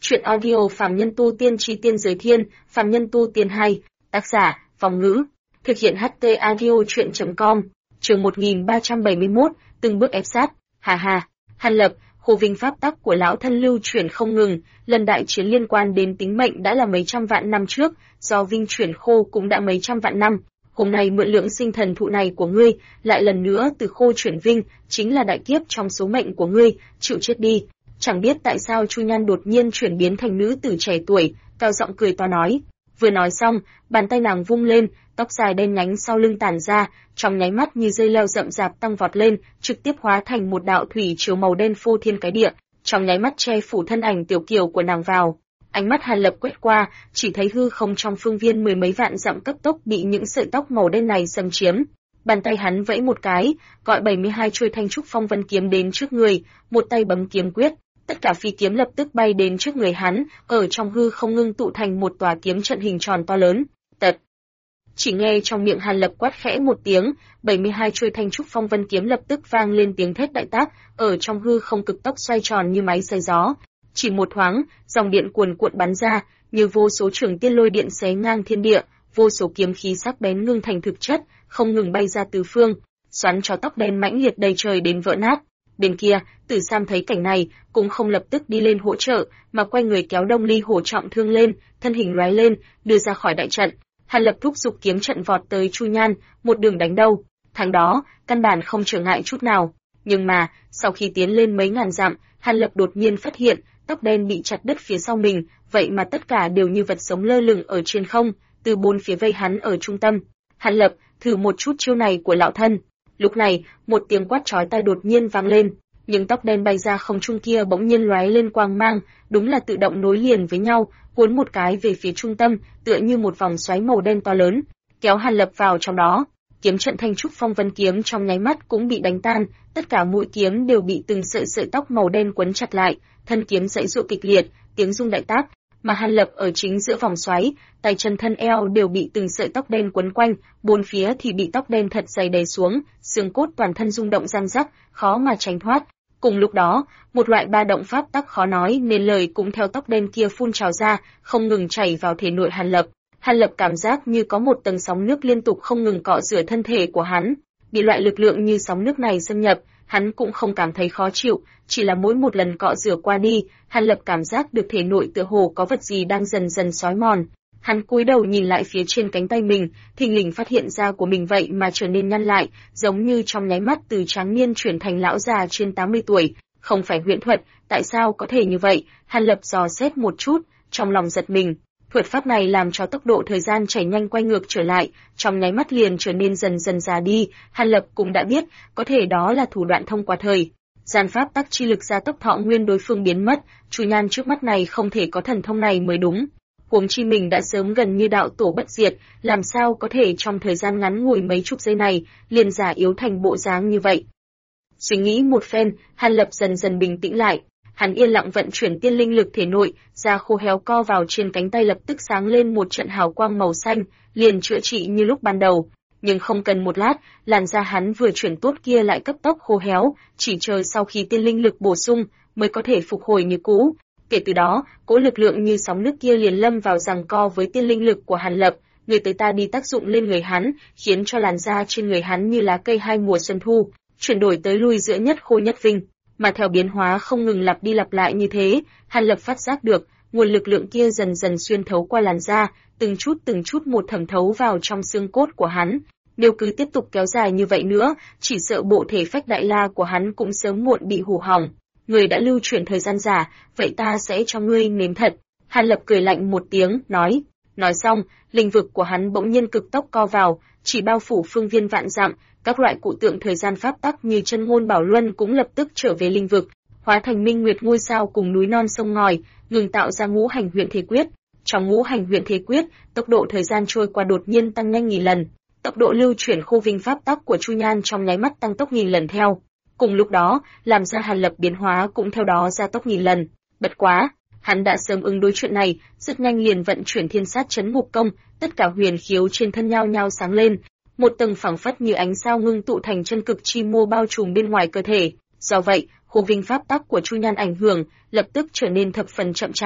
Chuyện audio Phàm Nhân Tu Tiên Chi Tiên Giới Thiên, Phàm Nhân Tu Tiên 2, tác giả, Vong Ngữ, thực hiện HT Audio Chuyện.com, chương 1371, từng bước ép sát, hà hà, Hàn Lập, khô vinh pháp tắc của lão thân lưu chuyển không ngừng, lần đại chiến liên quan đến tính mệnh đã là mấy trăm vạn năm trước, do vinh chuyển khô cũng đã mấy trăm vạn năm. Hôm nay mượn lượng sinh thần thụ này của ngươi, lại lần nữa từ khô chuyển vinh, chính là đại kiếp trong số mệnh của ngươi, chịu chết đi. Chẳng biết tại sao Chu Nhan đột nhiên chuyển biến thành nữ tử trẻ tuổi, cao giọng cười to nói. Vừa nói xong, bàn tay nàng vung lên, tóc dài đen nhánh sau lưng tản ra, trong nháy mắt như dây leo rậm rạp tăng vọt lên, trực tiếp hóa thành một đạo thủy chiều màu đen phô thiên cái địa, trong nháy mắt che phủ thân ảnh tiểu kiều của nàng vào. Ánh mắt Hàn Lập quét qua, chỉ thấy hư không trong phương viên mười mấy vạn dặm cấp tốc bị những sợi tóc màu đen này xâm chiếm. Bàn tay hắn vẫy một cái, gọi 72 chuôi thanh trúc phong vân kiếm đến trước người, một tay bấm kiếm quyết. Tất cả phi kiếm lập tức bay đến trước người hắn, ở trong hư không ngưng tụ thành một tòa kiếm trận hình tròn to lớn. Tật. Chỉ nghe trong miệng Hàn Lập quát khẽ một tiếng, 72 chuôi thanh trúc phong vân kiếm lập tức vang lên tiếng thét đại tác, ở trong hư không cực tốc xoay tròn như máy xay gió. Chỉ một thoáng, dòng điện cuồn cuộn bắn ra, như vô số trường tiên lôi điện xé ngang thiên địa, vô số kiếm khí sắc bén ngưng thành thực chất, không ngừng bay ra tứ phương, xoắn cho tóc đen mãnh liệt đầy trời đến vỡ nát. Bên kia, Tử Sam thấy cảnh này, cũng không lập tức đi lên hỗ trợ, mà quay người kéo Đông Ly Hổ trọng thương lên, thân hình lóe lên, đưa ra khỏi đại trận. Hàn Lập thúc giục kiếm trận vọt tới Chu Nhan, một đường đánh đâu, thằng đó, căn bản không trở ngại chút nào. Nhưng mà, sau khi tiến lên mấy ngàn dặm, Hàn Lập đột nhiên phát hiện, tóc đen bị chặt đứt phía sau mình, vậy mà tất cả đều như vật sống lơ lửng ở trên không, từ bốn phía vây hắn ở trung tâm. Hàn Lập, thử một chút chiêu này của lão thân. Lúc này, một tiếng quát chói tai đột nhiên vang lên, những tóc đen bay ra không trung kia bỗng nhiên lóe lên quang mang, đúng là tự động nối liền với nhau, cuốn một cái về phía trung tâm, tựa như một vòng xoáy màu đen to lớn, kéo Hàn Lập vào trong đó. Kiếm trận thanh trúc phong vân kiếm trong nháy mắt cũng bị đánh tan, tất cả mũi kiếm đều bị từng sợi tóc màu đen quấn chặt lại, thân kiếm giãy giụa kịch liệt, tiếng rung đại tác, mà Hàn Lập ở chính giữa vòng xoáy, tay chân thân eo đều bị từng sợi tóc đen quấn quanh, bốn phía thì bị tóc đen thật dày đè xuống, xương cốt toàn thân rung động răng rắc, khó mà tránh thoát. Cùng lúc đó, một loại ba động pháp tắc khó nói nên lời cũng theo tóc đen kia phun trào ra, không ngừng chảy vào thể nội Hàn Lập. Hàn Lập cảm giác như có một tầng sóng nước liên tục không ngừng cọ rửa thân thể của hắn. Bị loại lực lượng như sóng nước này xâm nhập, hắn cũng không cảm thấy khó chịu, chỉ là mỗi một lần cọ rửa qua đi, Hàn Lập cảm giác được thể nội tựa hồ có vật gì đang dần dần xói mòn. Hắn cúi đầu nhìn lại phía trên cánh tay mình, thình lình phát hiện da của mình vậy mà trở nên nhăn lại, giống như trong nháy mắt từ tráng niên chuyển thành lão già trên 80 tuổi, không phải huyễn thuật, tại sao có thể như vậy? Hàn Lập dò xét một chút, trong lòng giật mình. Thuật pháp này làm cho tốc độ thời gian chảy nhanh quay ngược trở lại, trong nháy mắt liền trở nên dần dần già đi, Hàn Lập cũng đã biết, có thể đó là thủ đoạn thông qua thời gian pháp tắc chi lực gia tốc thọ nguyên đối phương biến mất, Chu Nhan trước mắt này không thể có thần thông này mới đúng. Huống chi mình đã sớm gần như đạo tổ bất diệt, làm sao có thể trong thời gian ngắn ngủi mấy chục giây này, liền già yếu thành bộ dáng như vậy. Suy nghĩ một phen, Hàn Lập dần dần bình tĩnh lại, hắn yên lặng vận chuyển tiên linh lực thể nội, da khô héo co vào trên cánh tay lập tức sáng lên một trận hào quang màu xanh, liền chữa trị như lúc ban đầu. Nhưng không cần một lát, làn da hắn vừa chuyển tốt kia lại cấp tốc khô héo, chỉ chờ sau khi tiên linh lực bổ sung, mới có thể phục hồi như cũ. Kể từ đó, cỗ lực lượng như sóng nước kia liền lâm vào giằng co với tiên linh lực của Hàn Lập, người tới ta đi tác dụng lên người hắn, khiến cho làn da trên người hắn như lá cây hai mùa xuân thu, chuyển đổi tới lui giữa nhất khô nhất vinh, mà theo biến hóa không ngừng lặp đi lặp lại như thế, Hàn Lập phát giác được, nguồn lực lượng kia dần dần xuyên thấu qua làn da, từng chút một thẩm thấu vào trong xương cốt của hắn. Nếu cứ tiếp tục kéo dài như vậy nữa, chỉ sợ bộ thể phách đại la của hắn cũng sớm muộn bị hủ hỏng. Người đã lưu chuyển thời gian giả, vậy ta sẽ cho ngươi nếm thật. Hàn Lập cười lạnh một tiếng, nói. Nói xong, linh vực của hắn bỗng nhiên cực tốc co vào, chỉ bao phủ phương viên vạn dặm, các loại cụ tượng thời gian pháp tắc như chân ngôn bảo luân cũng lập tức trở về linh vực, hóa thành minh nguyệt ngôi sao cùng núi non sông ngòi, ngừng tạo ra ngũ hành huyện thế quyết. Trong ngũ hành huyện thế quyết, tốc độ thời gian trôi qua đột nhiên tăng nhanh nghìn lần, tốc độ lưu chuyển khô vinh pháp tắc của Chu Nhan trong nháy mắt tăng tốc nghìn lần theo. Cùng lúc đó, làm ra Hàn Lập biến hóa cũng theo đó gia tốc nghìn lần. Bất quá, hắn đã sớm ứng đối chuyện này, rất nhanh liền vận chuyển thiên sát chấn ngục công, tất cả huyền khiếu trên thân nhao nhao sáng lên, một tầng phẳng phất như ánh sao ngưng tụ thành chân cực chi mô bao trùm bên ngoài cơ thể. Do vậy, khô vinh pháp tắc của Chu Nhan ảnh hưởng lập tức trở nên thập phần chậm chạp.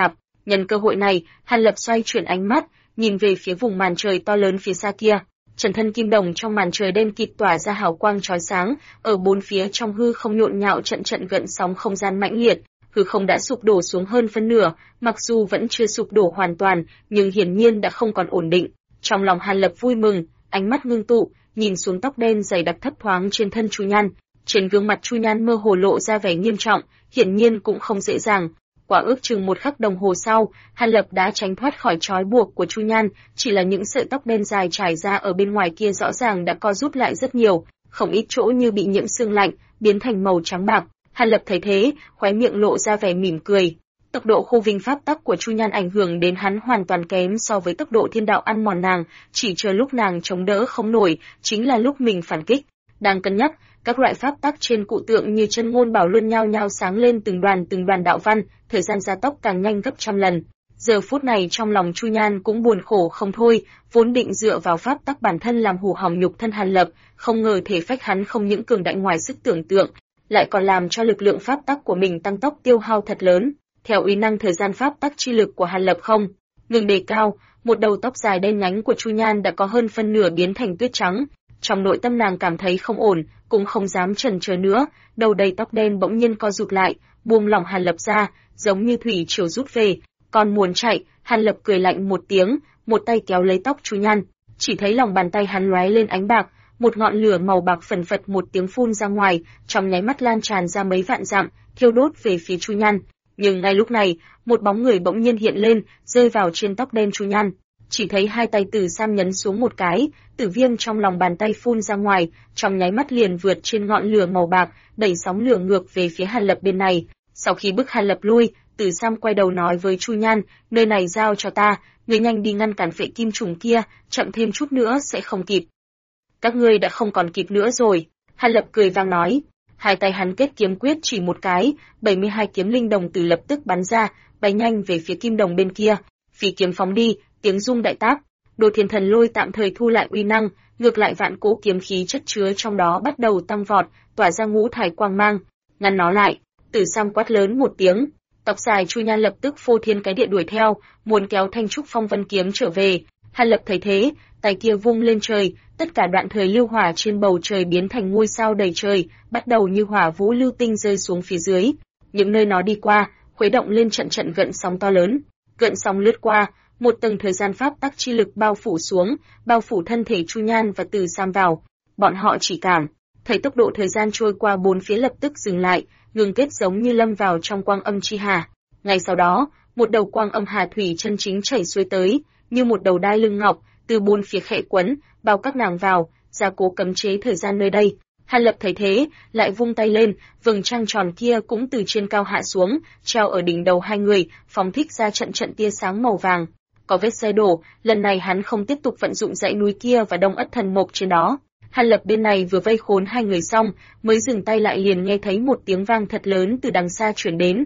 Nhân cơ hội này, Hàn Lập xoay chuyển ánh mắt, nhìn về phía vùng màn trời to lớn phía xa kia. Trần thân kim đồng trong màn trời đen kịt tỏa ra hào quang chói sáng, ở bốn phía trong hư không nhộn nhạo trận trận gợn sóng không gian mãnh liệt, hư không đã sụp đổ xuống hơn phân nửa, mặc dù vẫn chưa sụp đổ hoàn toàn, nhưng hiển nhiên đã không còn ổn định. Trong lòng Hàn Lập vui mừng, ánh mắt ngưng tụ, nhìn xuống tóc đen dày đặc thấp thoáng trên thân Chu Nhan. Trên gương mặt Chu Nhan mơ hồ lộ ra vẻ nghiêm trọng, hiển nhiên cũng không dễ dàng. Quả ước chừng một khắc đồng hồ sau, Hàn Lập đã tránh thoát khỏi trói buộc của Chu Nhan, chỉ là những sợi tóc đen dài trải ra ở bên ngoài kia rõ ràng đã co rút lại rất nhiều, không ít chỗ như bị nhiễm sương lạnh, biến thành màu trắng bạc. Hàn Lập thấy thế, khóe miệng lộ ra vẻ mỉm cười. Tốc độ khô vinh pháp tắc của Chu Nhan ảnh hưởng đến hắn hoàn toàn kém so với tốc độ thiên đạo ăn mòn nàng, chỉ chờ lúc nàng chống đỡ không nổi, chính là lúc mình phản kích. Đang cân nhắc, các loại pháp tắc trên cụ tượng như chân ngôn bảo luân nhao nhao sáng lên từng đoàn đạo văn, thời gian gia tốc càng nhanh gấp trăm lần. Giờ phút này trong lòng Chu Nhan cũng buồn khổ không thôi, vốn định dựa vào pháp tắc bản thân làm hù hỏng nhục thân Hàn Lập, không ngờ thể phách hắn không những cường đại ngoài sức tưởng tượng, lại còn làm cho lực lượng pháp tắc của mình tăng tốc tiêu hao thật lớn. Theo uy năng thời gian pháp tắc chi lực của Hàn Lập không ngừng đề cao, một đầu tóc dài đen nhánh của Chu Nhan đã có hơn phân nửa biến thành tuyết trắng. Trong nội tâm nàng cảm thấy không ổn, cũng không dám chần chờ nữa, đầu đầy tóc đen bỗng nhiên co rụt lại, buông lỏng Hàn Lập ra, giống như thủy triều rút về. Còn muốn chạy, Hàn Lập cười lạnh một tiếng, một tay kéo lấy tóc Chu Nhan, chỉ thấy lòng bàn tay hắn lóe lên ánh bạc, một ngọn lửa màu bạc phần phật một tiếng phun ra ngoài, trong nháy mắt lan tràn ra mấy vạn dặm, thiêu đốt về phía Chu Nhan. Nhưng ngay lúc này, một bóng người bỗng nhiên hiện lên, rơi vào trên tóc đen Chu Nhan. Chỉ thấy hai tay Tử Sam nhấn xuống một cái, tử viêm trong lòng bàn tay phun ra ngoài, trong nháy mắt liền vượt trên ngọn lửa màu bạc, đẩy sóng lửa ngược về phía Hàn Lập bên này. Sau khi bức Hàn Lập lui, Tử Sam quay đầu nói với Chu Nhan, nơi này giao cho ta, ngươi nhanh đi ngăn cản phệ kim trùng kia, chậm thêm chút nữa sẽ không kịp. Các ngươi đã không còn kịp nữa rồi. Hàn Lập cười vang nói. Hai tay hắn kết kiếm quyết chỉ một cái, 72 kiếm linh đồng tử lập tức bắn ra, bay nhanh về phía kim đồng bên kia. Phi kiếm phóng đi, tiếng rung đại tác. Đồ Thiên Thần Lôi tạm thời thu lại uy năng, ngược lại vạn cỗ kiếm khí chất chứa trong đó bắt đầu tăng vọt, tỏa ra ngũ thải quang mang. Ngăn nó lại, Tử Sam quát lớn một tiếng. Tóc dài Chu Nhan lập tức phô thiên cái địa đuổi theo, muốn kéo Thanh Trúc Phong Vân kiếm trở về. Hàn Lập thấy thế, tay kia vung lên trời, tất cả đoạn thời lưu hỏa trên bầu trời biến thành ngôi sao đầy trời, bắt đầu như hỏa vũ lưu tinh rơi xuống phía dưới. Những nơi nó đi qua, khuấy động lên trận trận gợn sóng to lớn. Gợn sóng lướt qua, một tầng thời gian pháp tắc chi lực bao phủ xuống, bao phủ thân thể Chu Nhan và Từ Sam vào. Bọn họ chỉ cảm thấy tốc độ thời gian trôi qua bốn phía lập tức dừng lại, ngừng kết giống như lâm vào trong quang âm chi hà. Ngay sau đó, một đầu quang âm hà thủy chân chính chảy xuôi tới, như một đầu đai lưng ngọc, từ bốn phía khẽ quấn, bao các nàng vào, gia cố cấm chế thời gian nơi đây. Hàn Lập thấy thế, lại vung tay lên, vầng trăng tròn kia cũng từ trên cao hạ xuống, treo ở đỉnh đầu hai người, phóng thích ra trận trận tia sáng màu vàng. Có vết xe đổ, lần này hắn không tiếp tục vận dụng dãy núi kia và đông ất thần mộc trên đó. Hàn Lập bên này vừa vây khốn hai người xong, mới dừng tay lại liền nghe thấy một tiếng vang thật lớn từ đằng xa truyền đến.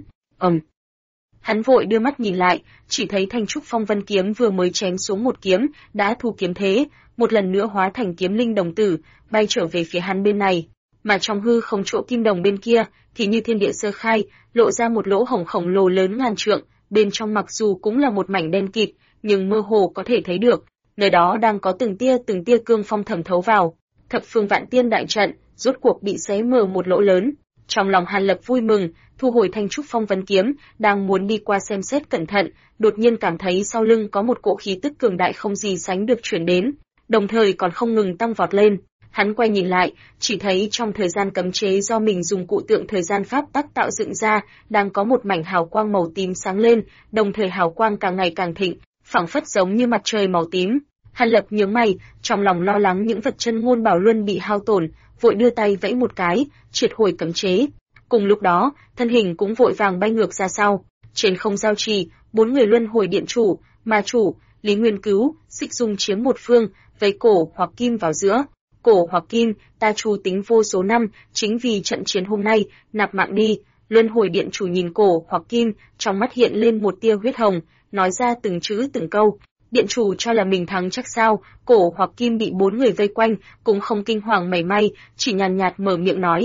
Hắn vội đưa mắt nhìn lại, chỉ thấy Thanh Trúc Phong Vân kiếm vừa mới chém xuống một kiếm, đã thu kiếm thế, một lần nữa hóa thành kiếm linh đồng tử, bay trở về phía hắn bên này. Mà trong hư không chỗ kim đồng bên kia, thì như thiên địa sơ khai, lộ ra một lỗ hổng khổng lồ lớn ngàn trượng, bên trong mặc dù cũng là một mảnh đen kịt, nhưng mơ hồ có thể thấy được, nơi đó đang có từng tia cương phong thẩm thấu vào. Thập phương vạn tiên đại trận, rốt cuộc bị xé mở một lỗ lớn. Trong lòng Hàn Lập vui mừng, thu hồi Thanh Trúc Phong Vân kiếm, đang muốn đi qua xem xét cẩn thận, đột nhiên cảm thấy sau lưng có một cỗ khí tức cường đại không gì sánh được chuyển đến, đồng thời còn không ngừng tăng vọt lên. Hắn quay nhìn lại, chỉ thấy trong thời gian cấm chế do mình dùng cụ tượng thời gian pháp tắc tạo dựng ra, đang có một mảnh hào quang màu tím sáng lên, đồng thời hào quang càng ngày càng thịnh, phảng phất giống như mặt trời màu tím. Hàn Lập nhướng mày, trong lòng lo lắng những vật chân ngôn bảo luân bị hao tổn, vội đưa tay vẫy một cái, triệt hồi cấm chế. Cùng lúc đó, thân hình cũng vội vàng bay ngược ra sau. Trên không giao trì, bốn người luân hồi điện chủ, ma chủ, Lý Nguyên Cứu, Xích Dung chiếm một phương, vây Cổ Hoặc Kim vào giữa. Cổ Hoặc Kim, ta Chu tính vô số năm, chính vì trận chiến hôm nay, nạp mạng đi. Luân hồi điện chủ nhìn Cổ Hoặc Kim, trong mắt hiện lên một tia huyết hồng, nói ra từng chữ từng câu. Điện chủ cho là mình thắng chắc sao? Cổ Hoặc Kim bị bốn người vây quanh, cũng không kinh hoàng mảy may, chỉ nhàn nhạt mở miệng nói: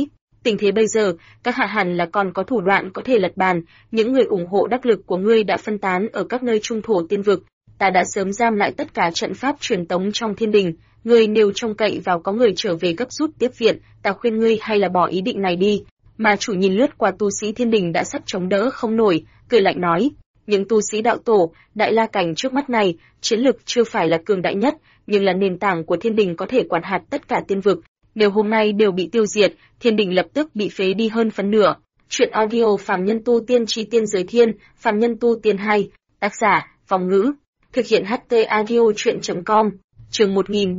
Tình thế bây giờ, các hạ hẳn là còn có thủ đoạn có thể lật bàn, những người ủng hộ đắc lực của ngươi đã phân tán ở các nơi trung thổ tiên vực, ta đã sớm giam lại tất cả trận pháp truyền tống trong thiên đình, ngươi nếu trông cậy vào có người trở về gấp rút tiếp viện, ta khuyên ngươi hay là bỏ ý định này đi. Mà chủ nhìn lướt qua tu sĩ thiên đình đã sắp chống đỡ không nổi, cười lạnh nói, những tu sĩ đạo tổ, đại la cảnh trước mắt này, chiến lực chưa phải là cường đại nhất, nhưng là nền tảng của thiên đình có thể quản hạt tất cả tiên vực. Nếu hôm nay đều bị tiêu diệt, thiên đình lập tức bị phế đi hơn phân nửa. Chuyện audio Phàm Nhân Tu Tiên Chi Tiên Giới Thiên, Phàm Nhân Tu Tiên 2, tác giả, Phong Ngữ, thực hiện HT audio chuyện.com, chương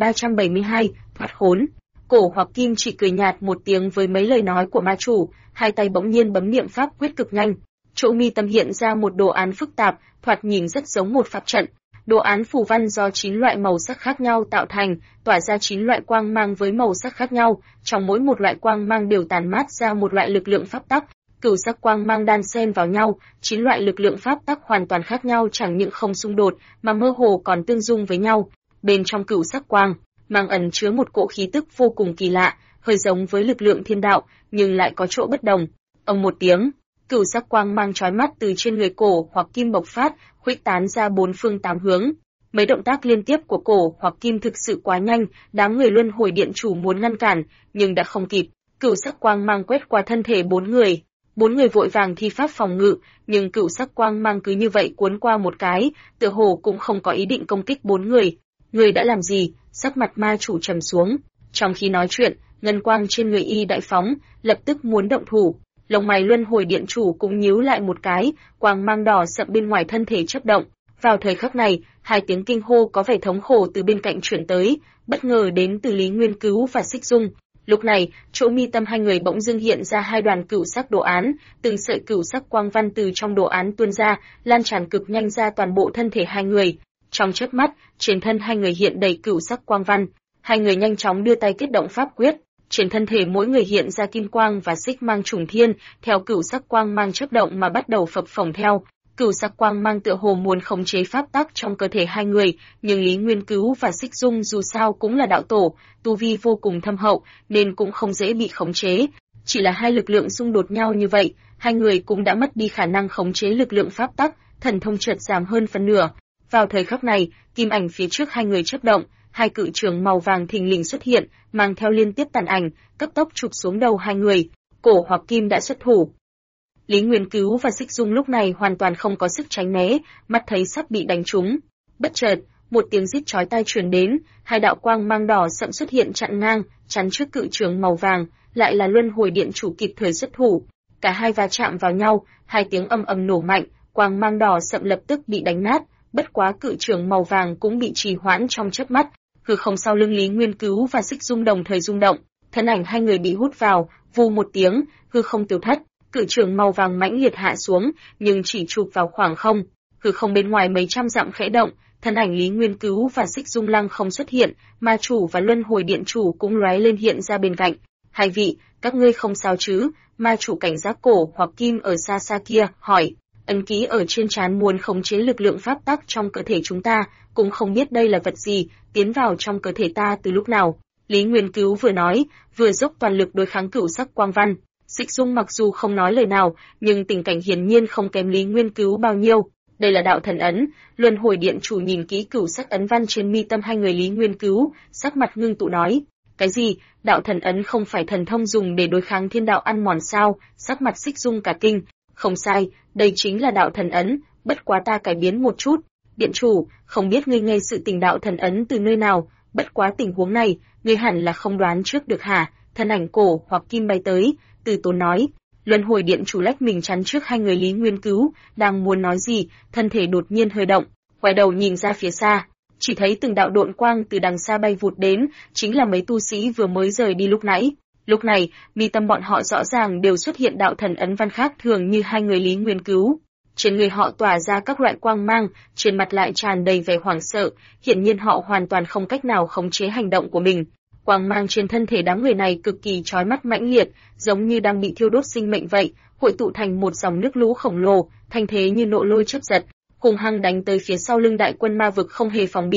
1372, thoát khốn. Cổ Hoặc Kim chỉ cười nhạt một tiếng với mấy lời nói của ma chủ, hai tay bỗng nhiên bấm niệm pháp quyết cực nhanh. Chỗ mi tâm hiện ra một đồ án phức tạp, thoạt nhìn rất giống một pháp trận. Đồ án phù văn do 9 loại màu sắc khác nhau tạo thành, tỏa ra 9 loại quang mang với màu sắc khác nhau, trong mỗi một loại quang mang đều tản mát ra một loại lực lượng pháp tắc. Cửu sắc quang mang đan xen vào nhau, 9 loại lực lượng pháp tắc hoàn toàn khác nhau chẳng những không xung đột, mà mơ hồ còn tương dung với nhau. Bên trong cửu sắc quang mang ẩn chứa một cỗ khí tức vô cùng kỳ lạ, hơi giống với lực lượng thiên đạo, nhưng lại có chỗ bất đồng. Ầm một tiếng, cửu sắc quang mang chói mắt từ trên người Cổ Hoặc Kim bộc phát, khuếch tán ra bốn phương tám hướng. Mấy động tác liên tiếp của Cổ Hoặc Kim thực sự quá nhanh, đám người luân hồi điện chủ muốn ngăn cản, nhưng đã không kịp. Cửu sắc quang mang quét qua thân thể bốn người. Bốn người vội vàng thi pháp phòng ngự, nhưng cửu sắc quang mang cứ như vậy cuốn qua một cái, tựa hồ cũng không có ý định công kích bốn người. Người đã làm gì? Sắc mặt ma chủ trầm xuống. Trong khi nói chuyện, ngân quang trên người y đại phóng, lập tức muốn động thủ. Lông mày luân hồi điện chủ cũng nhíu lại một cái, quang mang đỏ sậm bên ngoài thân thể chớp động. Vào thời khắc này, hai tiếng kinh hô có vẻ thống khổ từ bên cạnh chuyển tới, bất ngờ đến từ Lý Nguyên Cứu và Xích Dung. Lúc này, chỗ mi tâm hai người bỗng dưng hiện ra hai đoàn cửu sắc đồ án, từng sợi cửu sắc quang văn từ trong đồ án tuôn ra, lan tràn cực nhanh ra toàn bộ thân thể hai người. Trong chớp mắt, trên thân hai người hiện đầy cửu sắc quang văn. Hai người nhanh chóng đưa tay kết động pháp quyết, trên thân thể mỗi người hiện ra kim quang và xích mang trùng thiên, theo cửu sắc quang mang chớp động mà bắt đầu phập phồng theo. Cửu sắc quang mang tựa hồ muốn khống chế pháp tắc trong cơ thể hai người, nhưng Lý Nguyên Cứu và Xích Dung dù sao cũng là đạo tổ, tu vi vô cùng thâm hậu, nên cũng không dễ bị khống chế. Chỉ là hai lực lượng xung đột nhau như vậy, hai người cũng đã mất đi khả năng khống chế lực lượng pháp tắc, thần thông chợt giảm hơn phân nửa. Vào thời khắc này, kim ảnh phía trước hai người chớp động, hai cự trường màu vàng thình lình xuất hiện, mang theo liên tiếp tàn ảnh, cấp tốc chụp xuống đầu hai người. Cổ Hoặc Kim đã xuất thủ. Lý Nguyên Cứu và Xích Dung lúc này hoàn toàn không có sức tránh né, mắt thấy sắp bị đánh trúng. Bất chợt, một tiếng rít chói tai truyền đến, hai đạo quang mang đỏ sậm xuất hiện chặn ngang, chắn trước cự trường màu vàng, lại là luân hồi điện chủ kịp thời xuất thủ. Cả hai va chạm vào nhau, hai tiếng ầm ầm nổ mạnh, quang mang đỏ sậm lập tức bị đánh nát, bất quá cự trường màu vàng cũng bị trì hoãn trong chớp mắt. Hư không sau lưng Lý Nguyên Cứu và Xích Dung đồng thời rung động, thân ảnh hai người bị hút vào, vù một tiếng, hư không tiêu thất. Cự trường màu vàng mãnh liệt hạ xuống, nhưng chỉ chụp vào khoảng không. Hư không bên ngoài mấy trăm dặm khẽ động, thân ảnh Lý Nguyên Cứu và Xích Dung lăng không xuất hiện, ma chủ và luân hồi điện chủ cũng lóe lên hiện ra bên cạnh. Hai vị, các ngươi không sao chứ? Ma chủ cảnh giác Cổ Hoặc Kim ở xa xa kia hỏi. Ấn ký ở trên trán muốn khống chế lực lượng pháp tắc trong cơ thể chúng ta, cũng không biết đây là vật gì, tiến vào trong cơ thể ta từ lúc nào. Lý Nguyên Cứu vừa nói, vừa dốc toàn lực đối kháng cửu sắc quang văn. Xích Dung mặc dù không nói lời nào, nhưng tình cảnh hiển nhiên không kém Lý Nguyên Cứu bao nhiêu. Đây là đạo thần ấn. Luân hồi điện chủ nhìn kỹ cửu sắc ấn văn trên mi tâm hai người Lý Nguyên Cứu, sắc mặt ngưng tụ nói: cái gì? Đạo thần ấn không phải thần thông dùng để đối kháng thiên đạo ăn mòn sao? Sắc mặt Xích Dung cả kinh. Không sai, đây chính là đạo thần ấn, bất quá ta cải biến một chút. Điện chủ, không biết ngươi nghe sự tình đạo thần ấn từ nơi nào, bất quá tình huống này, ngươi hẳn là không đoán trước được hả? Thân ảnh Cổ Hoặc Kim bay tới, từ tốn nói. Luân hồi điện chủ lách mình chắn trước hai người Lý Nguyên Cứu, đang muốn nói gì, thân thể đột nhiên hơi động, quay đầu nhìn ra phía xa, chỉ thấy từng đạo độn quang từ đằng xa bay vụt đến, chính là mấy tu sĩ vừa mới rời đi lúc nãy. Lúc này, mi tâm bọn họ rõ ràng đều xuất hiện đạo thần ấn văn khác thường như hai người Lý Nguyên Cứu. Trên người họ tỏa ra các loại quang mang, trên mặt lại tràn đầy vẻ hoảng sợ, hiển nhiên họ hoàn toàn không cách nào khống chế hành động của mình. Quang mang trên thân thể đám người này cực kỳ chói mắt mãnh liệt, giống như đang bị thiêu đốt sinh mệnh vậy, hội tụ thành một dòng nước lũ khổng lồ, thanh thế như nộ lôi chớp giật, hung hăng đánh tới phía sau lưng đại quân ma vực không hề phòng bị.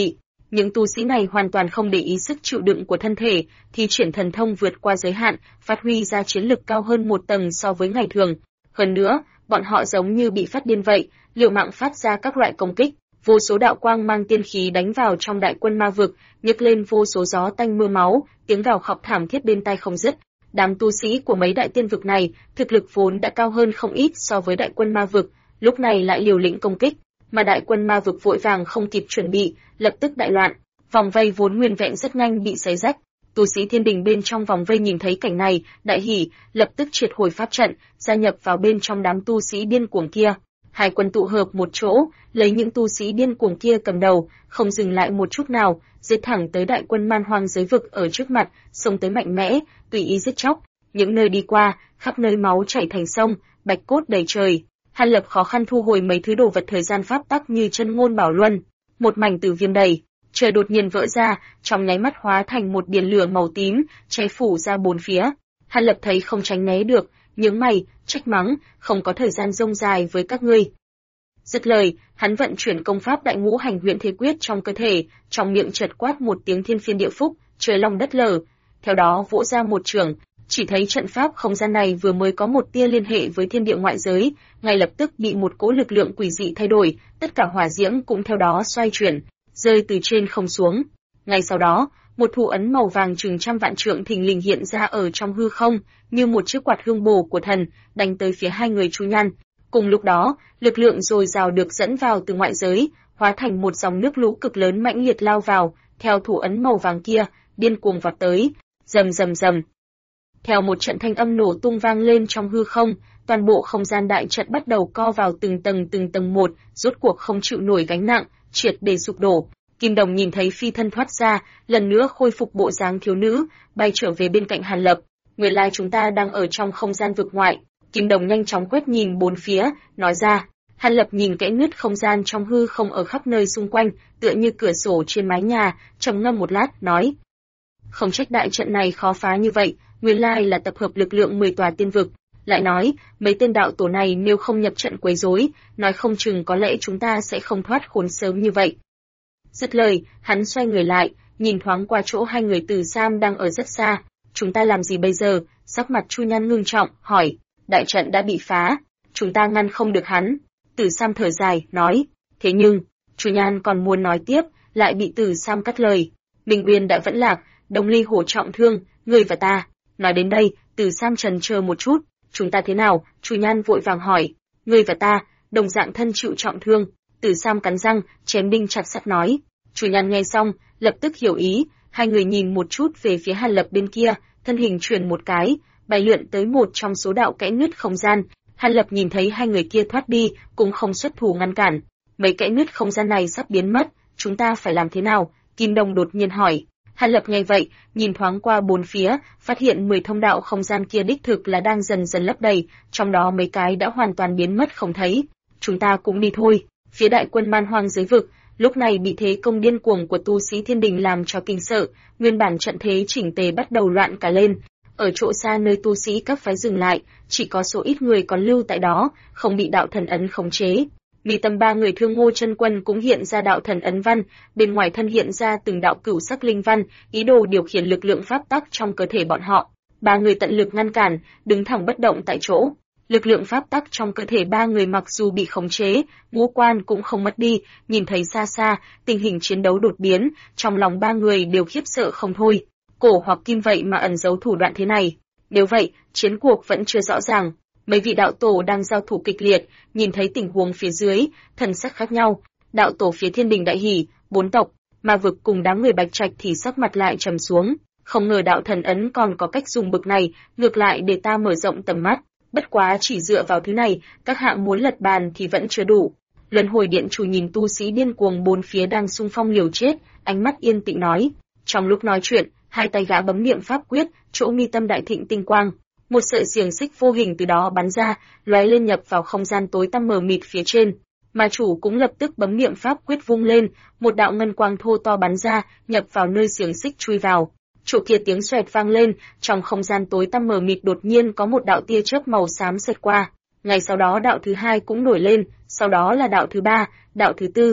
Những tu sĩ này hoàn toàn không để ý sức chịu đựng của thân thể, thi triển thần thông vượt qua giới hạn, phát huy ra chiến lực cao hơn một tầng so với ngày thường. Hơn nữa, bọn họ giống như bị phát điên vậy, liều mạng phát ra các loại công kích. Vô số đạo quang mang tiên khí đánh vào trong đại quân ma vực, nhấc lên vô số gió tanh mưa máu, tiếng gào khóc thảm thiết bên tai không dứt. Đám tu sĩ của mấy đại tiên vực này, thực lực vốn đã cao hơn không ít so với đại quân ma vực, lúc này lại liều lĩnh công kích, mà đại quân ma vực vội vàng không kịp chuẩn bị, lập tức đại loạn. Vòng vây vốn nguyên vẹn rất nhanh bị xé rách. Tu sĩ thiên đình bên trong vòng vây nhìn thấy cảnh này, đại hỉ, lập tức triệt hồi pháp trận, gia nhập vào bên trong đám tu sĩ điên cuồng kia. Hai quân tụ hợp một chỗ, lấy những tu sĩ điên cuồng kia cầm đầu, không dừng lại một chút nào, giết thẳng tới đại quân man hoang giới vực ở trước mặt, xông tới mạnh mẽ, tùy ý giết chóc. Những nơi đi qua, khắp nơi máu chảy thành sông, bạch cốt đầy trời. Hàn Lập khó khăn thu hồi mấy thứ đồ vật thời gian pháp tắc như chân ngôn bảo luân, một mảnh tử viêm đầy. Trời đột nhiên vỡ ra, trong nháy mắt hóa thành một biển lửa màu tím, cháy phủ ra bốn phía. Hàn Lập thấy không tránh né được, nhướng mày, trách mắng, không có thời gian rông dài với các ngươi. Dứt lời, hắn vận chuyển công pháp đại ngũ hành huyễn thế quyết trong cơ thể, trong miệng chợt quát một tiếng thiên phiên địa phúc, trời long đất lở. Theo đó vỗ ra một chưởng, chỉ thấy trận pháp không gian này vừa mới có một tia liên hệ với thiên địa ngoại giới, ngay lập tức bị một cỗ lực lượng quỷ dị thay đổi, tất cả hỏa diễm cũng theo đó xoay chuyển, rơi từ trên không xuống. Ngay sau đó, một thủ ấn màu vàng chừng trăm vạn trượng thình lình hiện ra ở trong hư không, như một chiếc quạt hương bổ của thần, đánh tới phía hai người Chu Nhan. Cùng lúc đó, lực lượng dồi dào được dẫn vào từ ngoại giới, hóa thành một dòng nước lũ cực lớn mãnh liệt lao vào, theo thủ ấn màu vàng kia, điên cuồng vọt tới, rầm rầm rầm. Theo một trận thanh âm nổ tung vang lên trong hư không, toàn bộ không gian đại trận bắt đầu co vào từng tầng một, rốt cuộc không chịu nổi gánh nặng, triệt để sụp đổ. Kim Đồng nhìn thấy phi thân thoát ra, lần nữa khôi phục bộ dáng thiếu nữ, bay trở về bên cạnh Hàn Lập. Nguyên lai chúng ta đang ở trong không gian vực ngoại. Kim Đồng nhanh chóng quét nhìn bốn phía, nói ra. Hàn Lập nhìn kẽ nứt không gian trong hư không ở khắp nơi xung quanh, tựa như cửa sổ trên mái nhà, trầm ngâm một lát, nói: không trách đại trận này khó phá như vậy, nguyên lai là tập hợp lực lượng 10 tòa tiên vực. Lại nói, mấy tên đạo tổ này nếu không nhập trận quấy rối, nói không chừng có lẽ chúng ta sẽ không thoát khốn sớm như vậy. Dứt lời, hắn xoay người lại, nhìn thoáng qua chỗ hai người Từ Sam đang ở rất xa. Chúng ta làm gì bây giờ? Sắc mặt Chu Nhan ngưng trọng, hỏi. Đại trận đã bị phá, chúng ta ngăn không được hắn. Từ Sam thở dài, nói. Thế nhưng, Chu Nhan còn muốn nói tiếp, lại bị Từ Sam cắt lời. Minh Uyên đã vẫn lạc, Đồng Ly Hổ trọng thương, ngươi và ta. Nói đến đây, Từ Sam chần chờ một chút. Chúng ta thế nào? Chu Nhan vội vàng hỏi. Ngươi và ta, đồng dạng thân chịu trọng thương. Từ Sam cắn răng, chém đinh chặt sắt nói. Chu Nhan nghe xong, lập tức hiểu ý, hai người nhìn một chút về phía Hàn Lập bên kia, thân hình chuyển một cái, bay lượn tới một trong số đạo kẽ nứt không gian. Hàn Lập nhìn thấy hai người kia thoát đi, cũng không xuất thủ ngăn cản. Mấy kẽ nứt không gian này sắp biến mất, chúng ta phải làm thế nào? Kim Đồng đột nhiên hỏi. Hàn Lập nghe vậy, nhìn thoáng qua bốn phía, phát hiện 10 thông đạo không gian kia đích thực là đang dần dần lấp đầy, trong đó mấy cái đã hoàn toàn biến mất không thấy. Chúng ta cũng đi thôi. Phía đại quân man hoang giới vực, lúc này bị thế công điên cuồng của tu sĩ thiên đình làm cho kinh sợ, nguyên bản trận thế chỉnh tề bắt đầu loạn cả lên. Ở chỗ xa nơi tu sĩ các phái dừng lại, chỉ có số ít người còn lưu tại đó, không bị đạo thần ấn khống chế. Mi tâm ba người Thương Ngô Chân Quân cũng hiện ra đạo thần ấn văn, bên ngoài thân hiện ra từng đạo cửu sắc linh văn, ý đồ điều khiển lực lượng pháp tắc trong cơ thể bọn họ. Ba người tận lực ngăn cản, đứng thẳng bất động tại chỗ. Lực lượng pháp tắc trong cơ thể ba người mặc dù bị khống chế, ngũ quan cũng không mất đi, nhìn thấy xa xa, tình hình chiến đấu đột biến, trong lòng ba người đều khiếp sợ không thôi. Cổ hoặc kim vậy mà ẩn giấu thủ đoạn thế này. Nếu vậy, chiến cuộc vẫn chưa rõ ràng. Mấy vị đạo tổ đang giao thủ kịch liệt, nhìn thấy tình huống phía dưới, thần sắc khác nhau. Đạo tổ phía thiên đình đại hỉ, bốn tộc, ma vực cùng đám người Bạch Trạch thì sắc mặt lại trầm xuống. Không ngờ đạo thần ấn còn có cách dùng bực này, ngược lại để ta mở rộng tầm mắt. Bất quá chỉ dựa vào thứ này, các hạng muốn lật bàn thì vẫn chưa đủ. Luân hồi điện chủ nhìn tu sĩ điên cuồng bốn phía đang xung phong liều chết, ánh mắt yên tĩnh nói. Trong lúc nói chuyện, hai tay gã bấm niệm pháp quyết, chỗ mi tâm đại thịnh tinh quang. Một sợi xiềng xích vô hình từ đó bắn ra, lóe lên nhập vào không gian tối tăm mờ mịt phía trên. Ma chủ cũng lập tức bấm niệm pháp quyết vung lên, một đạo ngân quang thô to bắn ra, nhập vào nơi xiềng xích chui vào. Chỗ kia tiếng xoẹt vang lên, trong không gian tối tăm mờ mịt đột nhiên có một đạo tia chớp màu xám xẹt qua. Ngay sau đó đạo thứ hai cũng nổi lên, sau đó là đạo thứ ba, đạo thứ tư.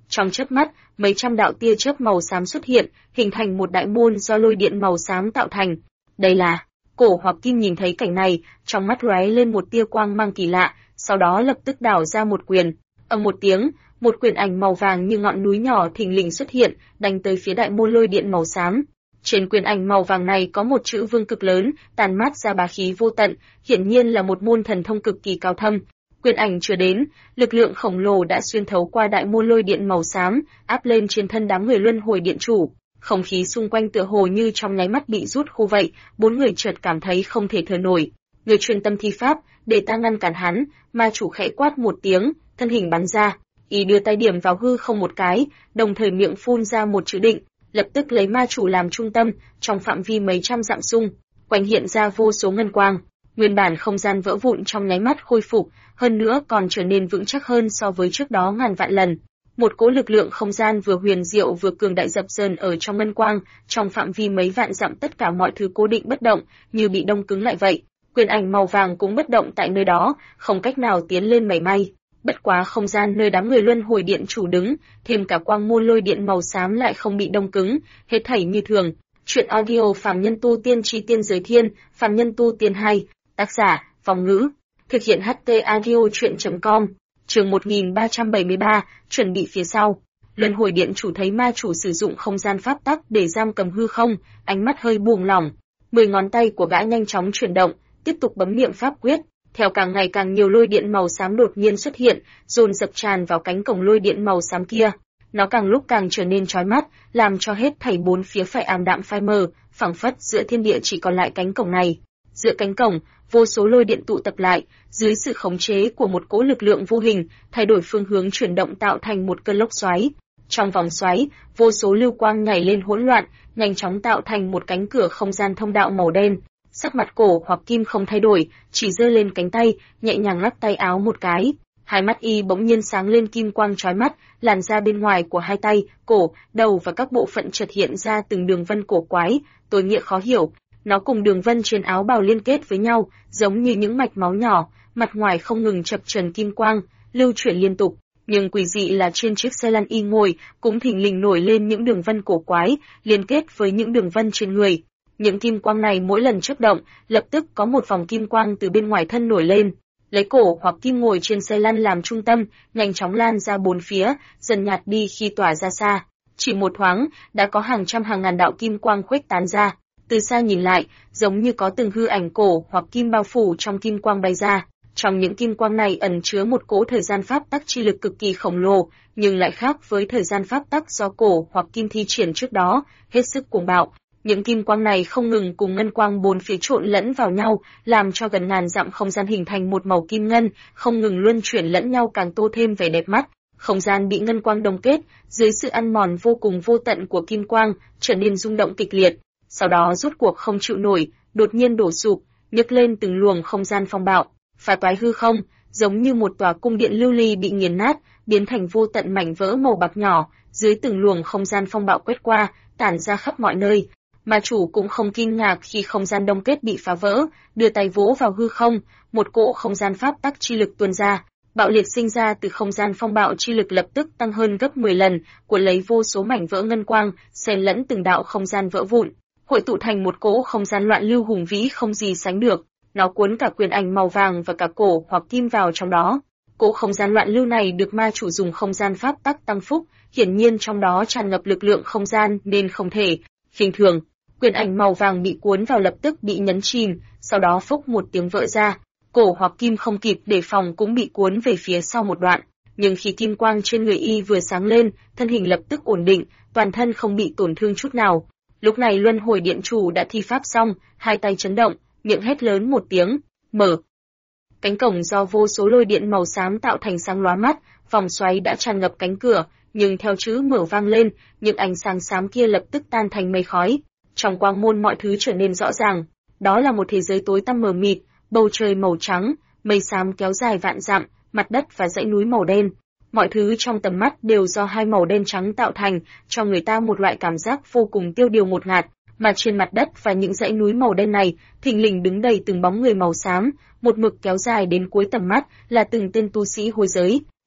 Trong chớp mắt, mấy trăm đạo tia chớp màu xám xuất hiện, hình thành một đại môn do lôi điện màu xám tạo thành. Đây là... Cổ Hoặc Kim nhìn thấy cảnh này, trong mắt lóe lên một tia quang mang kỳ lạ, sau đó lập tức đảo ra một quyền. Ầm một tiếng, một quyền ảnh màu vàng như ngọn núi nhỏ thình lình xuất hiện, đánh tới phía đại môn lôi điện màu xám. Trên quyền ảnh màu vàng này có một chữ vương cực lớn, tàn mát ra bá khí vô tận, hiển nhiên là một môn thần thông cực kỳ cao thâm. Quyền ảnh chưa đến, lực lượng khổng lồ đã xuyên thấu qua đại môn lôi điện màu xám, áp lên trên thân đám người luân hồi điện chủ. Không khí xung quanh tựa hồ như trong nháy mắt bị rút khô vậy, bốn người chợt cảm thấy không thể thở nổi. Người truyền tâm thi pháp, để ta ngăn cản hắn, ma chủ khẽ quát một tiếng, thân hình bắn ra, y đưa tay điểm vào hư không một cái, đồng thời miệng phun ra một chữ định, lập tức lấy ma chủ làm trung tâm, trong phạm vi mấy trăm dặm xung quanh hiện ra vô số ngân quang. Nguyên bản không gian vỡ vụn trong nháy mắt khôi phục, hơn nữa còn trở nên vững chắc hơn so với trước đó ngàn vạn lần. Một cỗ lực lượng không gian vừa huyền diệu vừa cường đại dập dờn ở trong ngân quang, trong phạm vi mấy vạn dặm tất cả mọi thứ cố định bất động, như bị đông cứng lại vậy. Quyền ảnh màu vàng cũng bất động tại nơi đó, không cách nào tiến lên mảy may. Bất quá không gian nơi đám người luân hồi điện chủ đứng, thêm cả quang môn lôi điện màu xám lại không bị đông cứng, hết thảy như thường. Chuyện audio Phàm Nhân Tu Tiên Chi Tiên Giới Thiên, Phàm Nhân Tu Tiên 2, tác giả, Vong Ngữ, thực hiện HT audio chuyện.com. Chương 1373, chuẩn bị phía sau. Luân hồi điện chủ thấy ma chủ sử dụng không gian pháp tắc để giam cầm hư không, ánh mắt hơi buông lỏng. 10 ngón tay của gã nhanh chóng chuyển động, tiếp tục bấm niệm pháp quyết. Theo càng ngày càng nhiều lôi điện màu xám đột nhiên xuất hiện, dồn dập tràn vào cánh cổng lôi điện màu xám kia. Nó càng lúc càng trở nên chói mắt, làm cho hết thảy bốn phía phải ảm đạm phai mờ, phảng phất giữa thiên địa chỉ còn lại cánh cổng này. Giữa cánh cổng, vô số lôi điện tụ tập lại, dưới sự khống chế của một cỗ lực lượng vô hình, thay đổi phương hướng chuyển động tạo thành một cơn lốc xoáy. Trong vòng xoáy, vô số lưu quang nhảy lên hỗn loạn, nhanh chóng tạo thành một cánh cửa không gian thông đạo màu đen. Sắc mặt Cổ Hoặc Kim không thay đổi, chỉ giơ lên cánh tay, nhẹ nhàng lắc tay áo một cái. Hai mắt y bỗng nhiên sáng lên kim quang chói mắt, làn da bên ngoài của hai tay, cổ, đầu và các bộ phận chợt hiện ra từng đường vân cổ quái, tối nghĩa khó hiểu. Nó cùng đường vân trên áo bào liên kết với nhau, giống như những mạch máu nhỏ, mặt ngoài không ngừng chập chờn kim quang, lưu chuyển liên tục. Nhưng quỷ dị là trên chiếc xe lăn y ngồi, cũng thình lình nổi lên những đường vân cổ quái, liên kết với những đường vân trên người. Những kim quang này mỗi lần chớp động, lập tức có một vòng kim quang từ bên ngoài thân nổi lên. Lấy Cổ Hoặc Kim ngồi trên xe lăn làm trung tâm, nhanh chóng lan ra bốn phía, dần nhạt đi khi tỏa ra xa. Chỉ một thoáng, đã có hàng trăm hàng ngàn đạo kim quang khuếch tán ra. Từ xa nhìn lại, giống như có từng hư ảnh Cổ Hoặc Kim bao phủ trong kim quang bay ra. Trong những kim quang này ẩn chứa một cỗ thời gian pháp tắc chi lực cực kỳ khổng lồ, nhưng lại khác với thời gian pháp tắc do Cổ Hoặc Kim thi triển trước đó, hết sức cuồng bạo. Những kim quang này không ngừng cùng ngân quang bốn phía trộn lẫn vào nhau, làm cho gần ngàn dặm không gian hình thành một màu kim ngân, không ngừng luân chuyển lẫn nhau càng tô thêm vẻ đẹp mắt. Không gian bị ngân quang đông kết, dưới sự ăn mòn vô cùng vô tận của kim quang, trở nên rung động kịch liệt. Sau đó rốt cuộc không chịu nổi, đột nhiên đổ sụp, nhấc lên từng luồng không gian phong bạo, phá toái hư không, giống như một tòa cung điện lưu ly bị nghiền nát, biến thành vô tận mảnh vỡ màu bạc nhỏ, dưới từng luồng không gian phong bạo quét qua, tản ra khắp mọi nơi. Ma chủ cũng không kinh ngạc khi không gian đông kết bị phá vỡ, đưa tay vỗ vào hư không, một cỗ không gian pháp tắc chi lực tuôn ra, bạo liệt sinh ra từ không gian phong bạo chi lực lập tức tăng hơn gấp 10 lần, cuốn lấy vô số mảnh vỡ ngân quang, xen lẫn từng đạo không gian vỡ vụn, hội tụ thành một cỗ không gian loạn lưu hùng vĩ không gì sánh được. Nó cuốn cả quyền ảnh màu vàng và cả Cổ Hoặc Kim vào trong đó. Cỗ không gian loạn lưu này được ma chủ dùng không gian pháp tắc tăng phúc, hiển nhiên trong đó tràn ngập lực lượng không gian nên không thể khinh thường. Quyền ảnh màu vàng bị cuốn vào lập tức bị nhấn chìm, sau đó phốc một tiếng vỡ ra. Cổ Hoặc Kim không kịp đề phòng cũng bị cuốn về phía sau một đoạn, nhưng khi kim quang trên người y vừa sáng lên, thân hình lập tức ổn định, toàn thân không bị tổn thương chút nào. Lúc này luân hồi điện chủ đã thi pháp xong, hai tay chấn động, miệng hét lớn một tiếng, mở. Cánh cổng do vô số lôi điện màu xám tạo thành sáng lóa mắt, vòng xoáy đã tràn ngập cánh cửa, nhưng theo chữ mở vang lên, những ánh sáng xám kia lập tức tan thành mây khói. Trong quang môn mọi thứ trở nên rõ ràng, đó là một thế giới tối tăm mờ mịt, bầu trời màu trắng, mây xám kéo dài vạn dặm, mặt đất và dãy núi màu đen. Mọi thứ trong tầm mắt đều do hai màu đen trắng tạo thành, cho người ta một loại cảm giác vô cùng tiêu điều ngột ngạt, mà trên mặt đất và những dãy núi màu đen này, thình lình đứng đầy từng bóng người màu xám, một mực kéo dài đến cuối tầm mắt là từng tên tu sĩ hôi giới.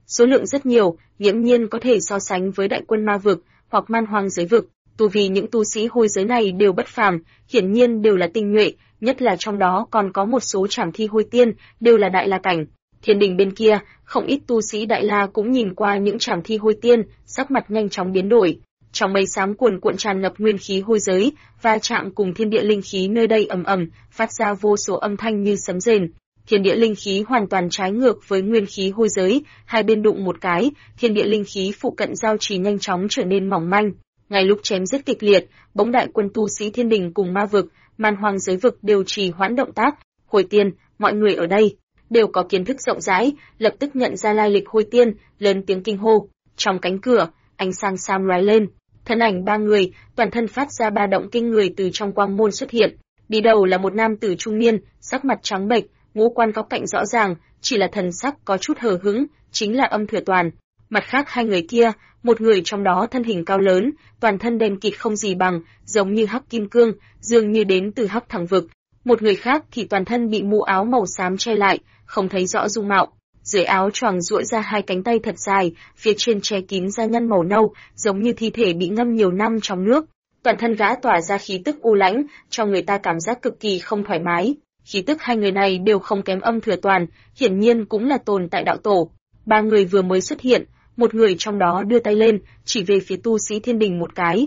Số lượng rất nhiều, nghiễm nhiên có thể so sánh với đại quân ma vực hoặc man hoang giới vực. Tu vi những tu sĩ hôi giới này đều bất phàm, hiển nhiên đều là tinh nhuệ, nhất là trong đó còn có một số trảm thi hôi tiên, đều là đại la cảnh. Thiên đình bên kia, không ít tu sĩ đại la cũng nhìn qua những trảm thi hôi tiên, sắc mặt nhanh chóng biến đổi. Trong mây xám cuồn cuộn tràn ngập nguyên khí hôi giới, va chạm cùng thiên địa linh khí nơi đây ầm ầm, phát ra vô số âm thanh như sấm rền. Thiên địa linh khí hoàn toàn trái ngược với nguyên khí hôi giới, hai bên đụng một cái, thiên địa linh khí phụ cận giao trì nhanh chóng trở nên mỏng manh. Ngay lúc chém giết kịch liệt, bỗng đại quân tu sĩ thiên đình cùng ma vực, man hoang giới vực đều trì hoãn động tác. Hồi tiên, mọi người ở đây đều có kiến thức rộng rãi, lập tức nhận ra lai lịch hôi tiên, lớn tiếng kinh hô. Trong cánh cửa, ánh sáng sam lóe lên, thân ảnh ba người, toàn thân phát ra ba động kinh người từ trong quang môn xuất hiện. Đi đầu là một nam tử trung niên, sắc mặt trắng bệch, ngũ quan góc cạnh rõ ràng, chỉ là thần sắc có chút hờ hững, chính là Âm Thừa Toàn. Mặt khác hai người kia, một người trong đó thân hình cao lớn, toàn thân đen kịt không gì bằng, giống như hắc kim cương, dường như đến từ hắc thẳng vực. Một người khác thì toàn thân bị mũ áo màu xám che lại, không thấy rõ dung mạo. Dưới áo choàng duỗi ra hai cánh tay thật dài, phía trên che kín da nhăn màu nâu, giống như thi thể bị ngâm nhiều năm trong nước. Toàn thân gã tỏa ra khí tức u lãnh, cho người ta cảm giác cực kỳ không thoải mái. Khí tức hai người này đều không kém Âm Thừa Toàn, hiển nhiên cũng là tồn tại đạo tổ. Ba người vừa mới xuất hiện, một người trong đó đưa tay lên, chỉ về phía tu sĩ thiên đình một cái.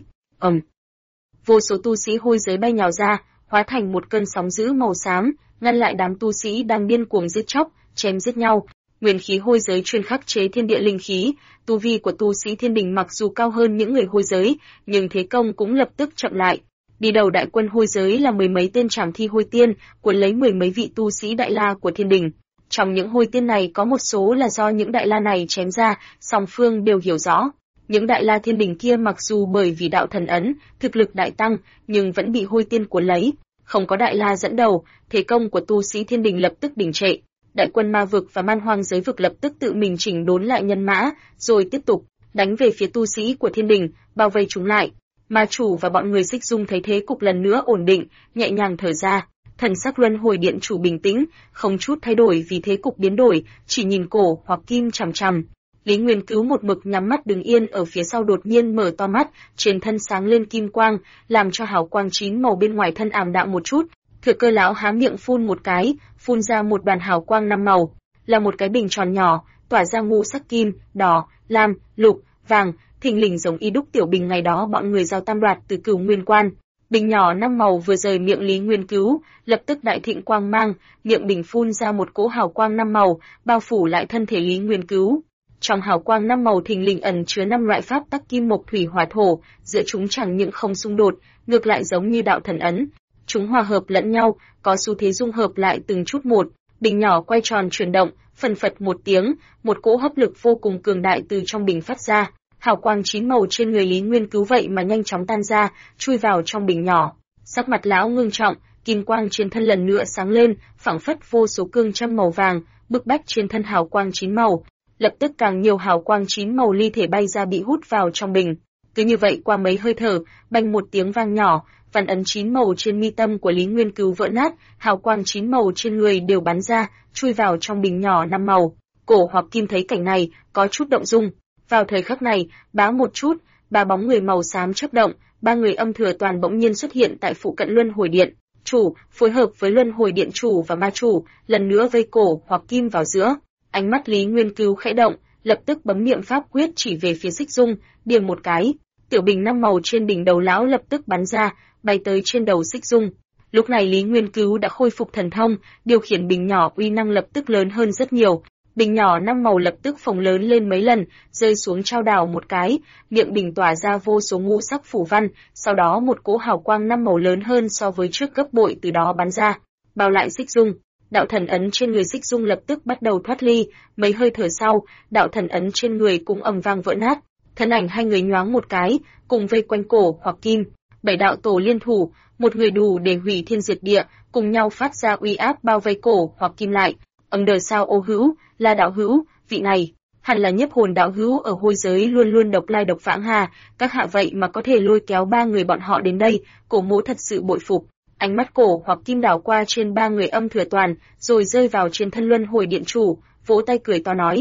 Vô số tu sĩ hôi giới bay nhào ra, hóa thành một cơn sóng dữ màu xám, ngăn lại đám tu sĩ đang điên cuồng giết chóc, chém giết nhau. Nguyên khí hôi giới chuyên khắc chế thiên địa linh khí, tu vi của tu sĩ thiên đình mặc dù cao hơn những người hôi giới, nhưng thế công cũng lập tức chậm lại. Đi đầu đại quân hôi giới là mười mấy tên trảm thi hôi tiên, cuốn lấy mười mấy vị tu sĩ đại la của thiên đình. Trong những hôi tiên này có một số là do những đại la này chém ra, song phương đều hiểu rõ. Những đại la thiên đình kia mặc dù bởi vì đạo thần ấn, thực lực đại tăng, nhưng vẫn bị hôi tiên cuốn lấy. Không có đại la dẫn đầu, thế công của tu sĩ thiên đình lập tức đình trệ. Đại quân ma vực và man hoang giới vực lập tức tự mình chỉnh đốn lại nhân mã, rồi tiếp tục đánh về phía tu sĩ của thiên đình, bao vây chúng lại. Ma chủ và bọn người Xích Dung thấy thế cục lần nữa ổn định, nhẹ nhàng thở ra. Thần sắc Luân Hồi Điện chủ bình tĩnh, không chút thay đổi vì thế cục biến đổi, chỉ nhìn Cổ Hoặc Kim chằm chằm. Lý Nguyên Cứu một mực nhắm mắt đứng yên ở phía sau đột nhiên mở to mắt, trên thân sáng lên kim quang, làm cho hào quang chín màu bên ngoài thân ảm đạm một chút. Thừa Cơ lão há miệng phun một cái, phun ra một đoàn hào quang năm màu, là một cái bình tròn nhỏ, tỏa ra ngũ sắc kim, đỏ, lam, lục, vàng, thình lình giống y đúc tiểu bình ngày đó bọn người giao tam đoạt từ Cửu Nguyên Quan. Bình nhỏ năm màu vừa rời miệng Lý Nguyên Cứu, lập tức đại thịnh quang mang, miệng bình phun ra một cỗ hào quang năm màu, bao phủ lại thân thể Lý Nguyên Cứu. Trong hào quang năm màu thình lình ẩn chứa 5 loại pháp tắc kim mộc thủy hỏa thổ, giữa chúng chẳng những không xung đột, ngược lại giống như đạo thần ấn. Chúng hòa hợp lẫn nhau, có xu thế dung hợp lại từng chút một. Bình nhỏ quay tròn chuyển động, phần phật một tiếng, một cỗ hấp lực vô cùng cường đại từ trong bình phát ra. Hào quang chín màu trên người Lý Nguyên Cứu vậy mà nhanh chóng tan ra, chui vào trong bình nhỏ. Sắc mặt lão ngưng trọng, kim quang trên thân lần nữa sáng lên, phảng phất vô số cương châm màu vàng, bức bách trên thân hào quang chín màu. Lập tức càng nhiều hào quang chín màu ly thể bay ra bị hút vào trong bình. Cứ như vậy qua mấy hơi thở, bành một tiếng vang nhỏ, văn ấn chín màu trên mi tâm của Lý Nguyên Cứu vỡ nát, hào quang chín màu trên người đều bắn ra, chui vào trong bình nhỏ năm màu. Cổ Hoặc Kim thấy cảnh này, có chút động dung. Vào thời khắc này, bá một chút, ba bóng người màu xám chớp động, ba người Âm Thừa Toàn bỗng nhiên xuất hiện tại phụ cận Luân Hồi Điện. Chủ, phối hợp với Luân Hồi Điện chủ và ma chủ, lần nữa vây Cổ Hoặc Kim vào giữa. Ánh mắt Lý Nguyên Cứu khẽ động, lập tức bấm niệm pháp quyết chỉ về phía Xích Dung, điểm một cái. Tiểu bình năm màu trên đỉnh đầu lão lập tức bắn ra, bay tới trên đầu Xích Dung. Lúc này Lý Nguyên Cứu đã khôi phục thần thông, điều khiển bình nhỏ uy năng lập tức lớn hơn rất nhiều. Bình nhỏ năm màu lập tức phồng lớn lên mấy lần, rơi xuống trao đảo một cái, miệng bình tỏa ra vô số ngũ sắc phủ văn, sau đó một cỗ hào quang năm màu lớn hơn so với trước gấp bội từ đó bắn ra, bao lại Xích Dung. Đạo thần ấn trên người Xích Dung lập tức bắt đầu thoát ly, mấy hơi thở sau, đạo thần ấn trên người cũng ầm vang vỡ nát. Thân ảnh hai người nhoáng một cái, cùng vây quanh Cổ Hoặc Kim. Bảy đạo tổ liên thủ, một người đủ để hủy thiên diệt địa, cùng nhau phát ra uy áp bao vây Cổ Hoặc Kim lại. Đời sao ô hữu, là đạo hữu, vị này hẳn là nhiếp hồn đạo hữu ở hôi giới luôn luôn độc lai độc vãng hà, các hạ vậy mà có thể lôi kéo ba người bọn họ đến đây, Cổ mỗ thật sự bội phục. Ánh mắt Cổ Hoặc Kim đảo qua trên ba người Âm Thừa Toàn, rồi rơi vào trên thân Luân Hồi Điện chủ, vỗ tay cười to nói: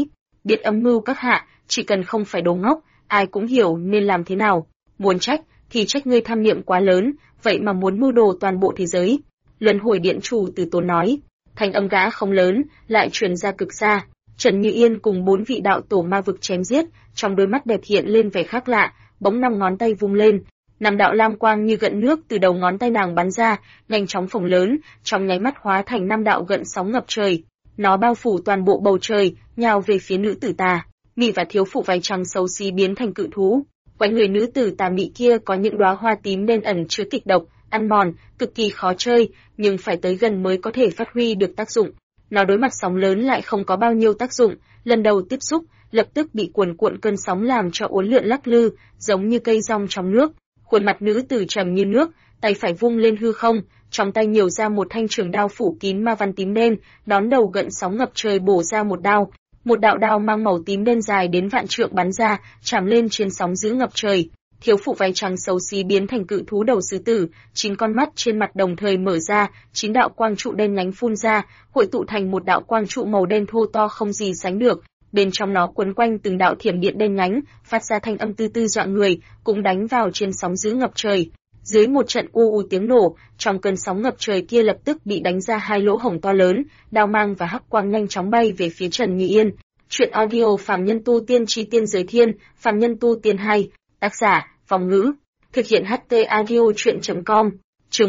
Biết âm mưu các hạ, chỉ cần không phải đồ ngốc, ai cũng hiểu nên làm thế nào. Muốn trách, thì trách ngươi tham niệm quá lớn, vậy mà muốn mưu đồ toàn bộ thế giới. Luân hồi điện chủ từ tốn nói, thanh âm gã không lớn, lại truyền ra cực xa. Trần Như Yên cùng 4 vị đạo tổ ma vực chém giết, trong đôi mắt đẹp hiện lên vẻ khác lạ, bỗng 5 ngón tay vung lên. 5 đạo lam quang như gợn nước từ đầu ngón tay nàng bắn ra, nhanh chóng phồng lớn, trong nháy mắt hóa thành 5 đạo gợn sóng ngập trời. Nó bao phủ toàn bộ bầu trời, nhào về phía nữ tử tà. Mị và thiếu phụ váy trắng xấu xí biến thành cự thú. Quanh người nữ tử tà mị kia có những đóa hoa tím đen ẩn chứa kịch độc, ăn mòn, cực kỳ khó chơi, nhưng phải tới gần mới có thể phát huy được tác dụng. Nó đối mặt sóng lớn lại không có bao nhiêu tác dụng, lần đầu tiếp xúc, lập tức bị cuồn cuộn cơn sóng làm cho uốn lượn lắc lư, giống như cây rong trong nước. Khuôn mặt nữ tử trầm như nước, tay phải vung lên hư không, trong tay nhiều ra một thanh trường đao phủ kín ma văn tím đen, đón đầu gợn sóng ngập trời bổ ra một đao. Một đạo đao mang màu tím đen dài đến vạn trượng bắn ra, chạm lên trên sóng dữ ngập trời. Thiếu phụ váy trắng xấu xí biến thành cự thú đầu sư tử, 9 con mắt trên mặt đồng thời mở ra, 9 đạo quang trụ đen nhánh phun ra, hội tụ thành một đạo quang trụ màu đen thô to không gì sánh được. Bên trong nó quấn quanh từng đạo thiểm điện đen nhánh, phát ra thanh âm tư tư dọa người, cũng đánh vào trên sóng dữ ngập trời. Dưới một trận u tiếng nổ, trong cơn sóng ngập trời kia lập tức bị đánh ra 2 lỗ hổng to lớn, đao mang và hắc quang nhanh chóng bay về phía Trần Như Yên. Truyện audio Phàm Nhân Tu Tiên Chi Tiên Giới Thiên, Phàm Nhân Tu Tiên 2, tác giả Phong Ngữ, thực hiện HT audio truyện.com. Chương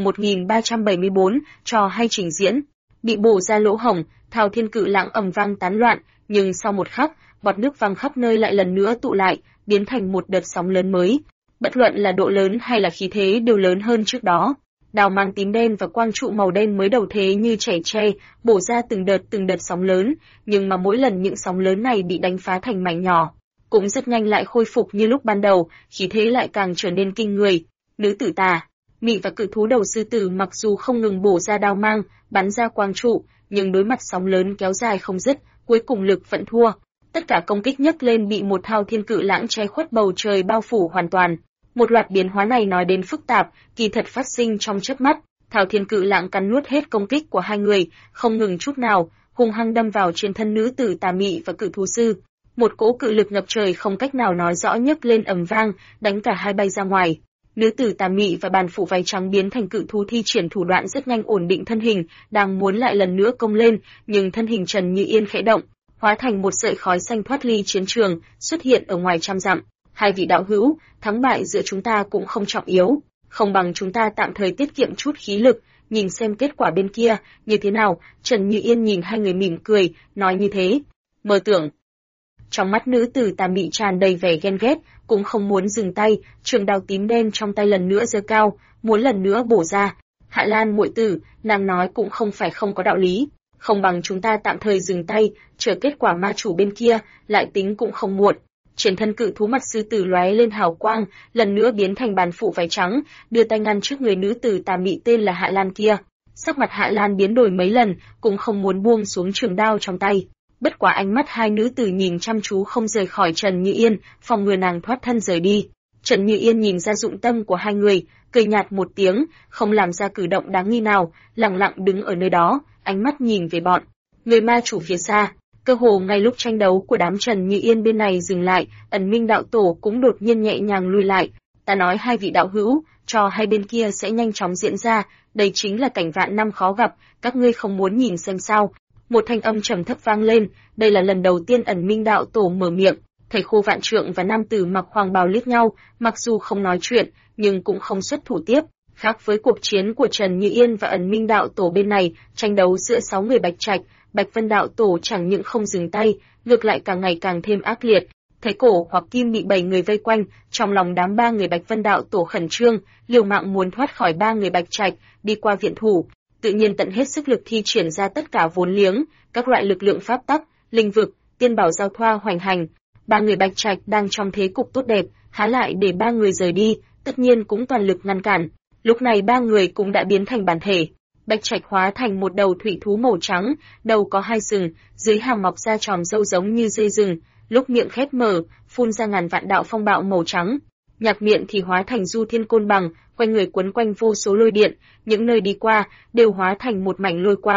1374, trò hay trình diễn. Bị bổ ra lỗ hổng, Thao Thiên Cự Lãng ầm vang tán loạn, nhưng sau một khắc, bọt nước văng khắp nơi lại lần nữa tụ lại, biến thành một đợt sóng lớn mới. Bất luận là độ lớn hay là khí thế đều lớn hơn trước đó. Đào mang tím đen và quang trụ màu đen mới đầu thế như chảy tre, bổ ra từng đợt sóng lớn, nhưng mà mỗi lần những sóng lớn này bị đánh phá thành mảnh nhỏ, cũng rất nhanh lại khôi phục như lúc ban đầu, khí thế lại càng trở nên kinh người. Nữ tử tà, mị và cự thú đầu sư tử mặc dù không ngừng bổ ra đao mang, bắn ra quang trụ, nhưng đối mặt sóng lớn kéo dài không dứt, cuối cùng lực vẫn thua. Tất cả công kích nhấc lên bị một Thao Thiên Cự Lãng che khuất bầu trời bao phủ hoàn toàn. Một loạt biến hóa này nói đến phức tạp, kỳ thật phát sinh trong chớp mắt. Thao Thiên Cự Lãng cắn nuốt hết công kích của hai người, không ngừng chút nào, hung hăng đâm vào trên thân nữ tử tà mị và cự thú sư. Một cỗ cự lực ngập trời không cách nào nói rõ nhấc lên ầm vang, đánh cả hai bay ra ngoài. Nữ tử tà mị và bàn phụ váy trắng biến thành cự thú thi triển thủ đoạn rất nhanh ổn định thân hình, đang muốn lại lần nữa công lên, nhưng thân hình Trần Như Yên khẽ động, hóa thành một sợi khói xanh thoát ly chiến trường, xuất hiện ở ngoài trăm dặm. Hai vị đạo hữu, thắng bại giữa chúng ta cũng không trọng yếu, không bằng chúng ta tạm thời tiết kiệm chút khí lực, nhìn xem kết quả bên kia như thế nào. Trần Như Yên nhìn hai người mỉm cười, nói như thế. Mơ tưởng. Trong mắt nữ tử tà mị tràn đầy vẻ ghen ghét, cũng không muốn dừng tay, trường đao tím đen trong tay lần nữa giơ cao, muốn lần nữa bổ ra. Hạ Lan muội tử, nàng nói cũng không phải không có đạo lý, không bằng chúng ta tạm thời dừng tay, chờ kết quả ma chủ bên kia, lại tính cũng không muộn. Trên thân cự thú mặt sư tử lóe lên hào quang, lần nữa biến thành bàn phụ váy trắng, đưa tay ngăn trước người nữ tử tà mị tên là Hạ Lan kia. Sắc mặt Hạ Lan biến đổi mấy lần, cũng không muốn buông xuống trường đao trong tay. Bất quá ánh mắt hai nữ tử nhìn chăm chú không rời khỏi Trần Như Yên, phòng ngừa nàng thoát thân rời đi. Trần Như Yên nhìn ra dụng tâm của hai người, cười nhạt một tiếng, không làm ra cử động đáng nghi nào, lặng lặng đứng ở nơi đó, ánh mắt nhìn về bọn người ma chủ phía xa. Cơ hồ ngay lúc tranh đấu của đám Trần Như Yên bên này dừng lại, Ẩn Minh đạo tổ cũng đột nhiên nhẹ nhàng lui lại. Ta nói hai vị đạo hữu, trò hai bên kia sẽ nhanh chóng diễn ra, đây chính là cảnh vạn năm khó gặp, các ngươi không muốn nhìn xem sao? Một thanh âm trầm thấp vang lên, đây là lần đầu tiên Ẩn Minh đạo tổ mở miệng. Thầy Khô Vạn Trượng và nam tử mặc hoàng bào liếc nhau, mặc dù không nói chuyện, nhưng cũng không xuất thủ tiếp. Khác với cuộc chiến của Trần Như Yên và Ẩn Minh đạo tổ bên này, tranh đấu giữa 6 người Bạch Trạch, Bạch Vân đạo tổ chẳng những không dừng tay, ngược lại càng ngày càng thêm ác liệt. Thấy Cổ hoặc Kim bị 7 người vây quanh, trong lòng đám 3 người Bạch Vân đạo tổ khẩn trương, liều mạng muốn thoát khỏi 3 người Bạch Trạch, đi qua viện thủ. Tự nhiên tận hết sức lực thi triển ra tất cả vốn liếng, các loại lực lượng pháp tắc, linh vực, tiên bảo giao thoa hoành hành. 3 người Bạch Trạch đang trong thế cục tốt đẹp, há lại để 3 người rời đi, tất nhiên cũng toàn lực ngăn cản. Lúc này 3 người cũng đã biến thành bản thể. Bạch Trạch hóa thành một đầu thủy thú màu trắng, đầu có 2 sừng, dưới hàm mọc ra chòm râu giống như dây rừng, lúc miệng khép mở, phun ra ngàn vạn đạo phong bạo màu trắng. Nhạc miệng thì hóa thành du thiên côn bằng, quanh người quấn quanh vô số lôi điện, những nơi đi qua đều hóa thành một mảnh lôi quang.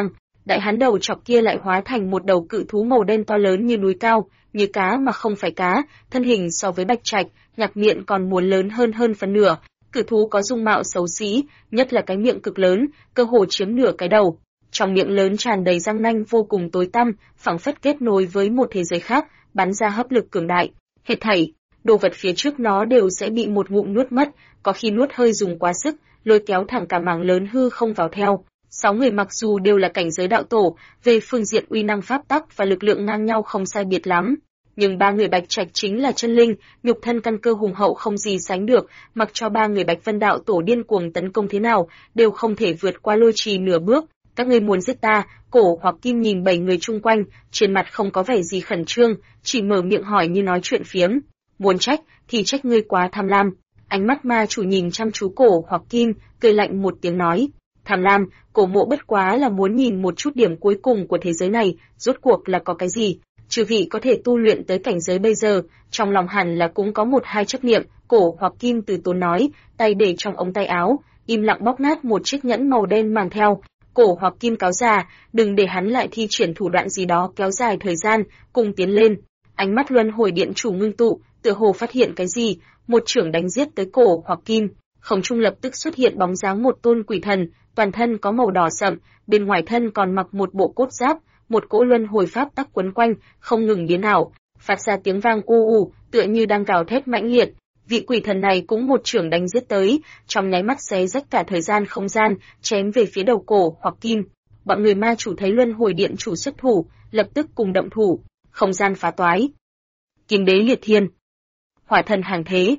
Đại hán đầu chọc kia lại hóa thành một đầu cự thú màu đen to lớn như núi cao, như cá mà không phải cá, thân hình so với Bạch Trạch, Nhạc Miện còn muốn lớn hơn phần nửa. Cự thú có dung mạo xấu xí, nhất là cái miệng cực lớn, cơ hồ chiếm nửa cái đầu. Trong miệng lớn tràn đầy răng nanh vô cùng tối tăm, phảng phất kết nối với một thế giới khác, bắn ra hấp lực cường đại. Hết thảy, đồ vật phía trước nó đều sẽ bị một ngụm nuốt mất, có khi nuốt hơi dùng quá sức, lôi kéo thẳng cả mảng lớn hư không vào theo. 6 người mặc dù đều là cảnh giới đạo tổ, về phương diện uy năng pháp tắc và lực lượng ngang nhau không sai biệt lắm, nhưng 3 người Bạch Trạch chính là chân linh, nhục thân căn cơ hùng hậu không gì sánh được, mặc cho 3 người Bạch Vân đạo tổ điên cuồng tấn công thế nào, đều không thể vượt qua lôi trì nửa bước. Các ngươi muốn giết ta? Cổ Hoặc Kim nhìn 7 người chung quanh, trên mặt không có vẻ gì khẩn trương, chỉ mở miệng hỏi như nói chuyện phiếm. Muốn trách thì trách ngươi quá tham lam. Ánh mắt ma chủ nhìn chăm chú Cổ Hoặc Kim, cười lạnh một tiếng nói. Tham lam, Cổ Mộ bất quá là muốn nhìn một chút điểm cuối cùng của thế giới này, rốt cuộc là có cái gì? Chư vị có thể tu luyện tới cảnh giới bây giờ, trong lòng hẳn là cũng có một hai chấp niệm. Cổ Hoặc Kim từ tốn nói, tay để trong ống tay áo, im lặng bóc nát một chiếc nhẫn màu đen mang theo. Cổ Hoặc Kim cáo già, đừng để hắn lại thi triển thủ đoạn gì đó kéo dài thời gian, cùng tiến lên. Ánh mắt luân hồi điện chủ ngưng tụ, tựa hồ phát hiện cái gì, một chưởng đánh giết tới Cổ Hoặc Kim. Không trung lập tức xuất hiện bóng dáng một tôn quỷ thần, toàn thân có màu đỏ sậm, bên ngoài thân còn mặc một bộ cốt giáp, một cỗ luân hồi pháp tắc quấn quanh, không ngừng biến ảo, phát ra tiếng vang u u, tựa như đang gào thét mãnh liệt. Vị quỷ thần này cũng một chưởng đánh giết tới, trong nháy mắt xé rách cả thời gian không gian, chém về phía đầu Cổ Hoặc Kim. Bọn người ma chủ thấy luân hồi điện chủ xuất thủ, lập tức cùng động thủ, không gian phá toái. Kim đế liệt thiên, hỏa thần hàng thế,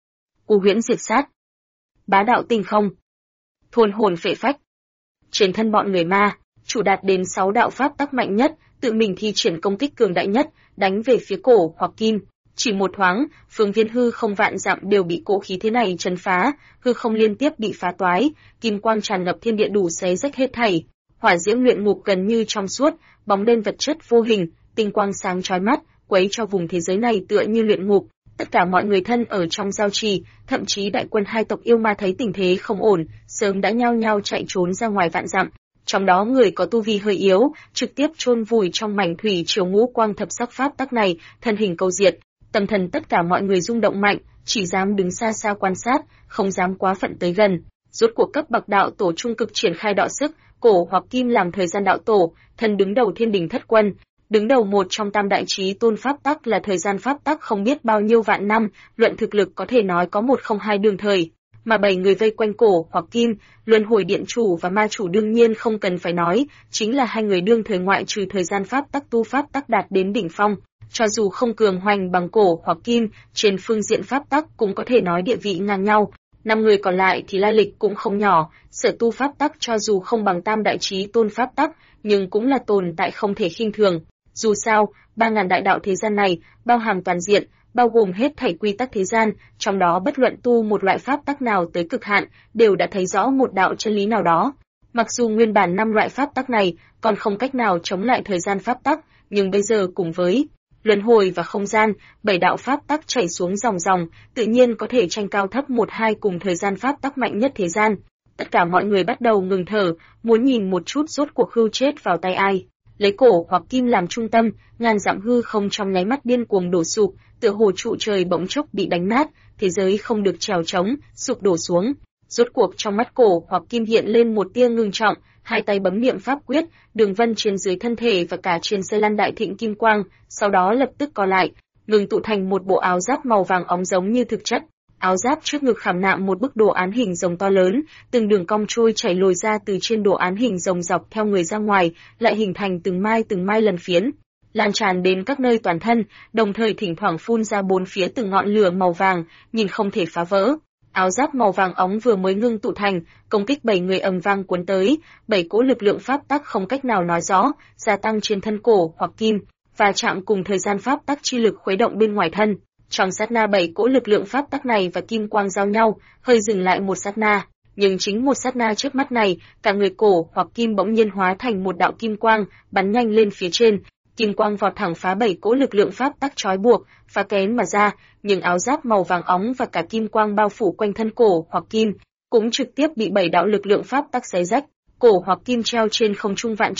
u huyễn diệt sát, bá đạo tinh không, thôn hồn phệ phách. Trên thân bọn người ma chủ đạt đến 6 đạo pháp tắc mạnh nhất, tự mình thi triển công kích cường đại nhất, đánh về phía Cổ Hoặc Kim. Chỉ một thoáng, phương viên hư không vạn dặm đều bị cỗ khí thế này chấn phá, hư không liên tiếp bị phá toái, kim quang tràn ngập thiên địa đủ xé rách hết thảy. Hỏa diễm luyện ngục gần như trong suốt, bóng đen vật chất vô hình, tinh quang sáng chói mắt, quấy cho vùng thế giới này tựa như luyện ngục. Tất cả mọi người thân ở trong giao trì, thậm chí đại quân hai tộc yêu ma thấy tình thế không ổn, sớm đã nhao nhao chạy trốn ra ngoài vạn dặm. Trong đó người có tu vi hơi yếu, trực tiếp chôn vùi trong mảnh thủy triều ngũ quang thập sắc pháp tắc này, thân hình câu diệt. Tâm thần tất cả mọi người rung động mạnh, chỉ dám đứng xa xa quan sát, không dám quá phận tới gần. Rốt cuộc cấp bậc đạo tổ trung cực triển khai đọ sức, Cổ Hoặc Kim làm thời gian đạo tổ, thân đứng đầu thiên đình thất quân, đứng đầu một trong tam đại chí tôn pháp tắc là thời gian pháp tắc không biết bao nhiêu vạn năm, luận thực lực có thể nói có 102 đường thời. Mà 7 người vây quanh Cổ Hoặc Kim, luân hồi điện chủ và ma chủ đương nhiên không cần phải nói, chính là hai người đương thời ngoại trừ thời gian pháp tắc tu pháp tắc đạt đến đỉnh phong. Cho dù không cường hoành bằng Cổ Hoặc Kim, trên phương diện pháp tắc cũng có thể nói địa vị ngang nhau. 5 người còn lại thì lai lịch cũng không nhỏ, sở tu pháp tắc cho dù không bằng tam đại chí tôn pháp tắc, nhưng cũng là tồn tại không thể khinh thường. Dù sao, 3.000 đại đạo thế gian này, bao hàm toàn diện, bao gồm hết thảy quy tắc thế gian, trong đó bất luận tu một loại pháp tắc nào tới cực hạn, đều đã thấy rõ một đạo chân lý nào đó. Mặc dù nguyên bản 5 loại pháp tắc này còn không cách nào chống lại thời gian pháp tắc, nhưng bây giờ cùng với luân hồi và không gian, 7 đạo pháp tắc chảy xuống dòng dòng, tự nhiên có thể tranh cao thấp 1-2 cùng thời gian pháp tắc mạnh nhất thế gian. Tất cả mọi người bắt đầu ngừng thở, muốn nhìn một chút rốt cuộc hưu chết vào tay ai. Lấy Cổ Hoặc Kim làm trung tâm, ngàn dặm hư không trong nháy mắt điên cuồng đổ sụp, tựa hồ trụ trời bỗng chốc bị đánh nát, thế giới không được trèo trống, sụp đổ xuống. Rốt cuộc trong mắt Cổ Hoặc Kim hiện lên một tia ngưng trọng, hai tay bấm niệm pháp quyết, đường vân trên dưới thân thể và cả trên xe lăn đại thịnh kim quang, sau đó lập tức co lại, ngừng tụ thành một bộ áo giáp màu vàng óng giống như thực chất. Áo giáp trước ngực khảm nạm một bức đồ án hình rồng to lớn, từng đường cong trôi chảy lồi ra từ trên đồ án hình rồng dọc theo người ra ngoài, lại hình thành từng mai lần phiến, lan tràn đến các nơi toàn thân, đồng thời thỉnh thoảng phun ra bốn phía từng ngọn lửa màu vàng, nhìn không thể phá vỡ. Áo giáp màu vàng óng vừa mới ngưng tụ thành, công kích 7 người ầm vang cuốn tới, 7 cỗ lực lượng pháp tắc không cách nào nói rõ, gia tăng trên thân Cổ Hoặc Kim, và chạm cùng thời gian pháp tắc chi lực khuấy động bên ngoài thân. Trong sát na 7 cỗ lực lượng pháp tắc này và kim quang giao nhau, hơi dừng lại một sát na, nhưng chính một sát na trước mắt này, cả người Cổ Hoặc Kim bỗng nhiên hóa thành một đạo kim quang, bắn nhanh lên phía trên. Kim quang vọt thẳng phá 7 cỗ lực lượng pháp tắc trói buộc, phá kén mà ra, nhưng áo giáp màu vàng óng và cả kim quang bao phủ quanh thân Cổ Hoặc Kim, cũng trực tiếp bị 7 đạo lực lượng pháp tắc xé rách. Cổ Hoặc Kim treo trên không trung vạn trượng,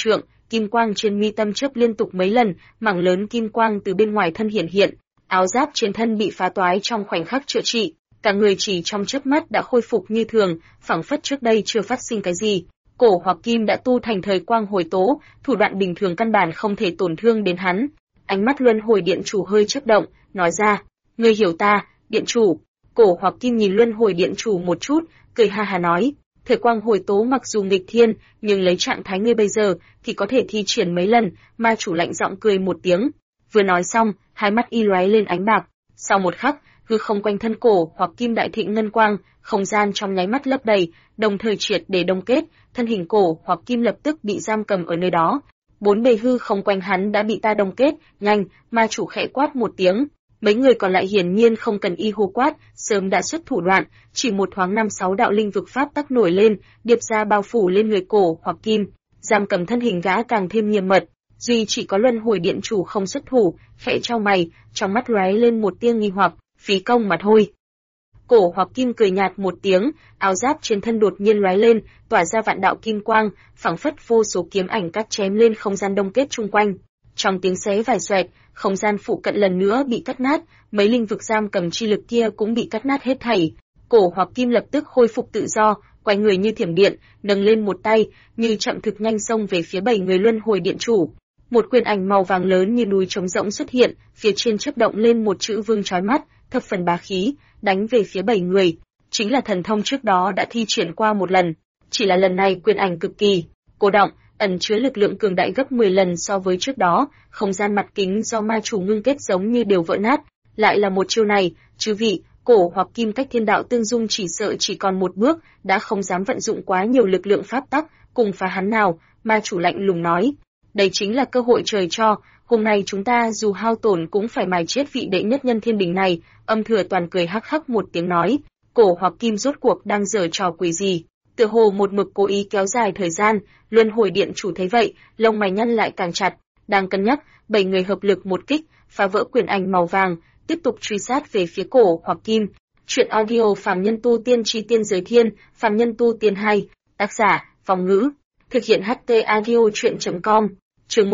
kim quang trên mi tâm chớp liên tục mấy lần, mảng lớn kim quang từ bên ngoài thân hiện, áo giáp trên thân bị phá toái trong khoảnh khắc chữa trị, cả người chỉ trong chớp mắt đã khôi phục như thường, phảng phất trước đây chưa phát sinh cái gì. Cổ hoặc kim đã tu thành thời quang hồi tố, thủ đoạn bình thường căn bản không thể tổn thương đến hắn. Ánh mắt luân hồi điện chủ hơi chớp động, nói ra, ngươi hiểu ta, điện chủ. Cổ hoặc kim nhìn luân hồi điện chủ một chút, cười ha ha nói, thời quang hồi tố mặc dù nghịch thiên, nhưng lấy trạng thái ngươi bây giờ thì có thể thi triển mấy lần. Ma chủ lạnh giọng cười một tiếng, vừa nói xong, hai mắt y lóe lên ánh bạc. Sau một khắc, hư không quanh thân cổ hoặc kim đại thịnh ngân quang, không gian trong nháy mắt lấp đầy, đồng thời triệt để đông kết, thân hình cổ hoặc kim lập tức bị giam cầm ở nơi đó. Bốn bề hư không quanh hắn đã bị ta đông kết, nhanh, ma chủ khẽ quát một tiếng. Mấy người còn lại hiển nhiên không cần y hô quát, sớm đã xuất thủ đoạn, chỉ một thoáng 5-6 đạo linh vực pháp tắc nổi lên, điệp ra bao phủ lên người cổ hoặc kim, giam cầm thân hình gã càng thêm nghiêm mật. Duy chỉ có luân hồi điện chủ không xuất thủ, khẽ chau mày, trong mắt lóe lên một tia nghi hoặc, phí công mà thôi. Cổ hoặc kim cười nhạt một tiếng, áo giáp trên thân đột nhiên lóe lên, tỏa ra vạn đạo kim quang, phảng phất vô số kiếm ảnh cắt chém lên không gian đông kết chung quanh. Trong tiếng xé vài xoẹt, không gian phụ cận lần nữa bị cắt nát, mấy linh vực giam cầm chi lực kia cũng bị cắt nát hết thảy. Cổ hoặc kim lập tức khôi phục tự do, quay người như thiểm điện, nâng lên một tay, như chậm thực nhanh xông về phía 7 người luân hồi điện chủ. Một quyền ảnh màu vàng lớn như núi trống rỗng xuất hiện, phía trên chớp động lên một chữ vương chói mắt, thập phần bá khí, đánh về phía 7 người. Chính là thần thông trước đó đã thi triển qua một lần, chỉ là lần này quyền ảnh cực kỳ cô động, ẩn chứa lực lượng cường đại gấp 10 lần so với trước đó, không gian mặt kính do ma chủ ngưng kết giống như đều vỡ nát. Lại là một chiêu này, chư vị, cổ hoặc kim cách thiên đạo tương dung chỉ sợ chỉ còn một bước, đã không dám vận dụng quá nhiều lực lượng pháp tắc, cùng phá hắn nào. Ma chủ lạnh lùng nói, đây chính là cơ hội trời cho, hôm nay chúng ta dù hao tổn cũng phải mài chết vị đệ nhất nhân thiên đình này. Âm Thừa Toàn cười hắc hắc một tiếng nói, cổ hoặc kim rốt cuộc đang giở trò quỷ gì? Tựa hồ một mực cố ý kéo dài thời gian. Luân hồi điện chủ thấy vậy, lông mày nhăn lại càng chặt, đang cân nhắc, 7 người hợp lực một kích, phá vỡ quyền ảnh màu vàng, tiếp tục truy sát về phía cổ hoặc kim. Truyện audio Phàm Nhân Tu Tiên Chi Tiên Giới Thiên, Phàm Nhân Tu Tiên 2, tác giả, Phong Ngữ, thực hiện HT audio truyện.com. Chương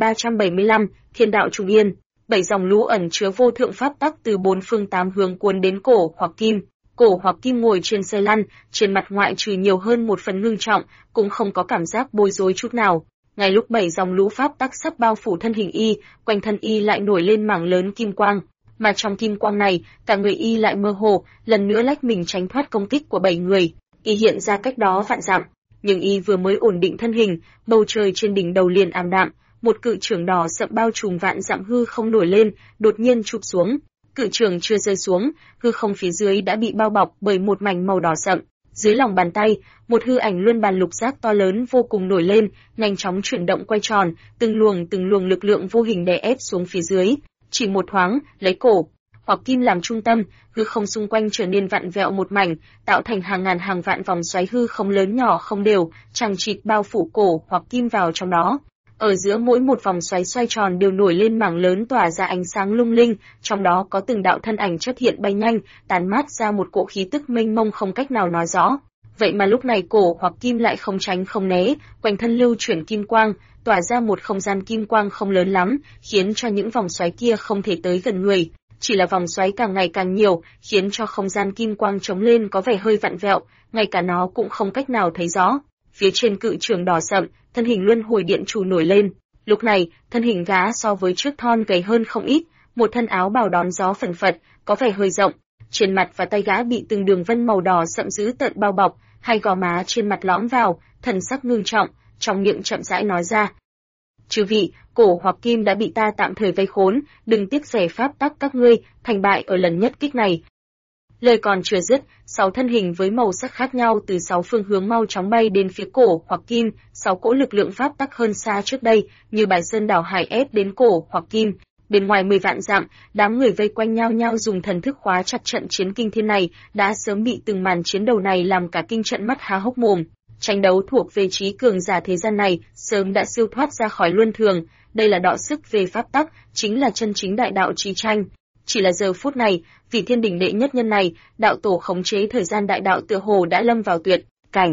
1375, Thiên đạo trùng yên. 7 dòng lũ ẩn chứa vô thượng pháp tắc từ 4 phương 8 hướng cuốn đến cổ hoặc kim. Cổ hoặc kim ngồi trên xe lăn, trên mặt ngoại trừ nhiều hơn một phần ngưng trọng, cũng không có cảm giác bối rối chút nào. Ngay lúc 7 dòng lũ pháp tắc sắp bao phủ thân hình y, quanh thân y lại nổi lên mảng lớn kim quang, mà trong kim quang này, cả người y lại mơ hồ, lần nữa lách mình tránh thoát công kích của 7 người. Y hiện ra cách đó vạn dặm, nhưng y vừa mới ổn định thân hình, bầu trời trên đỉnh đầu liền ảm đạm, một cự chưởng đỏ sậm bao trùm vạn dặm hư không nổi lên, đột nhiên chụp xuống. Cự chưởng chưa rơi xuống, hư không phía dưới đã bị bao bọc bởi một mảnh màu đỏ sậm. Dưới lòng bàn tay, một hư ảnh luân bàn lục giác to lớn vô cùng nổi lên, nhanh chóng chuyển động quay tròn, từng luồng lực lượng vô hình đè ép xuống phía dưới. Chỉ một thoáng, lấy cổ hoặc kim làm trung tâm, hư không xung quanh trở nên vặn vẹo một mảnh, tạo thành hàng ngàn hàng vạn vòng xoáy hư không lớn nhỏ không đều, chằng chịt bao phủ cổ hoặc kim vào trong đó. Ở giữa mỗi một vòng xoáy xoay tròn đều nổi lên mảng lớn tỏa ra ánh sáng lung linh, trong đó có từng đạo thân ảnh chớp hiện bay nhanh, tàn mát ra một cỗ khí tức mênh mông không cách nào nói rõ. Vậy mà lúc này cổ hoặc kim lại không tránh không né, quanh thân lưu chuyển kim quang, tỏa ra một không gian kim quang không lớn lắm, khiến cho những vòng xoáy kia không thể tới gần người. Chỉ là vòng xoáy càng ngày càng nhiều, khiến cho không gian kim quang trống lên có vẻ hơi vặn vẹo, ngay cả nó cũng không cách nào thấy rõ. Phía trên cự trường đỏ sậm, thân hình luân hồi điện chủ nổi lên. Lúc này, thân hình gã so với trước thon gầy hơn không ít, một thân áo bào đón gió phần phật, có vẻ hơi rộng. Trên mặt và tay gã bị từng đường vân màu đỏ sậm dữ tợn bao bọc, hai gò má trên mặt lõm vào, thần sắc ngưng trọng, trong miệng chậm rãi nói ra: "Chư vị, cổ hoặc kim đã bị ta tạm thời vây khốn, đừng tiếc rẻ pháp tắc các ngươi, thành bại ở lần nhất kích này." Lời còn chưa dứt, 6 thân hình với màu sắc khác nhau từ 6 phương hướng mau chóng bay đến phía cổ hoặc kim, 6 cỗ lực lượng pháp tắc hơn xa trước đây, như bài sơn đảo hải ép đến cổ hoặc kim. Bên ngoài 10 vạn dặm, đám người vây quanh nhau nhau dùng thần thức khóa chặt trận chiến kinh thiên này, đã sớm bị từng màn chiến đầu này làm cả kinh trận mắt há hốc mồm. Tranh đấu thuộc về trí cường giả thế gian này, sớm đã siêu thoát ra khỏi luân thường, đây là đọ sức về pháp tắc, chính là chân chính đại đạo chi tranh. Chỉ là giờ phút này, vị thiên đỉnh đệ nhất nhân này, đạo tổ khống chế thời gian đại đạo tựa hồ đã lâm vào tuyệt cảnh.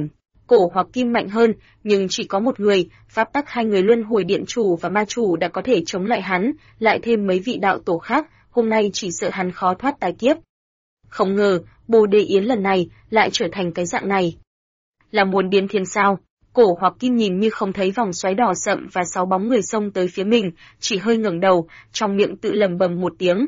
Cổ hoặc Kim mạnh hơn, nhưng chỉ có một người, pháp tắc hai người luân hồi điện chủ và ma chủ đã có thể chống lại hắn, lại thêm mấy vị đạo tổ khác, hôm nay chỉ sợ hắn khó thoát tai kiếp. Không ngờ, Bồ Đề Yến lần này lại trở thành cái dạng này. Là muốn biến thiên sao? Cổ hoặc Kim nhìn như không thấy vòng xoáy đỏ sậm và 6 bóng người xông tới phía mình, chỉ hơi ngẩng đầu, trong miệng tự lẩm bẩm một tiếng.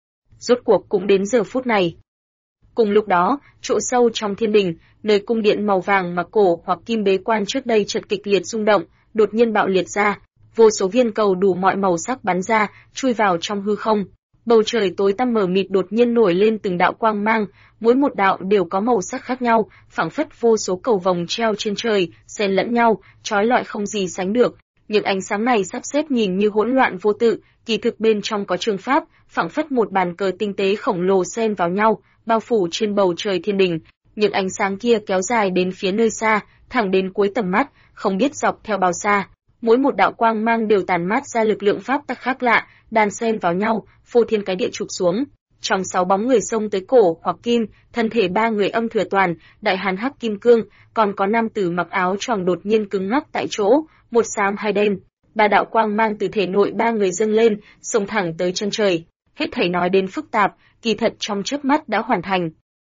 Rốt cuộc cũng đến giờ phút này. Cùng lúc đó, chỗ sâu trong thiên đình, nơi cung điện màu vàng mà Cổ hoặc Kim bế quan trước đây chợt kịch liệt rung động, đột nhiên bạo liệt ra, vô số viên cầu đủ mọi màu sắc bắn ra, chui vào trong hư không. Bầu trời tối tăm mờ mịt đột nhiên nổi lên từng đạo quang mang, mỗi một đạo đều có màu sắc khác nhau, phảng phất vô số cầu vồng treo trên trời, xen lẫn nhau, chói lọi không gì sánh được. Những ánh sáng này sắp xếp nhìn như hỗn loạn vô tự, kỳ thực bên trong có trường pháp, phảng phất một bàn cờ tinh tế khổng lồ xen vào nhau, bao phủ trên bầu trời thiên đình. Những ánh sáng kia kéo dài đến phía nơi xa, thẳng đến cuối tầm mắt, không biết dọc theo bao xa. Mỗi một đạo quang mang đều tàn mát ra lực lượng pháp tắc khác lạ, đan xen vào nhau, phô thiên cái địa chụp xuống. Trong 6 bóng người xông tới Cổ hoặc Kim, thân thể 3 người Âm Thừa Toàn, Đại Hán Hắc Kim Cương, còn có nam tử mặc áo choàng đột nhiên cứng ngắc tại chỗ, một xám hai đen. 3 đạo quang mang từ thể nội 3 người dâng lên, xông thẳng tới chân trời. Hết thảy nói đến phức tạp, kỳ thật trong chớp mắt đã hoàn thành.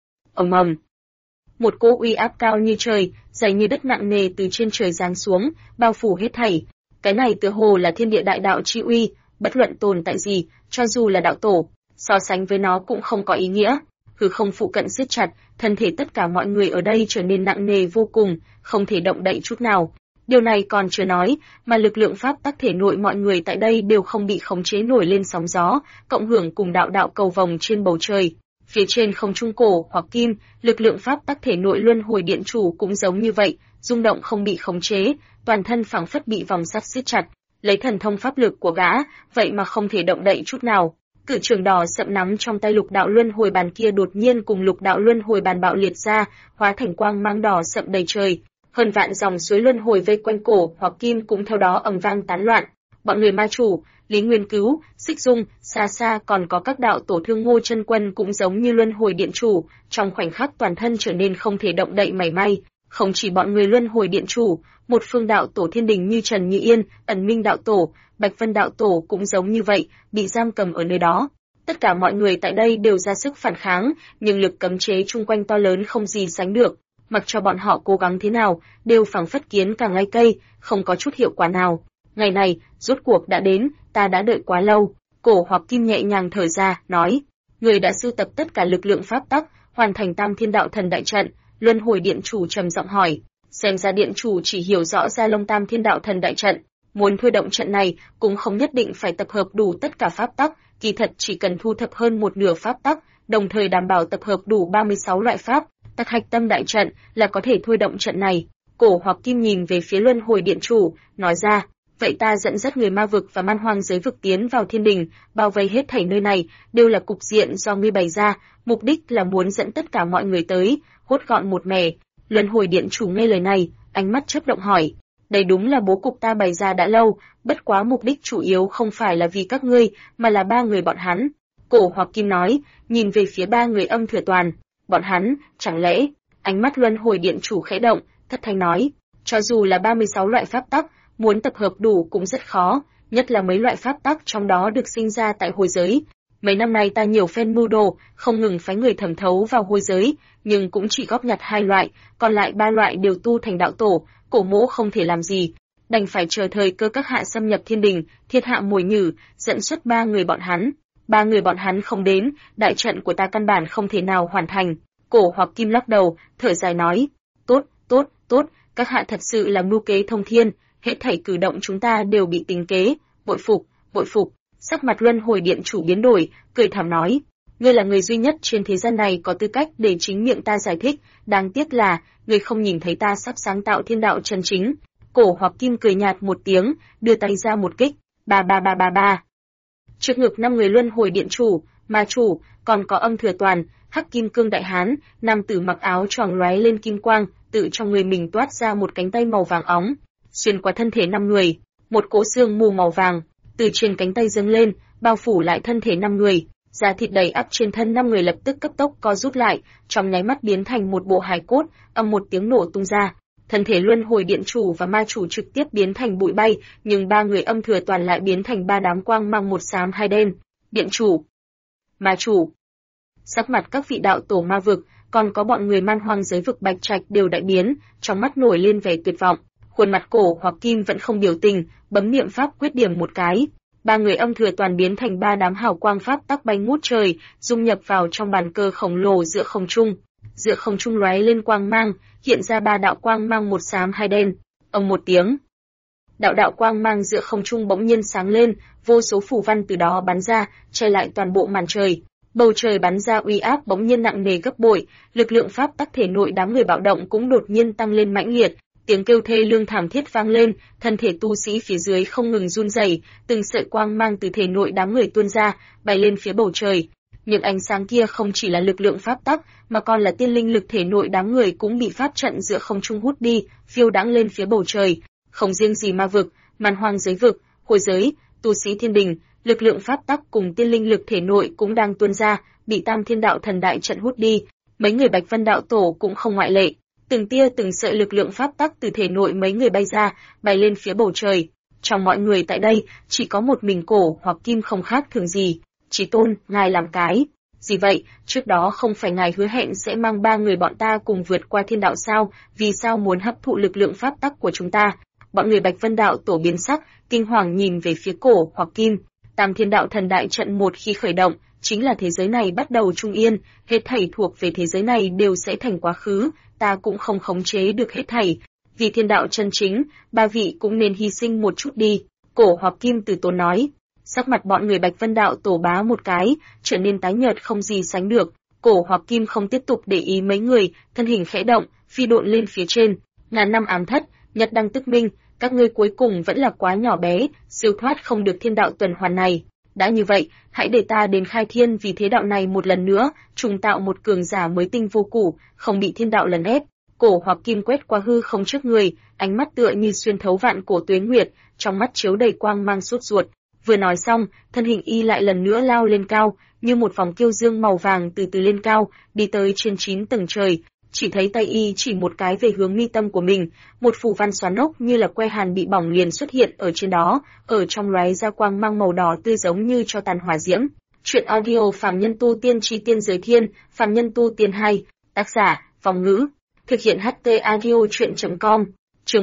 Ầm ầm. Một cỗ uy áp cao như trời, dày như đất nặng nề từ trên trời giáng xuống, bao phủ hết thảy. Cái này tựa hồ là thiên địa đại đạo chi uy, bất luận tồn tại gì, cho dù là đạo tổ, so sánh với nó cũng không có ý nghĩa. Hư không phụ cận siết chặt, thân thể tất cả mọi người ở đây trở nên nặng nề vô cùng, không thể động đậy chút nào. Điều này còn chưa nói, mà lực lượng pháp tắc thể nội mọi người tại đây đều không bị khống chế nổi lên sóng gió, cộng hưởng cùng đạo đạo cầu vồng trên bầu trời. Phía trên không trung Cổ hoặc Kim, lực lượng pháp tắc thể nội luân hồi điện chủ cũng giống như vậy, rung động không bị khống chế, toàn thân phảng phất bị vòng sắt siết chặt, lấy thần thông pháp lực của gã, vậy mà không thể động đậy chút nào. Cự trường đỏ sậm nắm trong tay lục đạo luân hồi bàn kia đột nhiên cùng lục đạo luân hồi bàn bạo liệt ra, hóa thành quang mang đỏ sậm đầy trời. Hơn vạn dòng suối luân hồi vây quanh Cổ hoặc Kim cũng theo đó ầm vang tán loạn. Bọn người ma chủ, Lý Nguyên Cứu, Xích Dung, xa xa còn có các đạo tổ thương Ngô Chân Quân cũng giống như luân hồi điện chủ, trong khoảnh khắc toàn thân trở nên không thể động đậy mảy may. Không chỉ bọn người luân hồi điện chủ, một phương đạo tổ thiên đình như Trần Như Yên, Ẩn Minh đạo tổ, Bạch Vân đạo tổ cũng giống như vậy, bị giam cầm ở nơi đó. Tất cả mọi người tại đây đều ra sức phản kháng, nhưng lực cấm chế chung quanh to lớn không gì sánh được. Mặc cho bọn họ cố gắng thế nào, đều phảng phất kiến càng ngay cây, không có chút hiệu quả nào. Ngày này, rốt cuộc đã đến, ta đã đợi quá lâu. Cổ hoặc Kim nhẹ nhàng thở ra, nói, người đã sưu tập tất cả lực lượng pháp tắc, hoàn thành Tam Thiên Đạo Thần đại trận. Luân hồi điện chủ trầm giọng hỏi, xem ra điện chủ chỉ hiểu rõ Gia Long Tam Thiên Đạo Thần đại trận, muốn thôi động trận này cũng không nhất định phải tập hợp đủ tất cả pháp tắc, kỳ thật chỉ cần thu thập hơn một nửa pháp tắc, đồng thời đảm bảo tập hợp đủ 36 loại pháp tắc hạch tâm đại trận là có thể thôi động trận này. Cổ hoặc Kim nhìn về phía luân hồi điện chủ, nói ra, vậy ta dẫn dắt người ma vực và man hoang giới vực tiến vào thiên đình, bao vây hết thảy nơi này, đều là cục diện do ngươi bày ra, mục đích là muốn dẫn tất cả mọi người tới, hốt gọn một mẻ. Luân hồi điện chủ nghe lời này, ánh mắt chớp động hỏi, đây đúng là bố cục ta bày ra đã lâu, bất quá mục đích chủ yếu không phải là vì các ngươi, mà là 3 người bọn hắn. Cổ hoặc Kim nói, nhìn về phía 3 người Âm Thừa Toàn, bọn hắn, chẳng lẽ? Ánh mắt luân hồi điện chủ khẽ động, thất thanh nói, cho dù là 36 loại pháp tắc, muốn tập hợp đủ cũng rất khó, nhất là mấy loại pháp tắc trong đó được sinh ra tại hồi giới. Mấy năm nay ta nhiều phen mưu đồ, không ngừng phái người thẩm thấu vào hồi giới, nhưng cũng chỉ góp nhặt 2 loại, còn lại 3 loại đều tu thành đạo tổ, Cổ mỗ không thể làm gì, đành phải chờ thời cơ các hạ xâm nhập thiên đình, thiết hạ mồi nhử, dẫn xuất 3 người bọn hắn. 3 người bọn hắn không đến, đại trận của ta căn bản không thể nào hoàn thành. Cổ hoặc Kim lắc đầu, thở dài nói, tốt, các hạ thật sự là mưu kế thông thiên, hết thảy cử động chúng ta đều bị tính kế, bội phục. Sắc mặt luân hồi điện chủ biến đổi, cười thảm nói, ngươi là người duy nhất trên thế gian này có tư cách để chính miệng ta giải thích, đáng tiếc là, ngươi không nhìn thấy ta sắp sáng tạo thiên đạo chân chính. Cổ hoặc Kim cười nhạt một tiếng, đưa tay ra một kích, ba. Trước ngực 5 người luân hồi điện chủ, ma chủ, còn có Âm Thừa Toàn, Hắc Kim Cương đại hán, nam tử mặc áo choàng lóe lên kim quang, tự trong người mình toát ra một cánh tay màu vàng óng, xuyên qua thân thể 5 người, một cỗ xương mù màu vàng từ trên cánh tay dâng lên, bao phủ lại thân thể 5 người, da thịt đầy ắp trên thân 5 người lập tức cấp tốc co rút lại, trong nháy mắt biến thành một bộ hài cốt, ầm một tiếng nổ tung ra. Thân thể luân hồi điện chủ và ma chủ trực tiếp biến thành bụi bay, nhưng ba người âm thừa toàn lại biến thành ba đám quang mang một xám hai đen. Điện chủ, ma chủ, sắc mặt các vị đạo tổ ma vực, còn có bọn người man hoang giới vực bạch trạch đều đại biến, trong mắt nổi lên vẻ tuyệt vọng. Khuôn mặt Cổ Hoặc Kim vẫn không biểu tình, bấm niệm pháp quyết điểm một cái. Ba người âm thừa toàn biến thành ba đám hào quang pháp tắc bay ngút trời, dung nhập vào trong bàn cờ khổng lồ giữa không trung. Giữa không trung lóe lên quang mang, hiện ra ba đạo quang mang một xám hai đen. Ầm một tiếng, đạo quang mang giữa không trung bỗng nhiên sáng lên, vô số phù văn từ đó bắn ra, che lại toàn bộ màn trời. Bầu trời bắn ra uy áp bỗng nhiên nặng nề gấp bội, lực lượng pháp tắc thể nội đám người bạo động cũng đột nhiên tăng lên mãnh liệt, tiếng kêu thê lương thảm thiết vang lên, thân thể tu sĩ phía dưới không ngừng run rẩy, từng sợi quang mang từ thể nội đám người tuôn ra, bay lên phía bầu trời. Những ánh sáng kia không chỉ là lực lượng pháp tắc, mà còn là tiên linh lực thể nội đám người cũng bị pháp trận giữa không trung hút đi, phiêu đãng lên phía bầu trời. Không riêng gì ma vực, man hoang giới vực, hồi giới, tu sĩ thiên đình, lực lượng pháp tắc cùng tiên linh lực thể nội cũng đang tuôn ra, bị Tam Thiên Đạo Thần đại trận hút đi. Mấy người Bạch Vân đạo tổ cũng không ngoại lệ, từng tia từng sợi lực lượng pháp tắc từ thể nội mấy người bay ra, bay lên phía bầu trời. Trong mọi người tại đây, chỉ có một mình Cổ Hoặc Kim không khác thường gì. Chí Tôn, ngài làm cái gì vậy? Trước đó không phải ngài hứa hẹn sẽ mang ba người bọn ta cùng vượt qua thiên đạo sao? Vì sao muốn hấp thụ lực lượng pháp tắc của chúng ta? Bọn người Bạch Vân đạo tổ biến sắc, kinh hoàng nhìn về phía Cổ Hoặc Kim. Tam Thiên Đạo Thần đại trận một khi khởi động, chính là thế giới này bắt đầu trung yên, hết thảy thuộc về thế giới này đều sẽ thành quá khứ, ta cũng không khống chế được hết thảy. Vì thiên đạo chân chính, ba vị cũng nên hy sinh một chút đi. Cổ Hoặc Kim từ tốn nói. Sắc mặt bọn người Bạch Vân đạo tổ bá một cái, trở nên tái nhợt không gì sánh được. Cổ Hoặc Kim không tiếp tục để ý mấy người, thân hình khẽ động, phi độn lên phía trên. Ngàn năm ám thất, nhật đăng tức minh, các ngươi cuối cùng vẫn là quá nhỏ bé, siêu thoát không được thiên đạo tuần hoàn này. Đã như vậy, hãy để ta đến khai thiên vì thế đạo này một lần nữa, trùng tạo một cường giả mới tinh vô củ, không bị thiên đạo lấn ép. Cổ Hoặc Kim quét qua hư không trước người, ánh mắt tựa như xuyên thấu vạn cổ tuế nguyệt, trong mắt chiếu đầy quang mang sốt ruột. Vừa nói xong, thân hình y lại lần nữa lao lên cao, như một vòng kiêu dương màu vàng từ từ lên cao, đi tới trên 9 tầng trời. Chỉ thấy tay y chỉ một cái về hướng mi tâm của mình, một phù văn xoắn ốc như là que hàn bị bỏng liền xuất hiện ở trên đó, ở trong lóe ra quang mang màu đỏ tươi giống như cho tàn hỏa diễm. Truyện audio Phàm Nhân Tu Tiên Chi Tiên Giới Thiên, Phàm Nhân Tu Tiên 2, tác giả, Vong Ngữ, thực hiện HT audio truyện.com, chương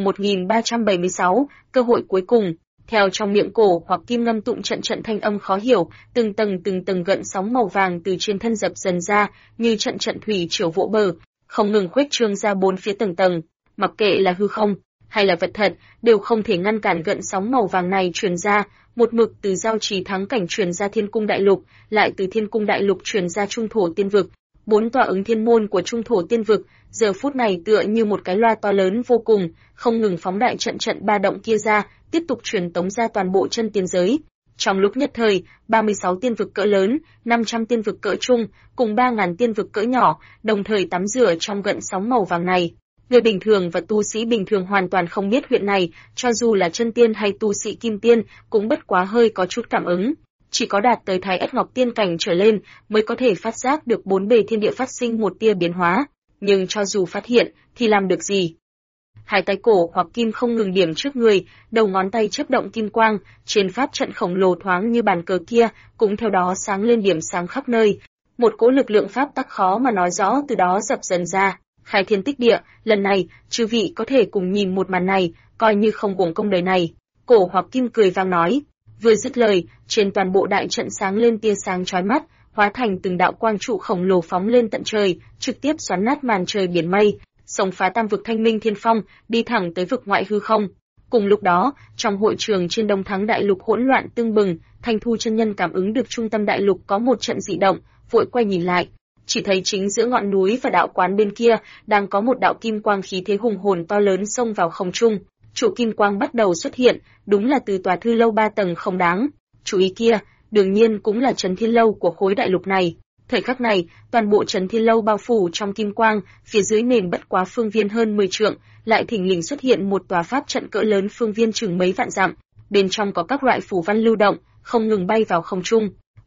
1376, cơ hội cuối cùng. Theo trong miệng Cổ Hoặc Kim ngâm tụng trận thanh âm khó hiểu, từng tầng gợn sóng màu vàng từ trên thân dập dần ra, như trận thủy triều vỗ bờ, không ngừng khuếch trương ra bốn phía tầng. Mặc kệ là hư không hay là vật thật, đều không thể ngăn cản gợn sóng màu vàng này truyền ra, một mực từ giao trì thắng cảnh truyền ra Thiên Cung Đại Lục, lại từ Thiên Cung Đại Lục truyền ra Trung Thổ Tiên Vực. 4 tòa ứng thiên môn của Trung Thổ Tiên Vực, giờ phút này tựa như một cái loa to lớn vô cùng, không ngừng phóng đại trận ba động kia ra, tiếp tục truyền tống ra toàn bộ chân tiên giới. Trong lúc nhất thời, 36 tiên vực cỡ lớn, 500 tiên vực cỡ trung, cùng 3.000 tiên vực cỡ nhỏ, đồng thời tắm rửa trong gợn sóng màu vàng này. Người bình thường và tu sĩ bình thường hoàn toàn không biết chuyện này, cho dù là chân tiên hay tu sĩ kim tiên, cũng bất quá hơi có chút cảm ứng. Chỉ có đạt tới Thái Ất Ngọc Tiên cảnh trở lên mới có thể phát giác được bốn bề thiên địa phát sinh một tia biến hóa, nhưng cho dù phát hiện thì làm được gì? Hai tay Cổ Hoặc Kim không ngừng điểm trước người, đầu ngón tay chớp động kim quang, trên pháp trận khổng lồ thoáng như bàn cờ kia, cũng theo đó sáng lên điểm sáng khắp nơi. Một cỗ lực lượng pháp tắc khó mà nói rõ từ đó dập dần ra. Khai thiên tích địa, lần này, chư vị có thể cùng nhìn một màn này, coi như không uổng công đời này. Cổ Hoặc Kim cười vang nói. Vừa dứt lời, trên toàn bộ đại trận sáng lên tia sáng chói mắt, hóa thành từng đạo quang trụ khổng lồ phóng lên tận trời, trực tiếp xoắn nát màn trời biển mây, xông phá tam vực Thanh Minh Thiên Phong, đi thẳng tới vực ngoại hư không. Cùng lúc đó, trong hội trường trên Đông Thắng Đại Lục hỗn loạn tưng bừng, Thanh Thu chân nhân cảm ứng được trung tâm đại lục có một trận dị động, vội quay nhìn lại, chỉ thấy chính giữa ngọn núi và đạo quán bên kia đang có một đạo kim quang khí thế hùng hồn to lớn xông vào không trung. Trụ kim quang bắt đầu xuất hiện, đúng là từ tòa thư lâu 3 tầng không đáng. Chú ý kia, đương nhiên cũng là Trấn Thiên Lâu của khối đại lục này. Thời khắc này, toàn bộ Trấn Thiên Lâu bao phủ trong kim quang, phía dưới nền bất quá phương viên hơn 10 trượng, lại thình lình xuất hiện một tòa pháp trận cỡ lớn phương viên chừng mấy vạn dặm. Bên trong có các loại phù văn lưu động, không ngừng bay vào không trung.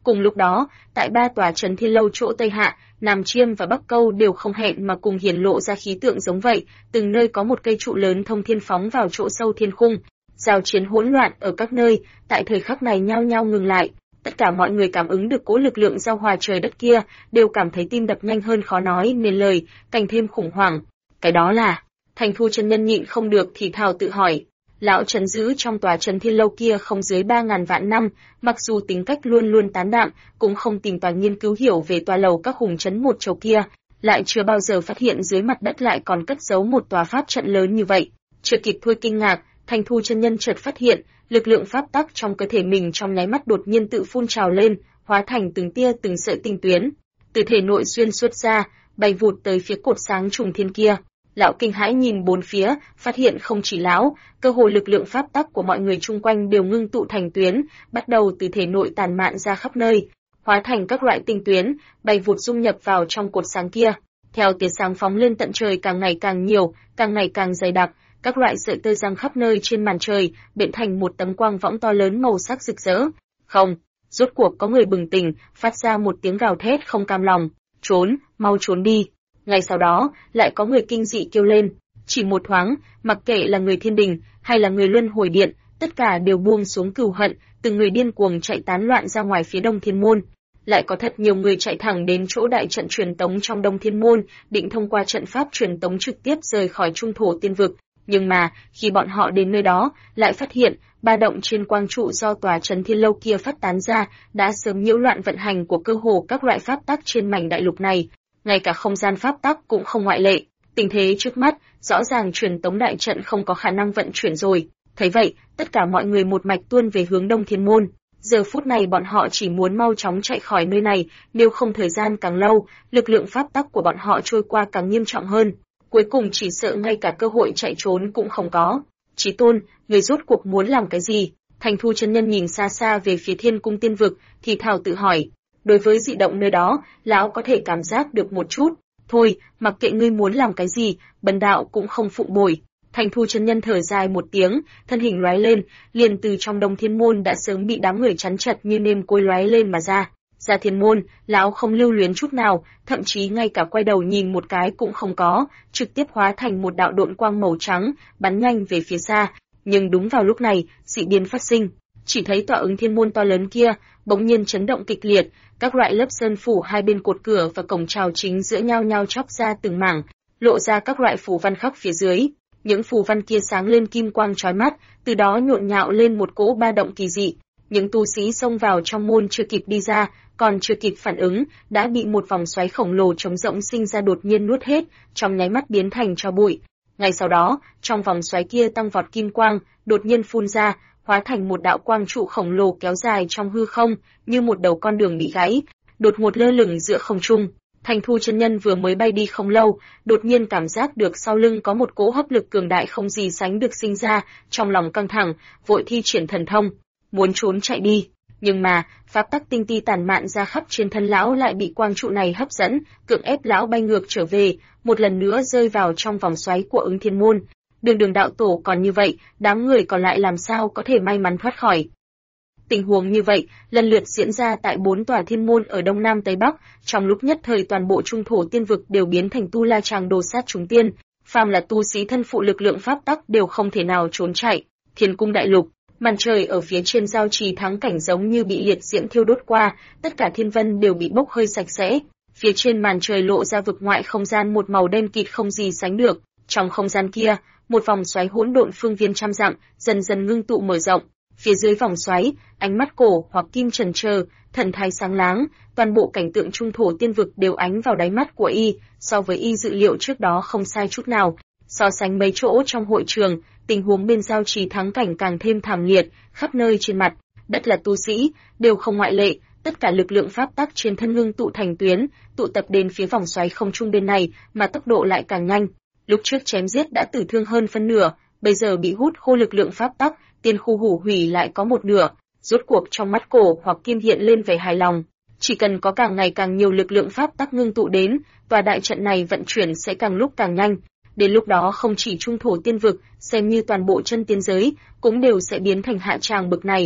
Cùng lúc đó, tại ba tòa trấn thiên lâu chỗ Tây Hạ, Nam Chiêm và Bắc Câu đều không hẹn mà cùng hiển lộ ra khí tượng giống vậy, từng nơi có một cây trụ lớn thông thiên phóng vào chỗ sâu thiên khung. Giao chiến hỗn loạn ở các nơi, tại thời khắc này nhao nhao ngừng lại. Tất cả mọi người cảm ứng được cỗ lực lượng giao hòa trời đất kia, đều cảm thấy tim đập nhanh hơn khó nói nên lời, càng thêm khủng hoảng. Cái đó là, Thành Thu chân nhân nhịn không được thì thào tự hỏi. Lão trấn giữ trong tòa trấn thiên lâu kia không dưới 3.000 vạn năm, mặc dù tính cách luôn luôn tán đạm, cũng không tìm tòi nghiên cứu hiểu về tòa lầu các hùng trấn một chầu kia, lại chưa bao giờ phát hiện dưới mặt đất lại còn cất giấu một tòa pháp trận lớn như vậy. Chưa kịp thôi kinh ngạc, Thành Thu chân nhân chợt phát hiện, lực lượng pháp tắc trong cơ thể mình trong nháy mắt đột nhiên tự phun trào lên, hóa thành từng tia từng sợi tinh tuyến, từ thể nội xuyên suốt ra, bay vụt tới phía cột sáng trùng thiên kia. Lão kinh hãi nhìn bốn phía, phát hiện không chỉ lão, cơ hồ lực lượng pháp tắc của mọi người chung quanh đều ngưng tụ thành tuyến, bắt đầu từ thể nội tàn mạn ra khắp nơi, hóa thành các loại tinh tuyến, bay vụt dung nhập vào trong cột sáng kia. Theo tia sáng phóng lên tận trời càng ngày càng nhiều, càng ngày càng dày đặc, các loại sợi tơ giăng khắp nơi trên màn trời, biến thành một tấm quang võng to lớn màu sắc rực rỡ. Không, rốt cuộc có người bừng tỉnh, phát ra một tiếng gào thét không cam lòng, trốn, mau trốn đi. Ngay sau đó, lại có người kinh dị kêu lên, chỉ một thoáng, mặc kệ là người thiên đình, hay là người luân hồi điện, tất cả đều buông xuống cừu hận, từng người điên cuồng chạy tán loạn ra ngoài phía đông thiên môn. Lại có thật nhiều người chạy thẳng đến chỗ đại trận truyền tống trong đông thiên môn, định thông qua trận pháp truyền tống trực tiếp rời khỏi trung thổ tiên vực. Nhưng mà, khi bọn họ đến nơi đó, lại phát hiện, ba động trên quang trụ do tòa trấn thiên lâu kia phát tán ra, đã sớm nhiễu loạn vận hành của cơ hồ các loại pháp tắc trên mảnh đại lục này. Ngay cả không gian pháp tắc cũng không ngoại lệ. Tình thế trước mắt, rõ ràng truyền tống đại trận không có khả năng vận chuyển rồi. Thấy vậy, tất cả mọi người một mạch tuôn về hướng đông thiên môn. Giờ phút này bọn họ chỉ muốn mau chóng chạy khỏi nơi này, nếu không thời gian càng lâu, lực lượng pháp tắc của bọn họ trôi qua càng nghiêm trọng hơn. Cuối cùng chỉ sợ ngay cả cơ hội chạy trốn cũng không có. Chí Tôn, người rốt cuộc muốn làm cái gì? Thành Thu chân nhân nhìn xa xa về phía Thiên Cung Tiên Vực, thì thào tự hỏi. Đối với dị động nơi đó, lão có thể cảm giác được một chút. Thôi, mặc kệ ngươi muốn làm cái gì, bần đạo cũng không phụng bồi. Thành Thu chân nhân thở dài một tiếng, thân hình lóe lên, liền từ trong đông thiên môn đã sớm bị đám người chắn chặt như nêm cối lóe lên mà ra. Ra thiên môn, lão không lưu luyến chút nào, thậm chí ngay cả quay đầu nhìn một cái cũng không có, trực tiếp hóa thành một đạo độn quang màu trắng, bắn nhanh về phía xa. Nhưng đúng vào lúc này, dị biến phát sinh. Chỉ thấy tòa ứng thiên môn to lớn kia, bỗng nhiên chấn động kịch liệt, các loại lớp sơn phủ hai bên cột cửa và cổng chào chính giữa nhau nhau chóc ra từng mảng, lộ ra các loại phù văn khắc phía dưới. Những phù văn kia sáng lên kim quang chói mắt, từ đó nhộn nhạo lên một cỗ ba động kỳ dị. Những tu sĩ xông vào trong môn chưa kịp đi ra, còn chưa kịp phản ứng, đã bị một vòng xoáy khổng lồ trống rỗng sinh ra đột nhiên nuốt hết, trong nháy mắt biến thành tro bụi. Ngay sau đó, trong vòng xoáy kia tăng vọt kim quang, đột nhiên phun ra, hóa thành một đạo quang trụ khổng lồ kéo dài trong hư không, như một đầu con đường bị gãy, đột ngột lơ lửng giữa không trung. Thành Thu chân nhân vừa mới bay đi không lâu, đột nhiên cảm giác được sau lưng có một cỗ hấp lực cường đại không gì sánh được sinh ra, trong lòng căng thẳng, vội thi triển thần thông, muốn trốn chạy đi. Nhưng mà, pháp tắc tinh ti tàn mạn ra khắp trên thân lão lại bị quang trụ này hấp dẫn, cưỡng ép lão bay ngược trở về, một lần nữa rơi vào trong vòng xoáy của ứng thiên môn. Đường đạo tổ còn như vậy, đám người còn lại làm sao có thể may mắn thoát khỏi. Tình huống như vậy, lần lượt diễn ra tại 4 tòa thiên môn ở Đông Nam Tây Bắc, trong lúc nhất thời toàn bộ trung thổ tiên vực đều biến thành tu la tràng đồ sát chúng tiên, phàm là tu sĩ thân phụ lực lượng pháp tắc đều không thể nào trốn chạy. Thiên cung đại lục, màn trời ở phía trên giao trì thắng cảnh giống như bị liệt diễm thiêu đốt qua, tất cả thiên vân đều bị bốc hơi sạch sẽ. Phía trên màn trời lộ ra vực ngoại không gian một màu đen kịt không gì sánh được, trong không gian kia, một vòng xoáy hỗn độn phương viên trăm dặm, dần dần ngưng tụ mở rộng. Phía dưới vòng xoáy, ánh mắt cổ hoặc kim trần trờ, thần thái sáng láng, toàn bộ cảnh tượng trung thổ tiên vực đều ánh vào đáy mắt của y, so với y dự liệu trước đó không sai chút nào. So sánh mấy chỗ trong hội trường, tình huống bên giao trì thắng cảnh càng thêm thảm liệt, khắp nơi trên mặt đất là tu sĩ, đều không ngoại lệ, tất cả lực lượng pháp tắc trên thân ngưng tụ thành tuyến, tụ tập đến phía vòng xoáy không trung bên này, mà tốc độ lại càng nhanh. Lúc trước chém giết đã tử thương hơn phân nửa, bây giờ bị hút khô lực lượng pháp tắc, tiên khu hủ hủy lại có một nửa. Rốt cuộc trong mắt cổ hoặc kim hiện lên vẻ hài lòng. Chỉ cần có càng ngày càng nhiều lực lượng pháp tắc ngưng tụ đến, tòa đại trận này vận chuyển sẽ càng lúc càng nhanh. Đến lúc đó không chỉ trung thổ tiên vực, xem như toàn bộ chân tiên giới, cũng đều sẽ biến thành hạ tràng bực này.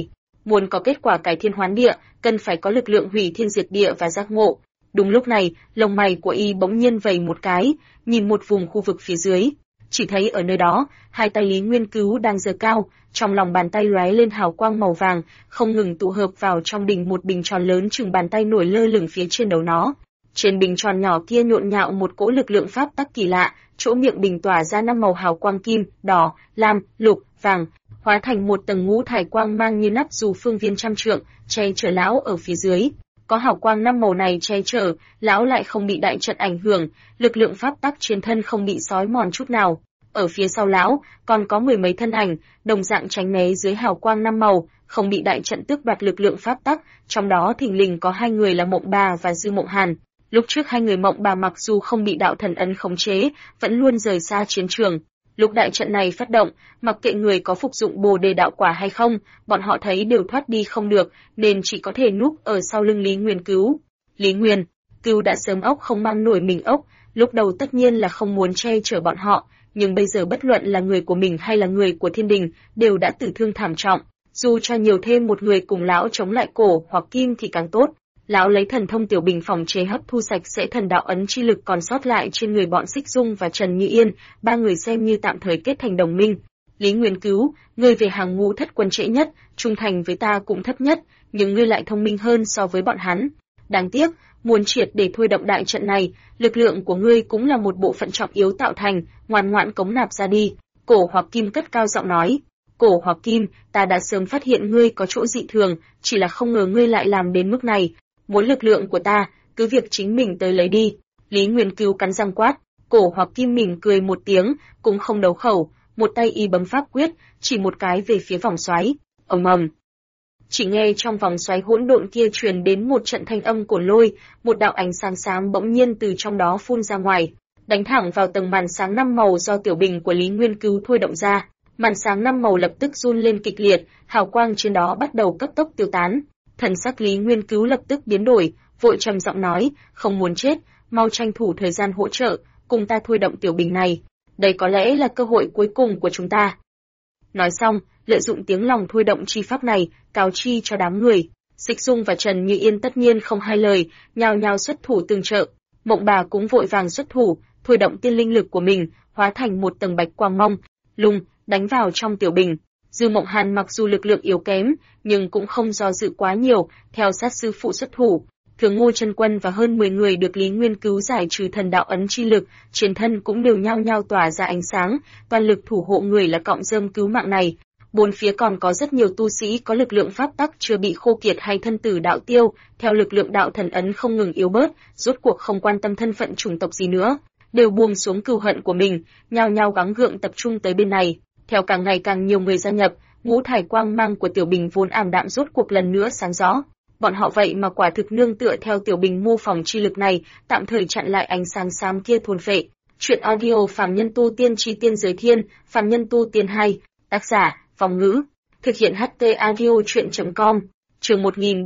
Muốn có kết quả cải thiên hoán địa, cần phải có lực lượng hủy thiên diệt địa và giác ngộ. Đúng lúc này, lông mày của y bỗng nhiên vẩy một cái, nhìn một vùng khu vực phía dưới. Chỉ thấy ở nơi đó, hai tay Lý Nguyên Cứu đang giơ cao, trong lòng bàn tay lóe lên hào quang màu vàng, không ngừng tụ hợp vào trong đỉnh một bình tròn lớn chừng bàn tay nổi lơ lửng phía trên đầu nó. Trên bình tròn nhỏ kia nhộn nhạo một cỗ lực lượng pháp tắc kỳ lạ, chỗ miệng bình tỏa ra 5 màu hào quang kim, đỏ, lam, lục, vàng, hóa thành một tầng ngũ thải quang mang như nắp dù phương viên trăm trượng, che chở lão ở phía dưới. Có hào quang 5 màu này che chở, lão lại không bị đại trận ảnh hưởng, lực lượng pháp tắc trên thân không bị xói mòn chút nào. Ở phía sau lão, còn có 10 mấy thân ảnh, đồng dạng tránh né dưới hào quang 5 màu, không bị đại trận tước đoạt lực lượng pháp tắc, trong đó thình lình có 2 người là Mộng Bà và Dư Mộng Hàn. Lúc trước 2 người Mộng Bà mặc dù không bị đạo thần ấn khống chế, vẫn luôn rời xa chiến trường. Lúc đại trận này phát động, mặc kệ người có phục dụng Bồ Đề đạo quả hay không, bọn họ thấy đều thoát đi không được, nên chỉ có thể núp ở sau lưng Lý Nguyên Cứu. Lý Nguyên Cứu đã sớm ốc không mang nổi mình ốc, lúc đầu tất nhiên là không muốn che chở bọn họ, nhưng bây giờ bất luận là người của mình hay là người của Thiên Đình, đều đã tử thương thảm trọng. Dù cho nhiều thêm một người cùng lão chống lại Cổ hoặc Kim thì càng tốt. Lão lấy thần thông tiểu bình phòng chế hấp thu sạch sẽ thần đạo ấn chi lực còn sót lại trên người bọn Xích Dung và Trần Như Yên, ba người xem như tạm thời kết thành đồng minh. Lý Nguyên Cứu, ngươi về hàng ngũ thất quân trễ nhất, trung thành với ta cũng thấp nhất, nhưng ngươi lại thông minh hơn so với bọn hắn. Đáng tiếc, muốn triệt để thôi động đại trận này, lực lượng của ngươi cũng là một bộ phận trọng yếu tạo thành, ngoan ngoãn cống nạp ra đi. Cổ Hoặc Kim cất cao giọng nói. Cổ Hoặc Kim, ta đã sớm phát hiện ngươi có chỗ dị thường, chỉ là không ngờ ngươi lại làm đến mức này. Muốn lực lượng của ta, cứ việc chính mình tới lấy đi. Lý Nguyên Cứu cắn răng quát. Cổ Hoặc Kim mỉm cười một tiếng, cũng không đấu khẩu, một tay y bấm pháp quyết, chỉ một cái về phía vòng xoáy. Ầm ầm. Chỉ nghe trong vòng xoáy hỗn độn kia truyền đến một trận thanh âm của lôi, một đạo ánh sáng xám bỗng nhiên từ trong đó phun ra ngoài, đánh thẳng vào tầng màn sáng 5 màu do tiểu bình của Lý Nguyên Cứu thôi động ra. Màn sáng 5 màu lập tức run lên kịch liệt, hào quang trên đó bắt đầu cấp tốc tiêu tán. Thần sắc Lý Nguyên Cứu lập tức biến đổi, vội trầm giọng nói, không muốn chết, mau tranh thủ thời gian hỗ trợ, cùng ta thôi động tiểu bình này. Đây có lẽ là cơ hội cuối cùng của chúng ta. Nói xong, lợi dụng tiếng lòng thôi động chi pháp này, cáo chi cho đám người. Xích Dung và Trần Như Yên tất nhiên không hai lời, nhao nhao xuất thủ tương trợ. Mộng Bà cũng vội vàng xuất thủ, thôi động tiên linh lực của mình, hóa thành một tầng bạch quang mông lung, đánh vào trong tiểu bình. Dư Mộng Hàn mặc dù lực lượng yếu kém, nhưng cũng không do dự quá nhiều, theo sát sư phụ xuất thủ. Thường Ngô Chân Quân và hơn 10 người được Lý Nguyên Cứu giải trừ thần đạo ấn chi lực, trên thân cũng đều nhao nhao tỏa ra ánh sáng, toàn lực thủ hộ người là cọng rơm cứu mạng này. Bốn phía còn có rất nhiều tu sĩ có lực lượng pháp tắc chưa bị khô kiệt hay thân tử đạo tiêu, theo lực lượng đạo thần ấn không ngừng yếu bớt, rốt cuộc không quan tâm thân phận chủng tộc gì nữa, đều buông xuống cừu hận của mình, nhao nhao gắng gượng tập trung tới bên này. Theo càng ngày càng nhiều người gia nhập, ngũ thải quang mang của tiểu bình vốn ảm đạm rốt cuộc lần nữa sáng rõ. Bọn họ vậy mà quả thực nương tựa theo tiểu bình mô phỏng chi lực này, tạm thời chặn lại ánh sáng xám kia thôn phệ. Chuyện audio Phàm Nhân Tu Tiên Chi Tiên Giới Thiên, Phàm Nhân Tu Tiên 2, tác giả Vong Ngữ, thực hiện HT audio truyện.com. Chương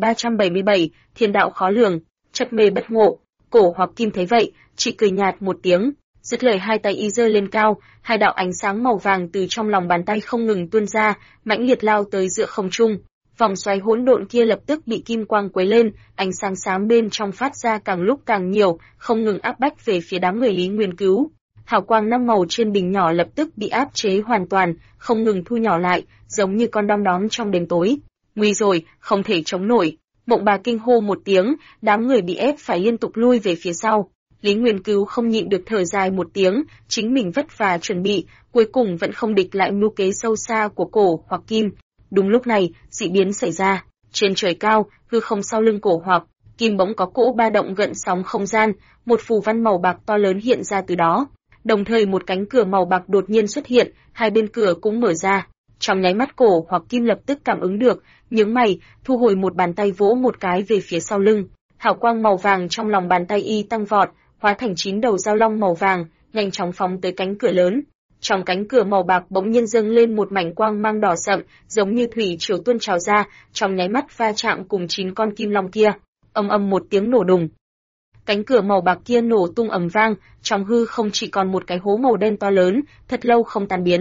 1377, Thiên đạo khó lường, chấp mê bất ngộ. Cổ Hoặc Kim thấy vậy, chỉ cười nhạt một tiếng, dứt lời hai tay y giơ lên cao, hai đạo ánh sáng màu vàng từ trong lòng bàn tay không ngừng tuôn ra, mãnh liệt lao tới giữa không trung. Vòng xoáy hỗn độn kia lập tức bị kim quang quấy lên, ánh sáng xám bên trong phát ra càng lúc càng nhiều, không ngừng áp bách về phía đám người Lý Nguyên Cứu. Hào quang 5 màu trên bình nhỏ lập tức bị áp chế hoàn toàn, không ngừng thu nhỏ lại, giống như con đom đóm trong đêm tối. Nguy rồi, không thể chống nổi. Mộng Bà kinh hô một tiếng, đám người bị ép phải liên tục lui về phía sau. Lý Nguyên Cứu không nhịn được thở dài một tiếng, chính mình vất vả chuẩn bị, cuối cùng vẫn không địch lại mưu kế sâu xa của Cổ Hoặc Kim. Đúng lúc này, dị biến xảy ra. Trên trời cao, hư không sau lưng Cổ Hoặc Kim bỗng có cỗ ba động gợn sóng không gian, một phù văn màu bạc to lớn hiện ra từ đó. Đồng thời một cánh cửa màu bạc đột nhiên xuất hiện, hai bên cửa cũng mở ra. Trong nháy mắt Cổ Hoặc Kim lập tức cảm ứng được, nhướng mày, thu hồi một bàn tay vỗ một cái về phía sau lưng. Hào quang màu vàng trong lòng bàn tay y tăng vọt, hóa thành 9 đầu dao long màu vàng, nhanh chóng phóng tới cánh cửa lớn. Trong cánh cửa màu bạc bỗng nhiên dâng lên một mảnh quang mang đỏ sậm, giống như thủy triều tuôn trào ra, trong nháy mắt va chạm cùng 9 con kim long kia. Ầm ầm một tiếng nổ đùng. Cánh cửa màu bạc kia nổ tung ầm vang, trong hư không chỉ còn một cái hố màu đen to lớn, thật lâu không tan biến.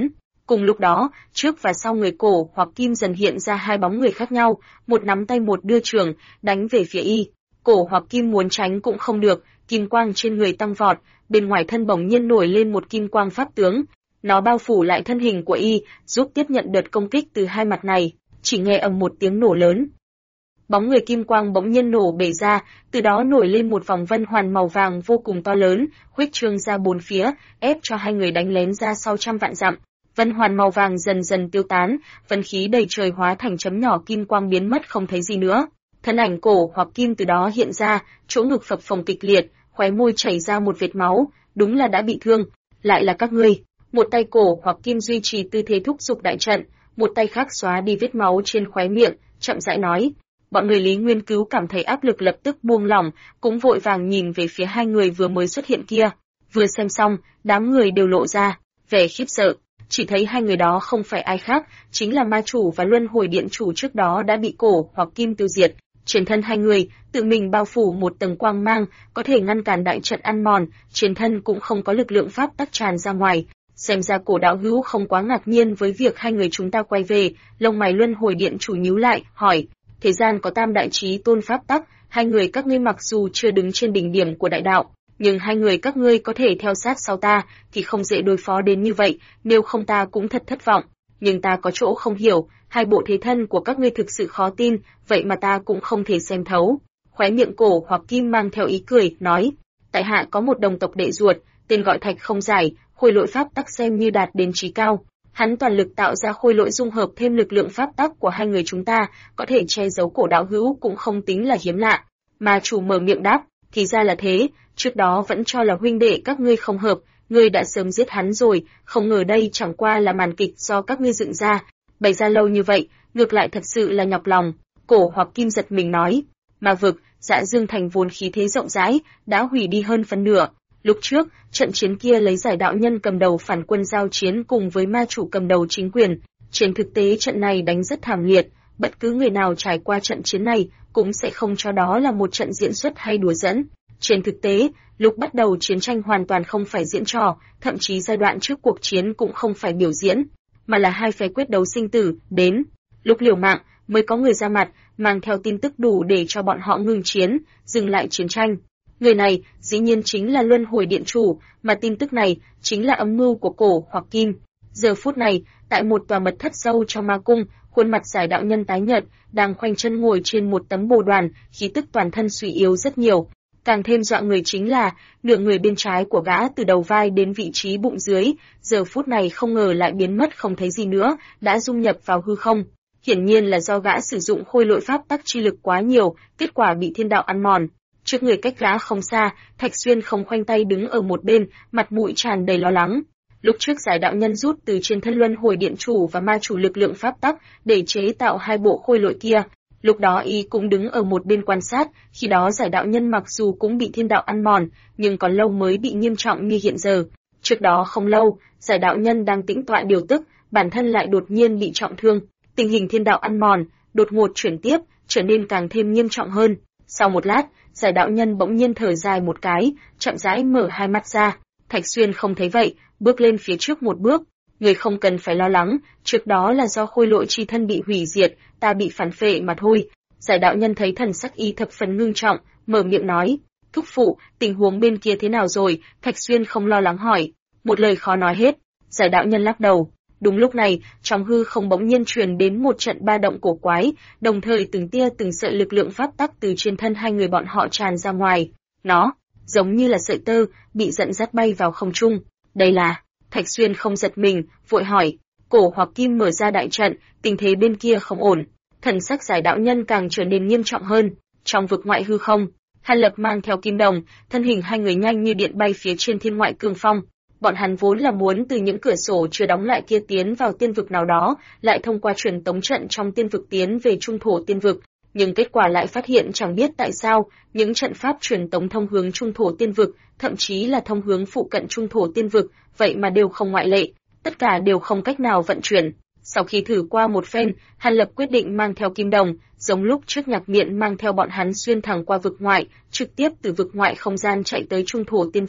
Cùng lúc đó, trước và sau người Cổ Hoặc Kim dần hiện ra hai bóng người khác nhau, một nắm tay một đưa trường, đánh về phía y. Cổ Hoặc Kim muốn tránh cũng không được, kim quang trên người tăng vọt, bên ngoài thân bỗng nhiên nổi lên một kim quang pháp tướng. Nó bao phủ lại thân hình của y, giúp tiếp nhận đợt công kích từ hai mặt này. Chỉ nghe ầm một tiếng nổ lớn. Bóng người kim quang bỗng nhiên nổ bể ra, từ đó nổi lên một vòng vân hoàn màu vàng vô cùng to lớn, khuếch trương ra bốn phía, ép cho hai người đánh lén ra sau trăm vạn dặm. Vân hoàn màu vàng dần dần tiêu tán, vân khí đầy trời hóa thành chấm nhỏ kim quang biến mất không thấy gì nữa. Thân ảnh Cổ Hoặc Kim từ đó hiện ra, chỗ ngực phập phồng kịch liệt, khóe môi chảy ra một vệt máu, đúng là đã bị thương. Lại là các ngươi. Một tay Cổ Hoặc Kim duy trì tư thế thúc giục đại trận, một tay khác xóa đi vết máu trên khóe miệng, chậm rãi nói. Bọn người Lý Nguyên Cứu cảm thấy áp lực lập tức buông lỏng, cũng vội vàng nhìn về phía hai người vừa mới xuất hiện kia. Vừa xem xong, đám người đều lộ ra vẻ khiếp sợ, chỉ thấy hai người đó không phải ai khác, chính là ma chủ và luân hồi điện chủ trước đó đã bị Cổ Hoặc Kim tiêu diệt. Trên thân hai người, tự mình bao phủ một tầng quang mang, có thể ngăn cản đại trận ăn mòn, trên thân cũng không có lực lượng pháp tắc tràn ra ngoài. Xem ra Cổ đạo hữu không quá ngạc nhiên với việc hai người chúng ta quay về, lông mày luân hồi điện chủ nhíu lại, hỏi. Thế gian có tam đại chí tôn pháp tắc, hai người các ngươi mặc dù chưa đứng trên đỉnh điểm của đại đạo, nhưng hai người các ngươi có thể theo sát sau ta, thì không dễ đối phó đến như vậy, nếu không ta cũng thật thất vọng. Nhưng ta có chỗ không hiểu, hai bộ thế thân của các ngươi thực sự khó tin, vậy mà ta cũng không thể xem thấu. Khóe miệng Cổ Hoặc Kim mang theo ý cười, nói, tại hạ có một đồng tộc đệ ruột, tên gọi Thạch Không Giải, khôi lỗi pháp tắc xem như đạt đến chí cao. Hắn toàn lực tạo ra khôi lỗi dung hợp thêm lực lượng pháp tắc của hai người chúng ta, có thể che giấu Cổ đạo hữu cũng không tính là hiếm lạ. Mà chủ mở miệng đáp, thì ra là thế, trước đó vẫn cho là huynh đệ các ngươi không hợp, ngươi đã sớm giết hắn rồi, không ngờ đây chẳng qua là màn kịch do các ngươi dựng ra, bày ra lâu như vậy, ngược lại thật sự là nhọc lòng. Cổ Hoặc Kim giật mình nói, ma vực, Dạ Dương Thành vốn khí thế rộng rãi, đã hủy đi hơn phân nửa. Lúc trước, trận chiến kia lấy Giải đạo nhân cầm đầu phản quân giao chiến cùng với ma chủ cầm đầu chính quyền. Trên thực tế trận này đánh rất thảm liệt, bất cứ người nào trải qua trận chiến này cũng sẽ không cho đó là một trận diễn xuất hay đùa giỡn. Trên thực tế, lúc bắt đầu chiến tranh hoàn toàn không phải diễn trò, thậm chí giai đoạn trước cuộc chiến cũng không phải biểu diễn, mà là hai phe quyết đấu sinh tử, đến lúc liều mạng mới có người ra mặt, mang theo tin tức đủ để cho bọn họ ngừng chiến, dừng lại chiến tranh. Người này dĩ nhiên chính là luân hồi điện chủ, mà tin tức này chính là âm mưu của Cổ Hoặc Kim. Giờ phút này, tại một tòa mật thất sâu trong ma cung, khuôn mặt Giải đạo nhân tái nhợt, đang khoanh chân ngồi trên một tấm bồ đoàn, khí tức toàn thân suy yếu rất nhiều. Càng thêm dọa người chính là, nửa người bên trái của gã từ đầu vai đến vị trí bụng dưới, giờ phút này không ngờ lại biến mất không thấy gì nữa, đã dung nhập vào hư không. Hiển nhiên là do gã sử dụng khôi lỗi pháp tắc chi lực quá nhiều, kết quả bị thiên đạo ăn mòn. Trước người cách gã không xa, Thạch Xuyên không khoanh tay đứng ở một bên, mặt mũi tràn đầy lo lắng. Lúc trước Giải đạo nhân rút từ trên thân luân hồi điện chủ và ma chủ lực lượng pháp tắc để chế tạo hai bộ khôi lỗi kia. Lúc đó y cũng đứng ở một bên quan sát, khi đó Giải đạo nhân mặc dù cũng bị thiên đạo ăn mòn, nhưng còn lâu mới bị nghiêm trọng như hiện giờ. Trước đó không lâu, Giải đạo nhân đang tĩnh tọa điều tức, bản thân lại đột nhiên bị trọng thương. Tình hình thiên đạo ăn mòn, đột ngột chuyển tiếp, trở nên càng thêm nghiêm trọng hơn. Sau một lát, Giải đạo nhân bỗng nhiên thở dài một cái, chậm rãi mở hai mắt ra. Thạch Xuyên không thấy vậy, bước lên phía trước một bước. Người không cần phải lo lắng, trước đó là do khôi lỗi chi thân bị hủy diệt, ta bị phản phệ mà thôi. Giải đạo nhân thấy thần sắc y thập phần ngưng trọng, mở miệng nói, thúc phụ, tình huống bên kia thế nào rồi? Thạch Xuyên không lo lắng hỏi, một lời khó nói hết. Giải đạo nhân lắc đầu. Đúng lúc này, trong hư không bỗng nhiên truyền đến một trận ba động cổ quái, đồng thời từng tia từng sợi lực lượng pháp tắc từ trên thân hai người bọn họ tràn ra ngoài. Nó giống như là sợi tơ, bị dẫn dắt bay vào không trung. Đây là... Thạch Xuyên không giật mình, vội hỏi. Cổ Hoặc Kim mở ra đại trận, tình thế bên kia không ổn. Thần sắc Giải đạo nhân càng trở nên nghiêm trọng hơn. Trong vực ngoại hư không, Hàn Lập mang theo Kim Đồng, thân hình hai người nhanh như điện bay phía trên thiên ngoại cương phong. Bọn hắn vốn là muốn từ những cửa sổ chưa đóng lại kia tiến vào tiên vực nào đó, lại thông qua truyền tống trận trong tiên vực tiến về trung thổ tiên vực. Nhưng kết quả lại phát hiện chẳng biết tại sao, những trận pháp truyền tống thông hướng trung thổ tiên vực, thậm chí là thông hướng phụ cận trung thổ tiên vực, vậy mà đều không ngoại lệ, tất cả đều không cách nào vận chuyển. Sau khi thử qua một phen, Hàn Lập quyết định mang theo Kim Đồng, giống lúc trước Nhạc Miện mang theo bọn hắn xuyên thẳng qua vực ngoại, trực tiếp từ vực ngoại không gian chạy tới trung thổ tiên vực.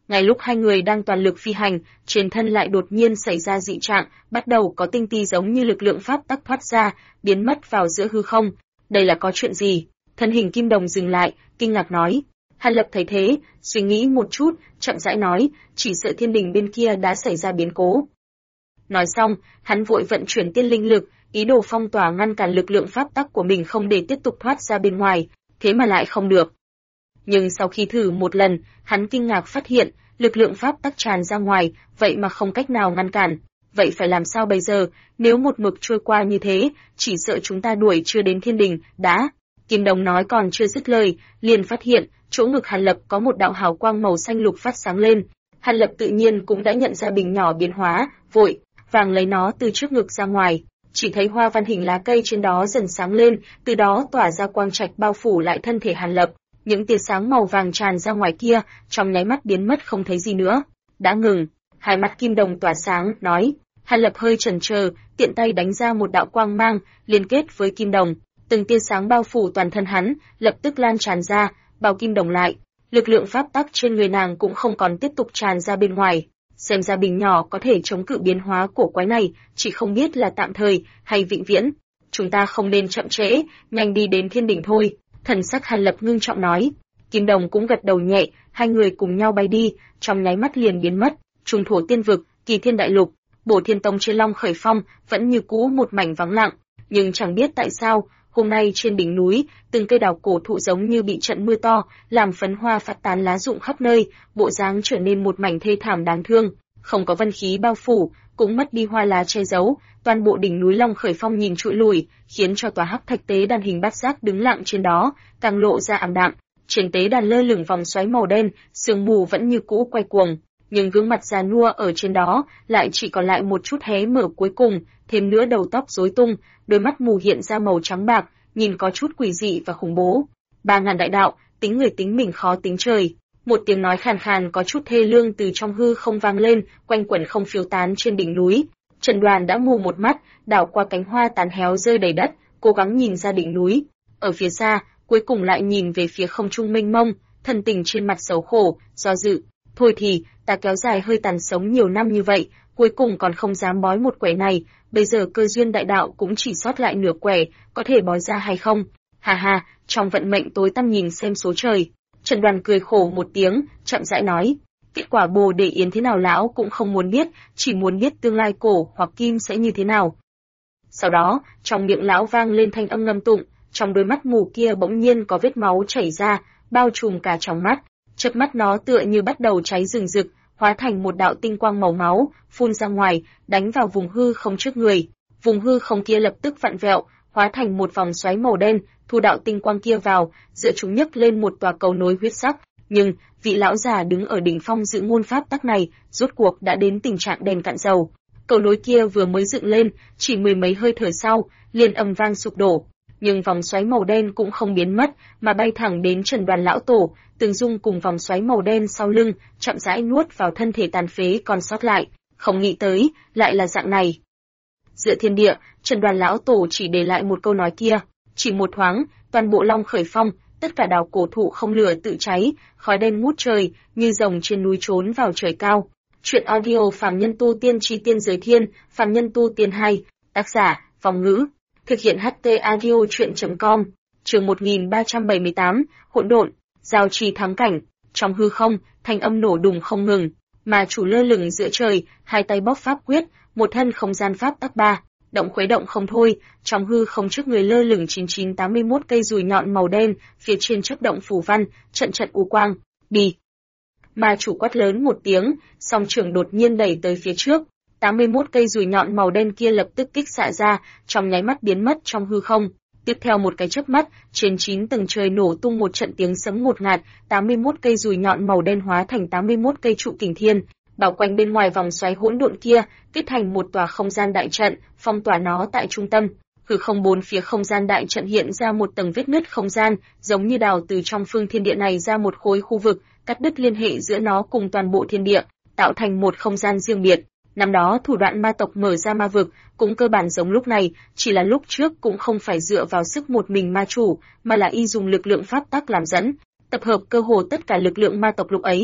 Ngay lúc hai người đang toàn lực phi hành, trên thân lại đột nhiên xảy ra dị trạng, bắt đầu có tinh ti giống như lực lượng pháp tắc thoát ra, biến mất vào giữa hư không. Đây là có chuyện gì? Thân hình Kim Đồng dừng lại, kinh ngạc nói. Hàn Lập thấy thế, suy nghĩ một chút, chậm rãi nói, chỉ sợ thiên đình bên kia đã xảy ra biến cố. Nói xong, hắn vội vận chuyển tiên linh lực, ý đồ phong tỏa ngăn cản lực lượng pháp tắc của mình không để tiếp tục thoát ra bên ngoài, thế mà lại không được. Nhưng sau khi thử một lần, hắn kinh ngạc phát hiện, lực lượng pháp tắc tràn ra ngoài, vậy mà không cách nào ngăn cản. Vậy phải làm sao bây giờ, nếu một mực trôi qua như thế, chỉ sợ chúng ta đuổi chưa đến thiên đình, đã. Kim Đồng nói còn chưa dứt lời, liền phát hiện, chỗ ngực Hàn Lập có một đạo hào quang màu xanh lục phát sáng lên. Hàn Lập tự nhiên cũng đã nhận ra bình nhỏ biến hóa, vội vàng lấy nó từ trước ngực ra ngoài. Chỉ thấy hoa văn hình lá cây trên đó dần sáng lên, từ đó tỏa ra quang trạch bao phủ lại thân thể Hàn Lập. Những tia sáng màu vàng tràn ra ngoài kia, trong nháy mắt biến mất không thấy gì nữa. Đã ngừng, hai mắt Kim Đồng tỏa sáng, nói. Hàn Lập hơi chần chờ, tiện tay đánh ra một đạo quang mang, liên kết với Kim Đồng. Từng tia sáng bao phủ toàn thân hắn, lập tức lan tràn ra, bao Kim Đồng lại. Lực lượng pháp tắc trên người nàng cũng không còn tiếp tục tràn ra bên ngoài. Xem ra bình nhỏ có thể chống cự biến hóa của quái này, chỉ không biết là tạm thời hay vĩnh viễn. Chúng ta không nên chậm trễ, nhanh đi đến thiên đỉnh thôi. Thần sắc Hàn Lập ngưng trọng nói. Kim Đồng cũng gật đầu nhẹ, hai người cùng nhau bay đi, trong nháy mắt liền biến mất. Trung thổ tiên vực, Kỳ Thiên đại lục, Bổ Thiên Tông trên Long Khởi Phong vẫn như cũ một mảnh vắng lặng, nhưng chẳng biết tại sao, hôm nay trên đỉnh núi, từng cây đào cổ thụ giống như bị trận mưa to làm phấn hoa phát tán lá rụng khắp nơi, bộ dáng trở nên một mảnh thê thảm đáng thương, không có vân khí bao phủ, cũng mất đi hoa lá che giấu, toàn bộ đỉnh núi Long Khởi Phong nhìn trụi lùi, khiến cho tòa hắc thạch tế đàn hình bát giác đứng lặng trên đó càng lộ ra ảm đạm. Trên tế đàn lơ lửng vòng xoáy màu đen, sương mù vẫn như cũ quay cuồng, nhưng gương mặt già nua ở trên đó lại chỉ còn lại một chút hé mở cuối cùng, thêm nữa đầu tóc rối tung, đôi mắt mù hiện ra màu trắng bạc, nhìn có chút quỷ dị và khủng bố. 3000 đại đạo, tính người tính mình khó tính trời. Một tiếng nói khàn khàn có chút thê lương từ trong hư không vang lên, quanh quẩn không phiêu tán trên đỉnh núi. Trần Đoàn đã mù một mắt, đảo qua cánh hoa tàn héo rơi đầy đất, cố gắng nhìn ra đỉnh núi. Ở phía xa, cuối cùng lại nhìn về phía không trung mênh mông, thần tình trên mặt xấu khổ, do dự. Thôi thì, ta kéo dài hơi tàn sống nhiều năm như vậy, cuối cùng còn không dám bói một quẻ này, bây giờ cơ duyên đại đạo cũng chỉ sót lại nửa quẻ, có thể bói ra hay không? Hà hà, trong vận mệnh tối tăm nhìn xem số trời. Trần Đoàn cười khổ một tiếng, chậm rãi nói, kết quả Bồ Đề Yến thế nào lão cũng không muốn biết, chỉ muốn biết tương lai cổ hoặc kim sẽ như thế nào. Sau đó, trong miệng lão vang lên thanh âm ngâm tụng, trong đôi mắt mù kia bỗng nhiên có vết máu chảy ra, bao trùm cả trong mắt. Chớp mắt nó tựa như bắt đầu cháy rừng rực, hóa thành một đạo tinh quang màu máu, phun ra ngoài, đánh vào vùng hư không trước người. Vùng hư không kia lập tức vặn vẹo, hóa thành một vòng xoáy màu đen, thu đạo tinh quang kia vào, giữa chúng nhấc lên một tòa cầu nối huyết sắc. Nhưng, vị lão già đứng ở đỉnh phong giữ ngôn pháp tắc này, rốt cuộc đã đến tình trạng đèn cạn dầu. Cầu nối kia vừa mới dựng lên, chỉ mười mấy hơi thở sau, liền ầm vang sụp đổ. Nhưng vòng xoáy màu đen cũng không biến mất, mà bay thẳng đến Trần Đoàn lão tổ, Tường Dung cùng vòng xoáy màu đen sau lưng, chậm rãi nuốt vào thân thể tàn phế còn sót lại. Không nghĩ tới, lại là dạng này. Giữa thiên địa, Trần Đoàn lão tổ chỉ để lại một câu nói kia, chỉ một thoáng, toàn bộ Long Khởi Phong, tất cả đào cổ thụ không lửa tự cháy, khói đen ngút trời, như rồng trên núi trốn vào trời cao. Chuyện audio Phàm Nhân Tu Tiên Chi Tiên Giới Thiên, Phàm Nhân Tu Tiên 2, tác giả, Vong Ngữ, thực hiện HT audio chuyện.com, chương 1378, hỗn độn, giao trì thắng cảnh, trong hư không, thanh âm nổ đùng không ngừng, mà chủ lơ lửng giữa trời, hai tay bóp pháp quyết, một thân không gian pháp tắc ba, động khuấy động không thôi, trong hư không trước người lơ lửng 9981 cây dùi nhọn màu đen, phía trên chớp động phù văn, trận trận u quang, đi. Mà chủ quát lớn một tiếng, song trường đột nhiên đẩy tới phía trước, 81 cây dùi nhọn màu đen kia lập tức kích xạ ra, trong nháy mắt biến mất trong hư không. Tiếp theo một cái chớp mắt, trên 9 tầng trời nổ tung một trận tiếng sấm ngột ngạt, 81 cây dùi nhọn màu đen hóa thành 81 cây trụ kình thiên, bao quanh bên ngoài vòng xoáy hỗn độn kia, kết thành một tòa không gian đại trận, phong tỏa nó tại trung tâm. Hư không bốn phía không gian đại trận hiện ra một tầng vết nứt không gian, giống như đào từ trong phương thiên địa này ra một khối khu vực, cắt đứt liên hệ giữa nó cùng toàn bộ thiên địa, tạo thành một không gian riêng biệt. Năm đó thủ đoạn ma tộc mở ra ma vực cũng cơ bản giống lúc này, chỉ là lúc trước cũng không phải dựa vào sức một mình ma chủ, mà là y dùng lực lượng pháp tắc làm dẫn, tập hợp cơ hồ tất cả lực lượng ma tộc lúc ấy.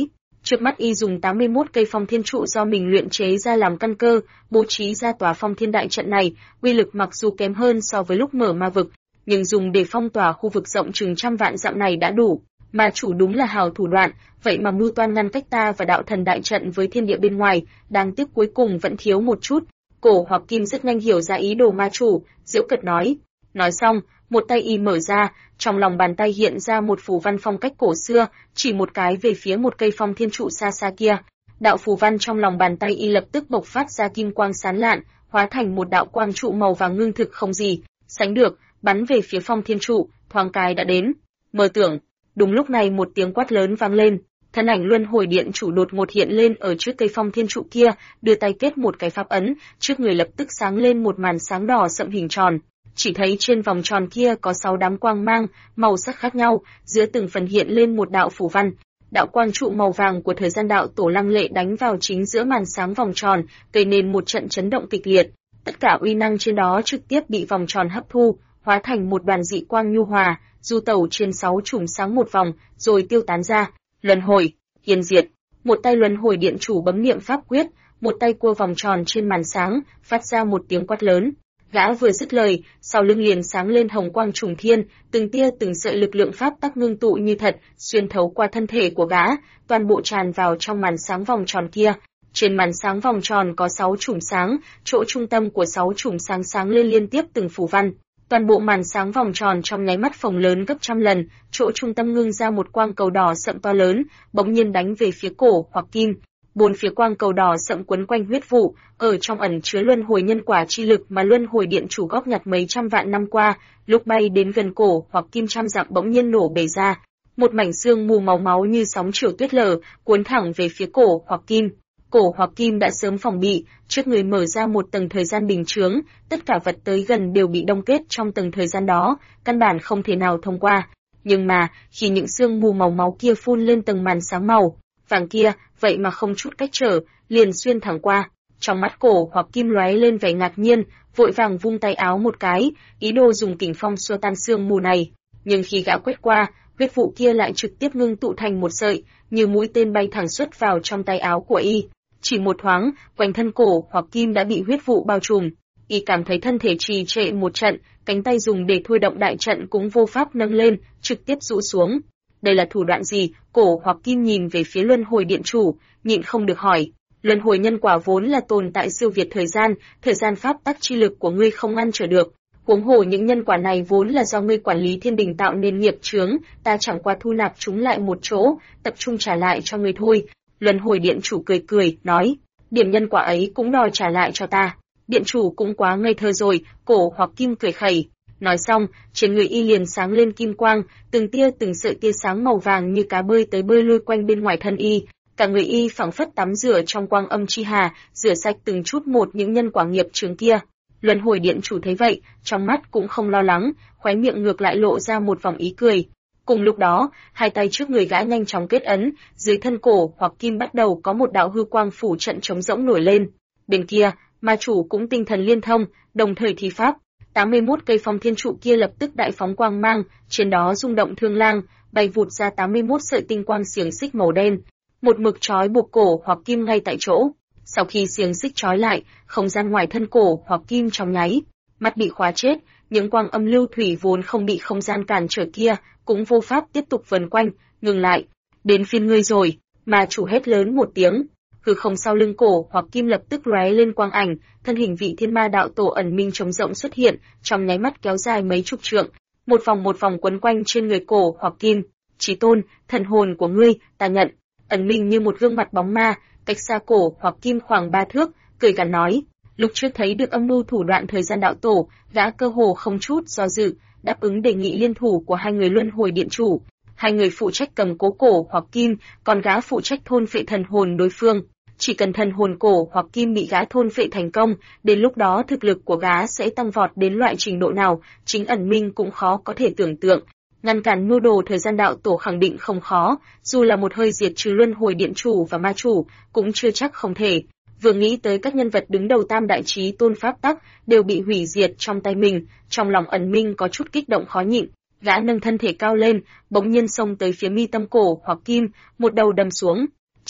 Trước mắt y dùng 81 cây phong thiên trụ do mình luyện chế ra làm căn cơ, bố trí ra tòa phong thiên đại trận này, uy lực mặc dù kém hơn so với lúc mở ma vực, nhưng dùng để phong tỏa khu vực rộng chừng trăm vạn dặm này đã đủ. Ma chủ đúng là hào thủ đoạn, vậy mà mưu toan ngăn cách ta và đạo thần đại trận với thiên địa bên ngoài, đáng tiếc cuối cùng vẫn thiếu một chút. Cổ Hoặc Kim rất nhanh hiểu ra ý đồ ma chủ, giễu cợt nói. Nói xong, một tay y mở ra, trong lòng bàn tay hiện ra một phù văn phong cách cổ xưa, chỉ một cái về phía một cây phong thiên trụ xa xa kia. Đạo phù văn trong lòng bàn tay y lập tức bộc phát ra kim quang sáng lạn, hóa thành một đạo quang trụ màu vàng ngưng thực không gì sánh được, bắn về phía phong thiên trụ, thoáng cái đã đến. Mơ tưởng. Đúng lúc này một tiếng quát lớn vang lên, thân ảnh luân hồi điện chủ đột ngột hiện lên ở trước cây phong thiên trụ kia, đưa tay kết một cái pháp ấn, trước người lập tức sáng lên một màn sáng đỏ sậm hình tròn. Chỉ thấy trên vòng tròn kia có 6 đám quang mang, màu sắc khác nhau, giữa từng phần hiện lên một đạo phù văn. Đạo quang trụ màu vàng của thời gian đạo tổ lăng lệ đánh vào chính giữa màn sáng vòng tròn, gây nên một trận chấn động kịch liệt. Tất cả uy năng trên đó trực tiếp bị vòng tròn hấp thu, hóa thành một đoàn dị quang nhu hòa, du tẩu trên 6 chùm sáng một vòng, rồi tiêu tán ra. Luân hồi, hiền diệt. Một tay luân hồi điện chủ bấm niệm pháp quyết, một tay cua vòng tròn trên màn sáng, phát ra một tiếng quát lớn. Gã vừa dứt lời, sau lưng liền sáng lên hồng quang trùng thiên, từng tia từng sợi lực lượng pháp tắc ngưng tụ như thật, xuyên thấu qua thân thể của gã, toàn bộ tràn vào trong màn sáng vòng tròn kia. Trên màn sáng vòng tròn có 6 chùm sáng, chỗ trung tâm của 6 chùm sáng sáng lên liên tiếp từng phù văn. Toàn bộ màn sáng vòng tròn trong nháy mắt phồng lớn gấp trăm lần, chỗ trung tâm ngưng ra một quang cầu đỏ sậm to lớn, bỗng nhiên đánh về phía Cổ Hoặc Kim. Bốn phía quang cầu đỏ sậm quấn quanh huyết vụ, ở trong ẩn chứa luân hồi nhân quả chi lực mà luân hồi điện chủ góp nhặt mấy trăm vạn năm qua, lúc bay đến gần Cổ Hoặc Kim trăm dặm bỗng nhiên nổ bể ra. Một mảnh xương mù màu máu như sóng chiều tuyết lở, cuốn thẳng về phía Cổ Hoặc Kim. Cổ Hoặc Kim đã sớm phòng bị, trước người mở ra một tầng thời gian bình chướng, tất cả vật tới gần đều bị đông kết trong tầng thời gian đó, căn bản không thể nào thông qua. Nhưng mà, khi những sương mù màu máu kia phun lên tầng màn sáng màu vàng kia, vậy mà không chút cách trở, liền xuyên thẳng qua. Trong mắt Cổ Hoặc Kim lóe lên vẻ ngạc nhiên, vội vàng vung tay áo một cái, ý đồ dùng kình phong xua tan sương mù này. Nhưng khi gã quét qua, huyết vụ kia lại trực tiếp ngưng tụ thành một sợi, như mũi tên bay thẳng xuất vào trong tay áo của y. Chỉ một thoáng, quanh thân Cổ Hoặc Kim đã bị huyết vụ bao trùm. Y cảm thấy thân thể trì trệ một trận, cánh tay dùng để thôi động đại trận cũng vô pháp nâng lên, trực tiếp rũ xuống. Đây là thủ đoạn gì? Cổ Hoặc Kim nhìn về phía luân hồi điện chủ, nhịn không được hỏi. Luân hồi nhân quả vốn là tồn tại siêu việt thời gian pháp tắc chi lực của ngươi không ngăn trở được. Huống hồ những nhân quả này vốn là do ngươi quản lý thiên đình tạo nên nghiệp chướng, ta chẳng qua thu nạp chúng lại một chỗ, tập trung trả lại cho ngươi thôi. Luân hồi điện chủ cười cười, nói, điểm nhân quả ấy cũng đòi trả lại cho ta. Điện chủ cũng quá ngây thơ rồi, Cổ Hoặc Kim cười khẩy. Nói xong, trên người y liền sáng lên kim quang, từng tia từng sợi tia sáng màu vàng như cá bơi tới bơi lui quanh bên ngoài thân y. Cả người y phảng phất tắm rửa trong quang âm chi hà, rửa sạch từng chút một những nhân quả nghiệp chướng kia. Luân hồi điện chủ thấy vậy, trong mắt cũng không lo lắng, khóe miệng ngược lại lộ ra một vòng ý cười. Cùng lúc đó, hai tay trước người gã nhanh chóng kết ấn, dưới thân Cổ Hoặc Kim bắt đầu có một đạo hư quang phủ trận trống rỗng nổi lên. Bên kia, ma chủ cũng tinh thần liên thông, đồng thời thi pháp. 81 cây phong thiên trụ kia lập tức đại phóng quang mang, trên đó rung động thương lang, bay vụt ra 81 sợi tinh quang xiềng xích màu đen, một mực trói buộc Cổ Hoặc Kim ngay tại chỗ. Sau khi xiềng xích trói lại, không gian ngoài thân Cổ Hoặc Kim trong nháy mắt bị khóa chết, những quang âm lưu thủy vốn không bị không gian cản trở kia cũng vô pháp tiếp tục vần quanh, ngừng lại. Đến phiên ngươi rồi, mà chủ hét lớn một tiếng. Hư không sau lưng Cổ Hoặc Kim lập tức lóe lên quang ảnh, thân hình vị thiên ma đạo tổ ẩn minh trống rộng xuất hiện, trong nháy mắt kéo dài mấy chục trượng, một vòng quấn quanh trên người Cổ Hoặc Kim. Chí tôn, thần hồn của ngươi, ta nhận. Ẩn minh như một gương mặt bóng ma, cách xa Cổ Hoặc Kim khoảng 3 thước, cười gằn nói. Lúc trước thấy được âm mưu thủ đoạn thời gian đạo tổ, gã cơ hồ không chút do dự, đáp ứng đề nghị liên thủ của hai người luân hồi điện chủ. Hai người phụ trách cầm cố Cổ Hoặc Kim, còn gã phụ trách thôn phệ thần hồn đối phương. Chỉ cần thần hồn Cổ Hoặc Kim bị gã thôn phệ thành công, đến lúc đó thực lực của gã sẽ tăng vọt đến loại trình độ nào, chính ẩn minh cũng khó có thể tưởng tượng. Ngăn cản mưu đồ thời gian đạo tổ khẳng định không khó, dù là một hơi diệt trừ luân hồi điện chủ và ma chủ, cũng chưa chắc không thể. Vừa nghĩ tới các nhân vật đứng đầu tam đại chí tôn pháp tắc đều bị hủy diệt trong tay mình, trong lòng ẩn minh có chút kích động khó nhịn. Gã nâng thân thể cao lên, bỗng nhiên xông tới phía mi tâm Cổ Hoặc Kim, một đầu đâm xuống.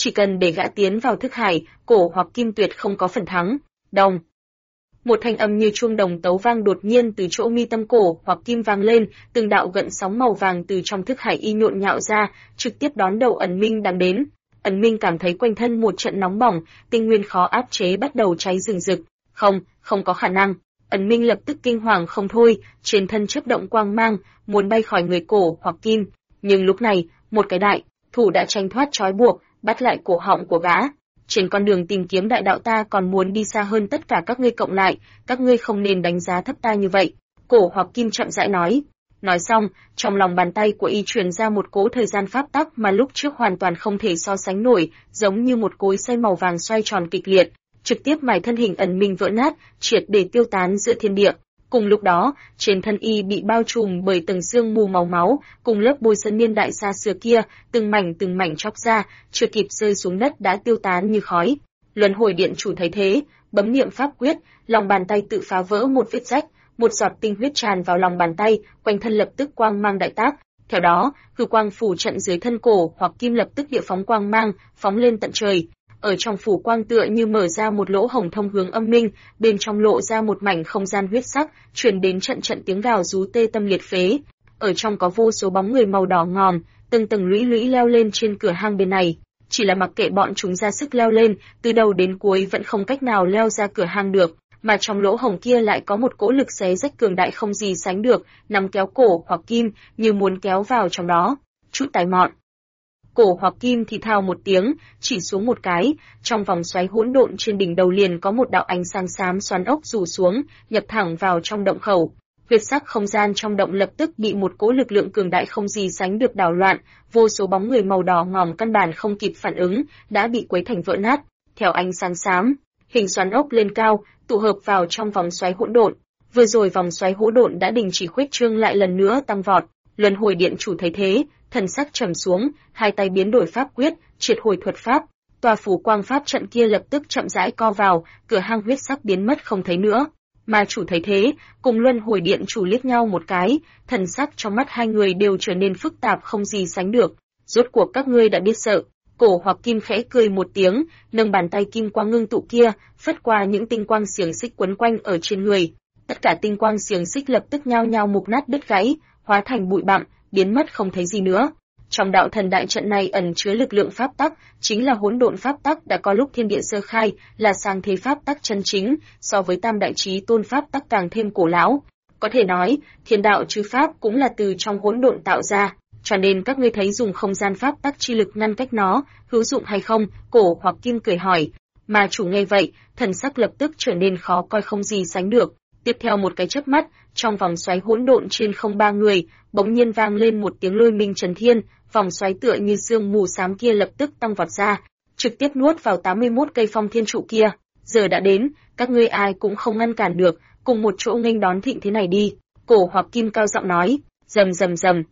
chỉ cần để gã tiến vào thức hải, Cổ Hoặc Kim tuyệt không có phần thắng. Đồng. Một thanh âm như chuông đồng tấu vang đột nhiên từ chỗ mi tâm Cổ Hoặc Kim vang lên, từng đạo gợn sóng màu vàng từ trong thức hải y nhộn nhạo ra, trực tiếp đón đầu Ẩn Minh đang đến. Ẩn Minh cảm thấy quanh thân một trận nóng bỏng, tinh nguyên khó áp chế bắt đầu cháy rừng rực. Không có khả năng. Ẩn Minh lập tức kinh hoàng không thôi, trên thân chớp động quang mang, muốn bay khỏi người Cổ Hoặc Kim, nhưng lúc này, một cái đại thủ đã tranh thoát trói buộc, bắt lại cổ họng của gã. Trên con đường tìm kiếm đại đạo ta còn muốn đi xa hơn tất cả các ngươi cộng lại, các ngươi không nên đánh giá thấp ta như vậy. Cổ Hoặc Kim chậm rãi nói. Nói xong, trong lòng bàn tay của y truyền ra một cỗ thời gian pháp tắc mà lúc trước hoàn toàn không thể so sánh nổi, giống như một cối xay màu vàng xoay tròn kịch liệt, trực tiếp mài thân hình Ẩn Minh vỡ nát, triệt để tiêu tán giữa thiên địa. Cùng lúc đó, trên thân y bị bao trùm bởi tầng sương mù màu máu, cùng lớp bôi sơn niên đại xa xưa kia, từng mảnh chóc ra, chưa kịp rơi xuống đất đã tiêu tán như khói. Luân Hồi Điện chủ thấy thế, bấm niệm pháp quyết, lòng bàn tay tự phá vỡ một vết rách, một giọt tinh huyết tràn vào lòng bàn tay, quanh thân lập tức quang mang đại tác. Theo đó, hư quang phủ trận dưới thân Cổ Hoặc Kim lập tức địa phóng quang mang, phóng lên tận trời. Ở trong phủ quang tựa như mở ra một lỗ hổng thông hướng âm minh, bên trong lộ ra một mảnh không gian huyết sắc, truyền đến trận tiếng gào rú tê tâm liệt phế. Ở trong có vô số bóng người màu đỏ ngòm, từng tầng lũy leo lên trên cửa hang bên này. Chỉ là mặc kệ bọn chúng ra sức leo lên, từ đầu đến cuối vẫn không cách nào leo ra cửa hang được, mà trong lỗ hổng kia lại có một cỗ lực xé rách cường đại không gì sánh được, nắm kéo Cổ Hoặc Kim, như muốn kéo vào trong đó. Chút tài mọn. Cổ Hoặc Kim thì thào một tiếng, chỉ xuống một cái, trong vòng xoáy hỗn độn trên đỉnh đầu liền có một đạo ánh sáng xám xoắn ốc rủ xuống, nhập thẳng vào trong động khẩu. Huyết sắc không gian trong động lập tức bị một cỗ lực lượng cường đại không gì sánh được đảo loạn, vô số bóng người màu đỏ ngòm căn bản không kịp phản ứng, đã bị quấy thành vỡ nát. Theo ánh sáng xám, hình xoắn ốc lên cao, tụ hợp vào trong vòng xoáy hỗn độn. Vừa rồi vòng xoáy hỗn độn đã đình chỉ khuếch trương lại lần nữa tăng vọt. Luân Hồi Điện chủ thấy thế, thần sắc trầm xuống, hai tay biến đổi pháp quyết, triệt hồi thuật pháp. Tòa phủ quang pháp trận kia lập tức chậm rãi co vào, cửa hang huyết sắc biến mất không thấy nữa. Ma chủ thấy thế, cùng Luân Hồi Điện chủ liếc nhau một cái, thần sắc trong mắt hai người đều trở nên phức tạp không gì sánh được. Rốt cuộc các ngươi đã biết sợ. Cổ Hoặc Kim khẽ cười một tiếng, nâng bàn tay kim quang ngưng tụ kia, phất qua những tinh quang xiềng xích quấn quanh ở trên người. Tất cả tinh quang xiềng xích lập tức nhao nhao mục nát đứt gãy, hóa thành bụi bặm, biến mất không thấy gì nữa. Trong đạo thần đại trận này ẩn chứa lực lượng pháp tắc, chính là hỗn độn pháp tắc đã có lúc thiên địa sơ khai, là sang thế pháp tắc chân chính, so với tam đại chí tôn pháp tắc càng thêm cổ lão. Có thể nói, thiên đạo chư pháp cũng là từ trong hỗn độn tạo ra, cho nên các ngươi thấy dùng không gian pháp tắc chi lực ngăn cách nó, hữu dụng hay không? Cổ Hoặc Kim cười hỏi. Mà chủ nghe vậy, thần sắc lập tức trở nên khó coi không gì sánh được. Tiếp theo một cái chớp mắt, trong vòng xoáy hỗn độn trên không ba người, bỗng nhiên vang lên một tiếng lôi minh trấn thiên, vòng xoáy tựa như sương mù xám kia lập tức tăng vọt ra, trực tiếp nuốt vào 81 cây phong thiên trụ kia. Giờ đã đến, các ngươi ai cũng không ngăn cản được, cùng một chỗ nghênh đón thịnh thế này đi. Cổ Hoặc Kim cao giọng nói, rầm rầm rầm.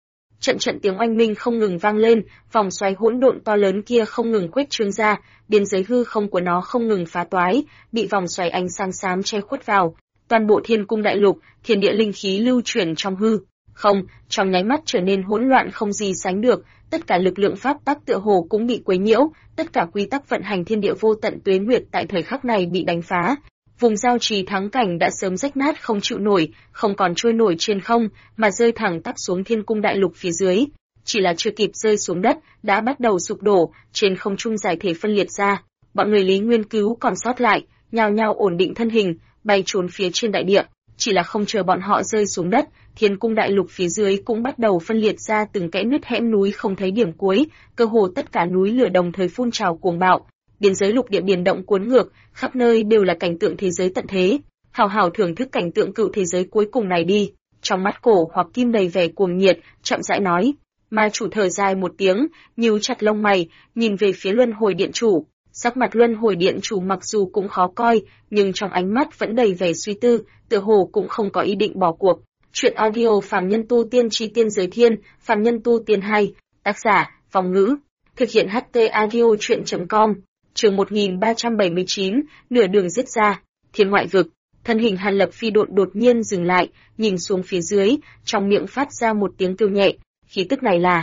Trận tiếng oanh minh không ngừng vang lên, vòng xoáy hỗn độn to lớn kia không ngừng khuếch trương ra, biên giới hư không của nó không ngừng phá toái, bị vòng xoáy ánh sáng xám che khuất vào. Toàn bộ thiên cung đại lục, thiên địa linh khí lưu chuyển trong hư không, trong nháy mắt trở nên hỗn loạn không gì sánh được, tất cả lực lượng pháp tắc tựa hồ cũng bị quấy nhiễu, tất cả quy tắc vận hành thiên địa vô tận tuế nguyệt tại thời khắc này bị đánh phá. Vùng giao trì thắng cảnh đã sớm rách nát không chịu nổi, không còn trôi nổi trên không, mà rơi thẳng tắp xuống thiên cung đại lục phía dưới. Chỉ là chưa kịp rơi xuống đất, đã bắt đầu sụp đổ, trên không trung giải thể phân liệt ra. Bọn người Lý Nguyên Cứu còn sót lại, nhao nhao ổn định thân hình, bay trốn phía trên đại địa. Chỉ là không chờ bọn họ rơi xuống đất, thiên cung đại lục phía dưới cũng bắt đầu phân liệt ra từng kẽ nứt hẻm núi không thấy điểm cuối, cơ hồ tất cả núi lửa đồng thời phun trào cuồng bạo. Biên giới lục địa biển động cuốn ngược, khắp nơi đều là cảnh tượng thế giới tận thế. Hào hào thưởng thức cảnh tượng cựu thế giới cuối cùng này đi. Trong mắt Cổ Hoặc Kim đầy vẻ cuồng nhiệt, chậm rãi nói. Ma chủ thở dài một tiếng, nhíu chặt lông mày, nhìn về phía Luân Hồi Điện chủ. Sắc mặt Luân Hồi Điện chủ mặc dù cũng khó coi, nhưng trong ánh mắt vẫn đầy vẻ suy tư, tựa hồ cũng không có ý định bỏ cuộc. Chuyện audio Phàm Nhân Tu Tiên Chi Tiên Giới Thiên, Phàm Nhân Tu Tiên 2, tác giả, Phong Ngữ, thực hiện HT audio chuyện.com. Chương 1379, nửa đường giết ra, thiên ngoại vực. Thân hình Hàn Lập Phi đột nhiên dừng lại, nhìn xuống phía dưới, trong miệng phát ra một tiếng kêu nhẹ. Khí tức này là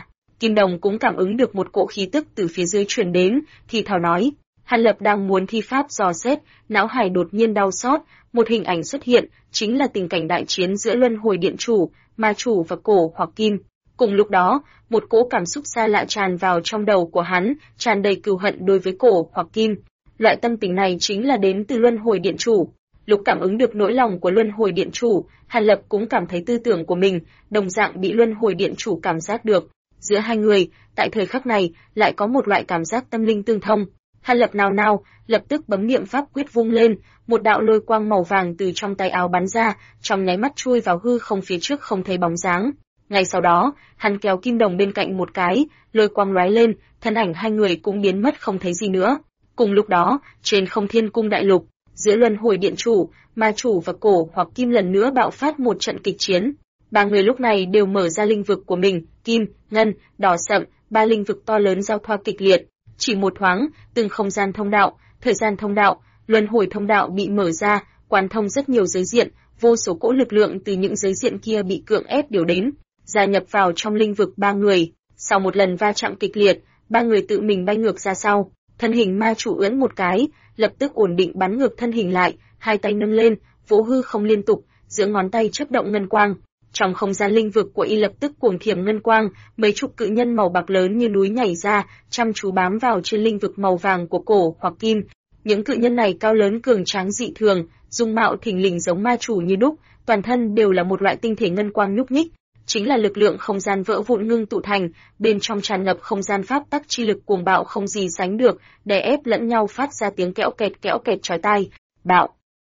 Kim Đồng cũng cảm ứng được một cỗ khí tức từ phía dưới truyền đến, thì thào nói. Hàn Lập đang muốn thi pháp dò xét, não hải đột nhiên đau xót, một hình ảnh xuất hiện, chính là tình cảnh đại chiến giữa Luân Hồi Điện chủ, Ma chủ và Cổ Hoặc Kim. Cùng lúc đó, một cỗ cảm xúc xa lạ tràn vào trong đầu của hắn, tràn đầy cừu hận đối với Cổ Hoặc Kim. Loại tâm tình này chính là đến từ Luân Hồi Điện chủ. Lúc cảm ứng được nỗi lòng của Luân Hồi Điện chủ, Hàn Lập cũng cảm thấy tư tưởng của mình đồng dạng bị Luân Hồi Điện chủ cảm giác được. Giữa hai người, tại thời khắc này, lại có một loại cảm giác tâm linh tương thông. Hàn Lập nào nào, lập tức bấm niệm pháp quyết vung lên, một đạo lôi quang màu vàng từ trong tay áo bắn ra, trong nháy mắt chui vào hư không phía trước không thấy bóng dáng. Ngay sau đó, hắn kéo Kim Đồng bên cạnh một cái, lôi quang lóe lên, thân ảnh hai người cũng biến mất không thấy gì nữa. Cùng lúc đó, trên không thiên cung đại lục, giữa Luân Hồi Điện chủ, Ma chủ và Cổ Hoặc Kim lần nữa bạo phát một trận kịch chiến. Ba người lúc này đều mở ra linh vực của mình, kim, ngân, đỏ sậm, ba linh vực to lớn giao thoa kịch liệt. Chỉ một thoáng, từng không gian thông đạo, thời gian thông đạo, luân hồi thông đạo bị mở ra, quán thông rất nhiều giới diện, vô số cỗ lực lượng từ những giới diện kia bị cưỡng ép điều đến, gia nhập vào trong linh vực ba người. Sau một lần va chạm kịch liệt, ba người tự mình bay ngược ra sau, thân hình Ma chủ ưỡn một cái, lập tức ổn định bắn ngược thân hình lại, hai tay nâng lên, vỗ hư không liên tục, giữa ngón tay chớp động ngân quang. Trong không gian linh vực của y lập tức cuồng thiểm ngân quang, mấy chục cự nhân màu bạc lớn như núi nhảy ra, chăm chú bám vào trên linh vực màu vàng của Cổ Hoặc Kim. Những cự nhân này cao lớn cường tráng dị thường, dung mạo thình lình giống Ma chủ như đúc, toàn thân đều là một loại tinh thể ngân quang nhúc nhích, chính là lực lượng không gian vỡ vụn ngưng tụ thành, bên trong tràn ngập không gian pháp tắc chi lực cuồng bạo không gì sánh được, đè ép lẫn nhau phát ra tiếng kẽo kẹt chói tai. Bạo.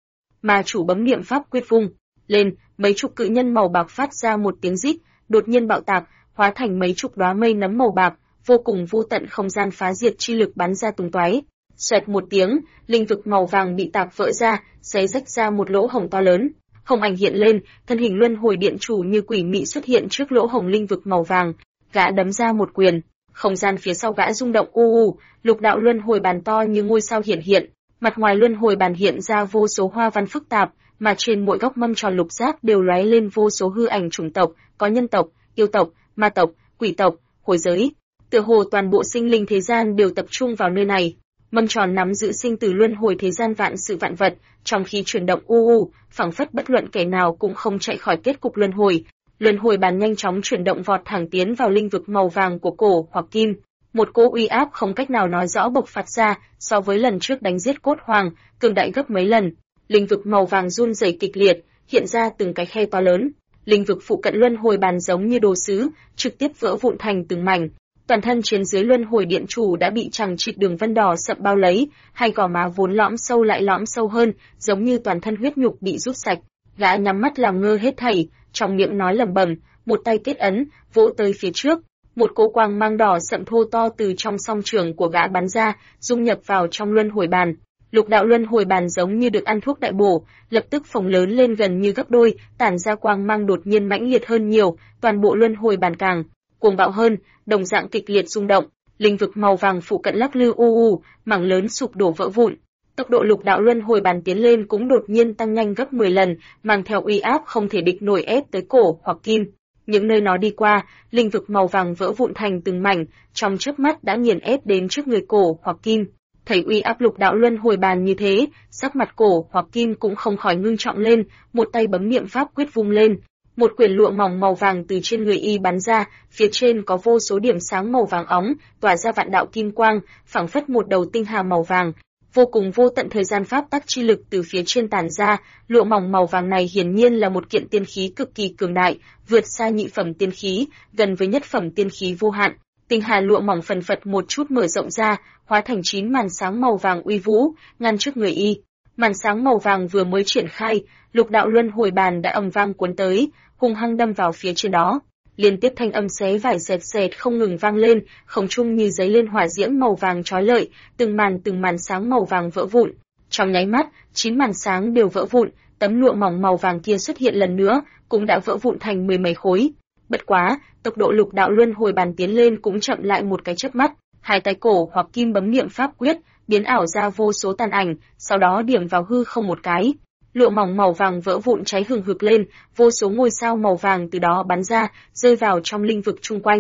Ma chủ bấm niệm pháp quyết vung lên, mấy chục cự nhân màu bạc phát ra một tiếng rít, đột nhiên bạo tạc, hóa thành mấy chục đóa mây nấm màu bạc, vô cùng vô tận không gian phá diệt chi lực bắn ra tung tóe. Xoẹt một tiếng, linh vực màu vàng bị tạc vỡ ra, xé rách ra một lỗ hổng to lớn. Hồng ảnh hiện lên, thân hình Luân Hồi Điện chủ như quỷ mị xuất hiện trước lỗ hổng linh vực màu vàng, gã đấm ra một quyền, không gian phía sau gã rung động lục đạo luân hồi bàn to như ngôi sao hiện, mặt ngoài luân hồi bàn hiện ra vô số hoa văn phức tạp, mà trên mỗi góc mâm tròn lục giác đều lóe lên vô số hư ảnh chủng tộc, có nhân tộc, yêu tộc, ma tộc, quỷ tộc, hồi giới. Tựa hồ toàn bộ sinh linh thế gian đều tập trung vào nơi này. Mâm tròn nắm giữ sinh tử luân hồi thế gian vạn sự vạn vật, trong khi chuyển động phảng phất bất luận kẻ nào cũng không chạy khỏi kết cục luân hồi. Luân hồi bàn nhanh chóng chuyển động vọt thẳng tiến vào linh vực màu vàng của Cổ Hoặc Kim. Một cỗ uy áp không cách nào nói rõ bộc phát ra, so với lần trước đánh giết Cốt Hoàng, cường đại gấp mấy lần. Linh vực màu vàng run rẩy kịch liệt, hiện ra từng cái khe to lớn. Linh vực phụ cận luân hồi bàn giống như đồ sứ, trực tiếp vỡ vụn thành từng mảnh. Toàn thân trên dưới Luân Hồi Điện chủ đã bị chằng chịt đường vân đỏ sậm bao lấy, hai gò má vốn lõm sâu lại lõm sâu hơn, giống như toàn thân huyết nhục bị rút sạch. Gã nhắm mắt làm ngơ hết thảy, trong miệng nói lẩm bẩm, một tay kết ấn, vỗ tới phía trước, một cỗ quang mang đỏ sậm thô to từ trong song trường của gã bắn ra, dung nhập vào trong luân hồi bàn. Lục đạo luân hồi bàn giống như được ăn thuốc đại bổ, lập tức phồng lớn lên gần như gấp đôi, tản ra quang mang đột nhiên mãnh liệt hơn nhiều, toàn bộ luân hồi bàn càng cuồng bạo hơn, đồng dạng kịch liệt rung động, linh vực màu vàng phụ cận lắc lư mảng lớn sụp đổ vỡ vụn. Tốc độ lục đạo luân hồi bàn tiến lên cũng đột nhiên tăng nhanh gấp 10 lần, mang theo uy áp không thể địch nổi ép tới Cổ Hoặc Kim. Những nơi nó đi qua, linh vực màu vàng vỡ vụn thành từng mảnh, trong chớp mắt đã nghiền ép đến trước người Cổ Hoặc Kim. Thấy uy áp lục đạo luân hồi bàn như thế, sắc mặt Cổ Hoặc Kim cũng không khỏi ngưng trọng lên, một tay bấm niệm pháp quyết vung lên. Một quyển lụa mỏng màu vàng từ trên người y bắn ra, phía trên có vô số điểm sáng màu vàng óng, tỏa ra vạn đạo kim quang, phảng phất một đầu tinh hà màu vàng. Vô cùng vô tận thời gian pháp tắc chi lực từ phía trên tản ra, lụa mỏng màu vàng này hiển nhiên là một kiện tiên khí cực kỳ cường đại, vượt xa nhị phẩm tiên khí, gần với nhất phẩm tiên khí vô hạn. Tinh hà lụa mỏng phần phật một chút mở rộng ra, hóa thành 9 màn sáng màu vàng uy vũ, ngăn trước người y. Màn sáng màu vàng vừa mới triển khai, lục đạo luân hồi bàn đã ầm vang cuốn tới, hung hăng đâm vào phía trên đó. Liên tiếp thanh âm xé vải sệt không ngừng vang lên, không trung như giấy lên hỏa diễm màu vàng chói lọi, từng màn sáng màu vàng vỡ vụn. Trong nháy mắt, 9 màn sáng đều vỡ vụn, tấm lụa mỏng màu vàng kia xuất hiện lần nữa, cũng đã vỡ vụn thành 10 mấy khối. Bất quá, tốc độ lục đạo luân hồi bàn tiến lên cũng chậm lại một cái chớp mắt, hai tay Cổ Hoặc Kim bấm niệm pháp quyết, biến ảo ra vô số tàn ảnh, sau đó điểm vào hư không một cái. Lụa mỏng màu vàng vỡ vụn cháy hừng hực lên, vô số ngôi sao màu vàng từ đó bắn ra, rơi vào trong linh vực chung quanh.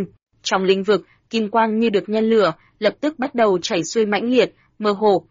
Trong lĩnh vực, kim quang như được nhen lửa, lập tức bắt đầu chảy xuôi mãnh liệt, mơ hồ.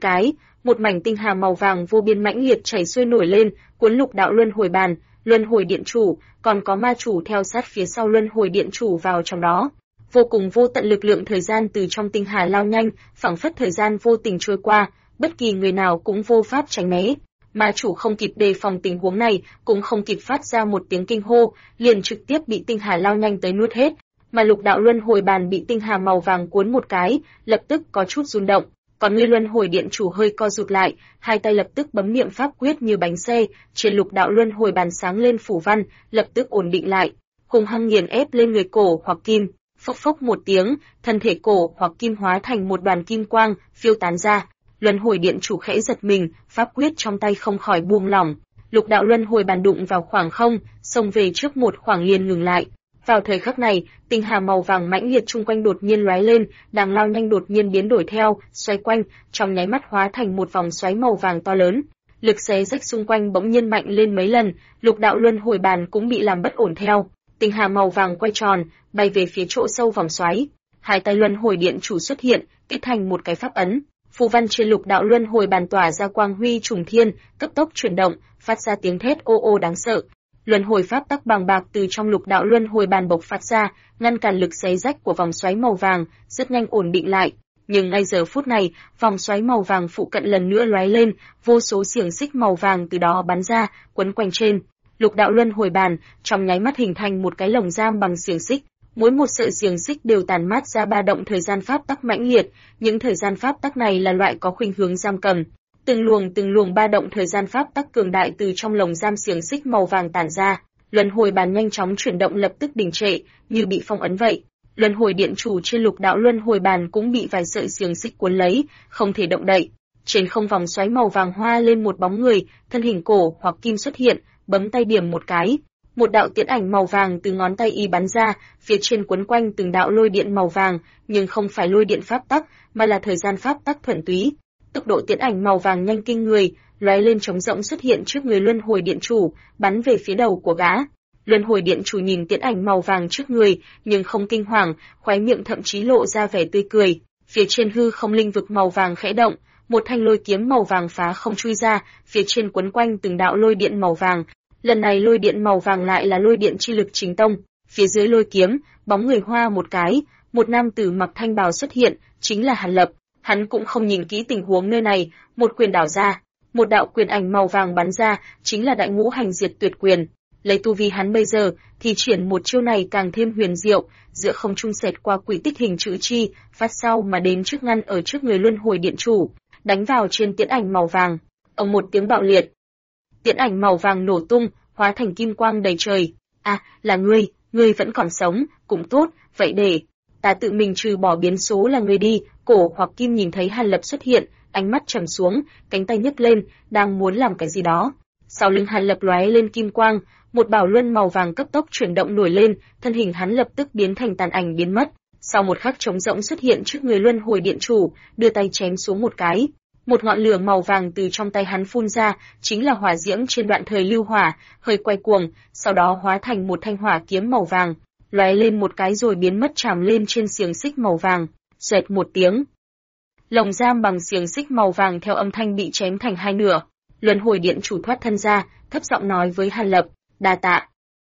Một mảnh tinh hà màu vàng vô biên mãnh liệt chảy xuôi nổi lên, cuốn lục đạo luân hồi bàn, luân hồi điện chủ, còn có ma chủ theo sát phía sau luân hồi điện chủ vào trong đó. Vô cùng vô tận lực lượng thời gian từ trong tinh hà lao nhanh, phảng phất thời gian vô tình trôi qua, bất kỳ người nào cũng vô pháp tránh né. Ma chủ không kịp đề phòng tình huống này, cũng không kịp phát ra một tiếng kinh hô, liền trực tiếp bị tinh hà lao nhanh tới nuốt hết. Mà lục đạo luân hồi bàn bị tinh hà màu vàng cuốn một cái, lập tức có chút rung động. Còn người luân hồi điện chủ hơi co rụt lại, hai tay lập tức bấm niệm pháp quyết như bánh xe, trên lục đạo luân hồi bàn sáng lên phủ văn, lập tức ổn định lại, hung hăng nghiền ép lên người cổ hoặc kim. Phốc phốc một tiếng, thân thể cổ hoặc kim hóa thành một đoàn kim quang, phiêu tán ra. Luân hồi điện chủ khẽ giật mình, pháp quyết trong tay không khỏi buông lỏng. Lục đạo luân hồi bàn đụng vào khoảng không, xông về trước một khoảng liền ngừng lại. Vào thời khắc này, tinh hà màu vàng mãnh liệt chung quanh đột nhiên lóe lên, đang lao nhanh đột nhiên biến đổi theo, xoay quanh, trong nháy mắt hóa thành một vòng xoáy màu vàng to lớn. Lực xé rách xung quanh bỗng nhiên mạnh lên mấy lần, lục đạo luân hồi bàn cũng bị làm bất ổn theo. Tinh hà màu vàng quay tròn, bay về phía chỗ sâu vòng xoáy. Hai tay luân hồi điện chủ xuất hiện, kết thành một cái pháp ấn. Phù văn trên lục đạo luân hồi bàn tỏa ra quang huy trùng thiên, cấp tốc chuyển động, phát ra tiếng thét ô ô đáng sợ. Luân hồi pháp tắc bàng bạc từ trong lục đạo luân hồi bàn bộc phát ra, ngăn cản lực xé rách của vòng xoáy màu vàng, rất nhanh ổn định lại. Nhưng ngay giờ phút này, vòng xoáy màu vàng phụ cận lần nữa lóe lên, vô số xiềng xích màu vàng từ đó bắn ra, quấn quanh trên lục đạo luân hồi bàn, trong nháy mắt hình thành một cái lồng giam bằng xiềng xích. Mỗi một sợi xiềng xích đều tàn mát ra ba động thời gian pháp tắc mãnh liệt, những thời gian pháp tắc này là loại có khuynh hướng giam cầm. Từng luồng ba động thời gian pháp tắc cường đại từ trong lồng giam xiềng xích màu vàng tản ra, luân hồi bàn nhanh chóng chuyển động lập tức đình trệ, như bị phong ấn vậy. Luân hồi điện chủ trên lục đạo luân hồi bàn cũng bị vài sợi xiềng xích cuốn lấy, không thể động đậy. Trên không vòng xoáy màu vàng hoa lên một bóng người, thân hình cổ hoặc kim xuất hiện, bấm tay điểm một cái. Một đạo tiễn ảnh màu vàng từ ngón tay y bắn ra, phía trên quấn quanh từng đạo lôi điện màu vàng, nhưng không phải lôi điện pháp tắc, mà là thời gian pháp tắc thuần túy. Tốc độ tiễn ảnh màu vàng nhanh kinh người, lóe lên trống rỗng xuất hiện trước người luân hồi điện chủ, bắn về phía đầu của gã. Luân hồi điện chủ nhìn tiễn ảnh màu vàng trước người, nhưng không kinh hoàng, khóe miệng thậm chí lộ ra vẻ tươi cười. Phía trên hư không linh vực màu vàng khẽ động, một thanh lôi kiếm màu vàng phá không chui ra, phía trên quấn quanh từng đạo lôi điện màu vàng. Lần này lôi điện màu vàng lại là lôi điện chi lực chính tông. Phía dưới lôi kiếm, bóng người hoa một cái, một nam tử mặc thanh bào xuất hiện, chính là Hàn Lập. Hắn cũng không nhìn kỹ tình huống nơi này, một quyền đảo ra, một đạo quyền ảnh màu vàng bắn ra, chính là đại ngũ hành diệt tuyệt quyền. Lấy tu vi hắn bây giờ, thì triển một chiêu này càng thêm huyền diệu, giữa không trung xẹt qua quỷ tích hình chữ chi, phát sau mà đến trước ngăn ở trước người luân hồi điện chủ, đánh vào trên tiễn ảnh màu vàng. Ông một tiếng bạo liệt, tiễn ảnh màu vàng nổ tung, hóa thành kim quang đầy trời. À, là ngươi vẫn còn sống, cũng tốt, vậy để ta tự mình trừ bỏ biến số là ngươi đi. Cổ hoặc kim nhìn thấy Hàn Lập xuất hiện, ánh mắt trầm xuống, cánh tay nhấc lên, đang muốn làm cái gì đó. Sau lưng Hàn Lập lóe lên kim quang, một bảo luân màu vàng cấp tốc chuyển động nổi lên, thân hình hắn lập tức biến thành tàn ảnh biến mất. Sau một khắc trống rỗng xuất hiện trước người luân hồi điện chủ, đưa tay chém xuống một cái. Một ngọn lửa màu vàng từ trong tay hắn phun ra, chính là hỏa diễm trên đoạn thời lưu hỏa, hơi quay cuồng, sau đó hóa thành một thanh hỏa kiếm màu vàng, lóe lên một cái rồi biến mất chạm lên trên xiềng xích màu vàng. Xoẹt một tiếng, lồng giam bằng xiềng xích màu vàng theo âm thanh bị chém thành hai nửa. Luân hồi điện chủ thoát thân ra, thấp giọng nói với Hàn Lập, đa tạ.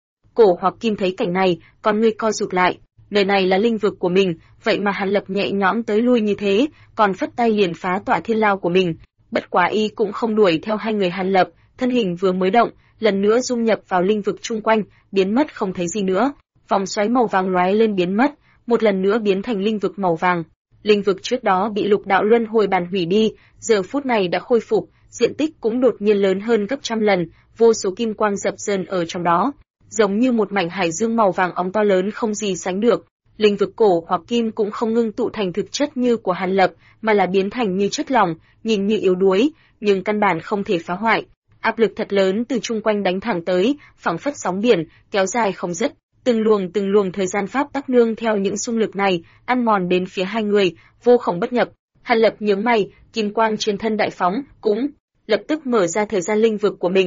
Cổ hoặc kim thấy cảnh này, con ngươi co rụt lại, nơi này là linh vực của mình, vậy mà Hàn Lập nhẹ nhõm tới lui như thế, còn phất tay liền phá tỏa thiên lao của mình. Bất quá y cũng không đuổi theo hai người Hàn Lập, thân hình vừa mới động, lần nữa dung nhập vào linh vực chung quanh, biến mất không thấy gì nữa. Vòng xoáy màu vàng lóe lên biến mất, một lần nữa biến thành linh vực màu vàng. Linh vực trước đó bị lục đạo luân hồi bàn hủy đi, giờ phút này đã khôi phục, diện tích cũng đột nhiên lớn hơn gấp trăm lần, vô số kim quang dập dờn ở trong đó, giống như một mảnh hải dương màu vàng óng to lớn không gì sánh được. Linh vực cổ hoặc kim cũng không ngưng tụ thành thực chất như của Hàn Lập, mà là biến thành như chất lỏng, nhìn như yếu đuối, nhưng căn bản không thể phá hoại. Áp lực thật lớn từ chung quanh đánh thẳng tới, phảng phất sóng biển, kéo dài không dứt. Từng luồng thời gian pháp tắc nương theo những xung lực này, ăn mòn đến phía hai người, vô khổng bất nhập. Hàn Lập nhướng mày, kim quang trên thân đại phóng cũng lập tức mở ra thời gian linh vực của mình.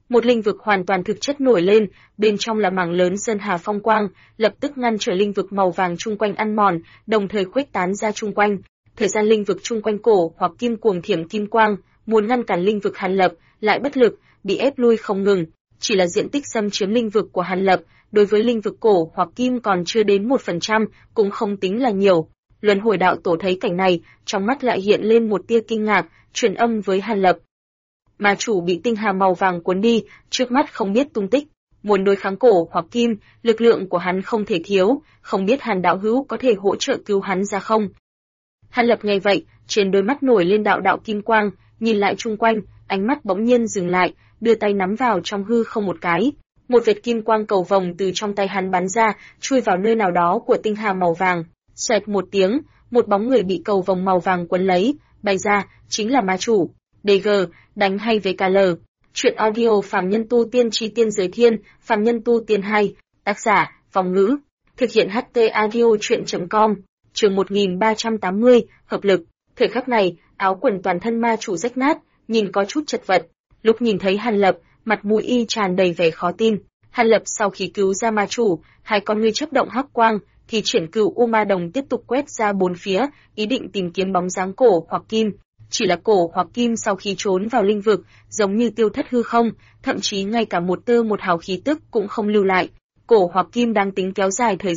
Một linh vực hoàn toàn thực chất nổi lên, bên trong là mảng lớn sơn hà phong quang, lập tức ngăn trở linh vực màu vàng chung quanh ăn mòn, đồng thời khuếch tán ra chung quanh. Thời gian linh vực chung quanh cổ hoặc kim cuồng thiểm kim quang, muốn ngăn cản linh vực Hàn Lập, lại bất lực, bị ép lui không ngừng. Chỉ là diện tích xâm chiếm linh vực của Hàn Lập, đối với linh vực cổ hoặc kim còn chưa đến 1%, cũng không tính là nhiều. Luân Hồi đạo tổ thấy cảnh này, trong mắt lại hiện lên một tia kinh ngạc, truyền âm với Hàn Lập. Ma chủ bị tinh hà màu vàng cuốn đi, trước mắt không biết tung tích. Muốn đối kháng cổ hoặc kim, lực lượng của hắn không thể thiếu, không biết Hàn đạo hữu có thể hỗ trợ cứu hắn ra không? Hàn Lập nghe vậy, trên đôi mắt nổi lên đạo đạo kim quang, nhìn lại chung quanh, ánh mắt bỗng nhiên dừng lại, đưa tay nắm vào trong hư không một cái. Một vệt kim quang cầu vồng từ trong tay hắn bắn ra, chui vào nơi nào đó của tinh hà màu vàng. Xoẹt một tiếng, một bóng người bị cầu vồng màu vàng quấn lấy, bay ra, chính là ma chủ. DG, đánh hay VKL. Chuyện audio Phàm Nhân Tu Tiên Chi Tiên Giới Thiên, Phàm Nhân Tu Tiên 2, tác giả, Vòng Ngữ. Thực hiện HT audio chuyện.com, chương 1380, hợp lực. Thời khắc này, áo quần toàn thân ma chủ rách nát, nhìn có chút chật vật. Lúc nhìn thấy Hàn Lập, mặt mũi y tràn đầy vẻ khó tin. Hàn Lập sau khi cứu ra ma chủ, hai con ngươi chớp động hắc quang, thì triển cửu U Ma Đồng tiếp tục quét ra bốn phía, ý định tìm kiếm bóng dáng cổ hoặc kim. Chỉ là cổ hoặc kim sau khi trốn vào linh vực, giống như tiêu thất hư không, thậm chí ngay cả một tơ một hào khí tức cũng không lưu lại. Cổ hoặc kim đang tính kéo dài thời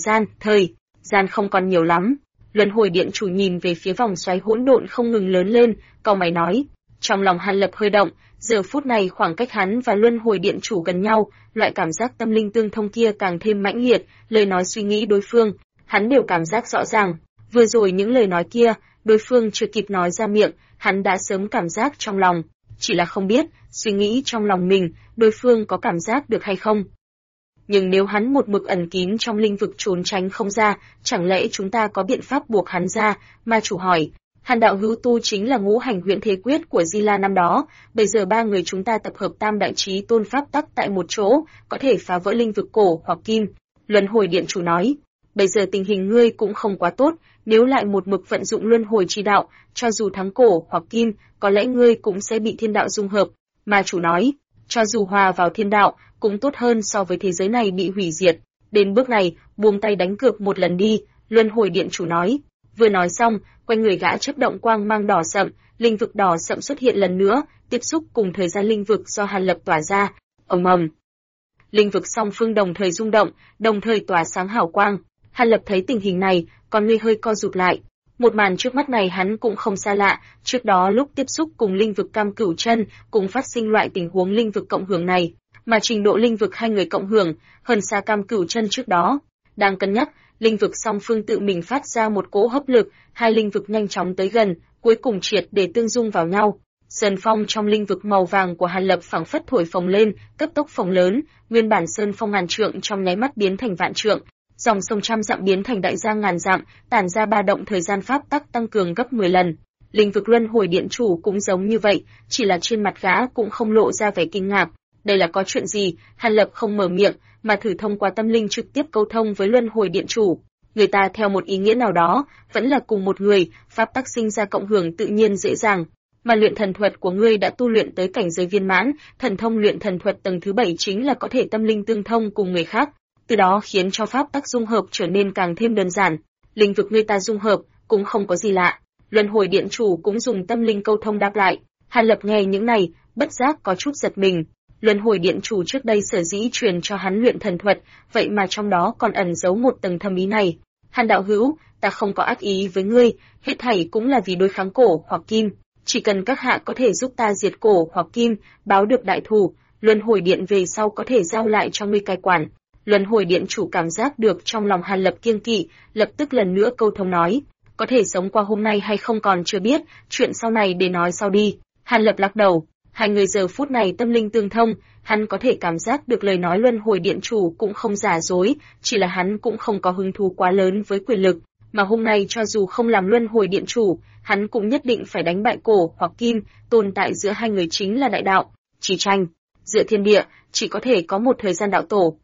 gian không còn nhiều lắm. Luân Hồi Điện chủ nhìn về phía vòng xoáy hỗn độn không ngừng lớn lên, cau mày nói. Trong lòng Hàn Lập hơi động, giờ phút này khoảng cách hắn và Luân Hồi Điện chủ gần nhau, loại cảm giác tâm linh tương thông kia càng thêm mãnh liệt, lời nói suy nghĩ đối phương, hắn đều cảm giác rõ ràng. Vừa rồi những lời nói kia, đối phương chưa kịp nói ra miệng, hắn đã sớm cảm giác trong lòng, chỉ là không biết, suy nghĩ trong lòng mình, đối phương có cảm giác được hay không. Nhưng nếu hắn một mực ẩn kín trong linh vực trốn tránh không ra, chẳng lẽ chúng ta có biện pháp buộc hắn ra? Ma chủ hỏi. Hàn đạo hữu tu chính là ngũ hành huyễn thế quyết của Di La năm đó, bây giờ ba người chúng ta tập hợp tam đại chí tôn pháp tắc tại một chỗ, có thể phá vỡ linh vực cổ hoặc kim. Luân Hồi Điện chủ nói. Bây giờ tình hình ngươi cũng không quá tốt, nếu lại một mực vận dụng luân hồi chi đạo, cho dù thắng cổ hoặc kim, có lẽ ngươi cũng sẽ bị thiên đạo dung hợp. Ma chủ nói, cho dù hòa vào thiên đạo, cũng tốt hơn so với thế giới này bị hủy diệt. Đến bước này, buông tay đánh cược một lần đi, Luân Hồi Điện chủ nói. Vừa nói xong, quanh người gã chớp động quang mang đỏ sậm, linh vực đỏ sậm xuất hiện lần nữa, tiếp xúc cùng thời gian linh vực do Hàn Lập tỏa ra. Ầm ầm. Linh vực song phương đồng thời rung động, đồng thời tỏa sáng hào quang. Hàn Lập thấy tình hình này, con ngươi hơi co rụt lại. Một màn trước mắt này hắn cũng không xa lạ, trước đó lúc tiếp xúc cùng linh vực Cam Cửu Chân, cũng phát sinh loại tình huống linh vực cộng hưởng này, mà trình độ linh vực hai người cộng hưởng hơn xa Cam Cửu Chân trước đó. Đang cân nhắc, linh vực song phương tự mình phát ra một cỗ hấp lực, hai linh vực nhanh chóng tới gần, cuối cùng triệt để tương dung vào nhau. Sơn phong trong linh vực màu vàng của Hàn Lập phảng phất thổi phồng lên, cấp tốc phồng lớn, nguyên bản sơn phong ngàn trượng trong nháy mắt biến thành vạn trượng. Dòng sông trăm dặm biến thành đại giang ngàn dặm, tản ra ba động thời gian pháp tắc tăng cường gấp 10 lần. Linh vực Luân Hồi Điện chủ cũng giống như vậy, chỉ là trên mặt gã cũng không lộ ra vẻ kinh ngạc. Đây là có chuyện gì? Hàn Lập không mở miệng, mà thử thông qua tâm linh trực tiếp câu thông với Luân Hồi Điện chủ. Người ta theo một ý nghĩa nào đó, vẫn là cùng một người, pháp tắc sinh ra cộng hưởng tự nhiên dễ dàng. Mà luyện thần thuật của ngươi đã tu luyện tới cảnh giới viên mãn, thần thông luyện thần thuật tầng thứ 7 chính là có thể tâm linh tương thông cùng người khác. Từ đó khiến cho pháp tắc dung hợp trở nên càng thêm đơn giản. Linh vực người ta dung hợp cũng không có gì lạ. Luân Hồi Điện chủ cũng dùng tâm linh câu thông đáp lại. Hàn Lập nghe những này, bất giác có chút giật mình. Luân Hồi Điện chủ trước đây sở dĩ truyền cho hắn luyện thần thuật, vậy mà trong đó còn ẩn giấu một tầng thâm ý này. Hàn đạo hữu, ta không có ác ý với ngươi, hết thảy cũng là vì đối kháng cổ hoặc kim. Chỉ cần các hạ có thể giúp ta diệt cổ hoặc kim, báo được đại thù, Luân Hồi Điện về sau có thể giao lại cho ngươi cai quản. Luân Hồi Điện chủ cảm giác được trong lòng Hàn Lập kiêng kỵ, lập tức lần nữa câu thông nói, có thể sống qua hôm nay hay không còn chưa biết, chuyện sau này để nói sau đi. Hàn Lập lắc đầu, hai người giờ phút này tâm linh tương thông, hắn có thể cảm giác được lời nói Luân Hồi Điện chủ cũng không giả dối, chỉ là hắn cũng không có hứng thú quá lớn với quyền lực, mà hôm nay cho dù không làm Luân Hồi Điện chủ, hắn cũng nhất định phải đánh bại cổ hoặc kim, tồn tại giữa hai người chính là đại đạo, chỉ tranh, giữa thiên địa, chỉ có thể có một thời gian đạo tổ.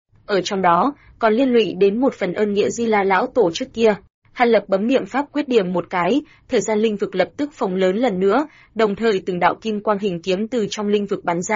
Ở trong đó, còn liên lụy đến một phần ơn nghĩa Di La lão tổ trước kia. Hàn Lập bấm niệm pháp quyết điểm một cái, thời gian linh vực lập tức phồng lớn lần nữa, đồng thời từng đạo kim quang hình kiếm từ trong linh vực bắn ra,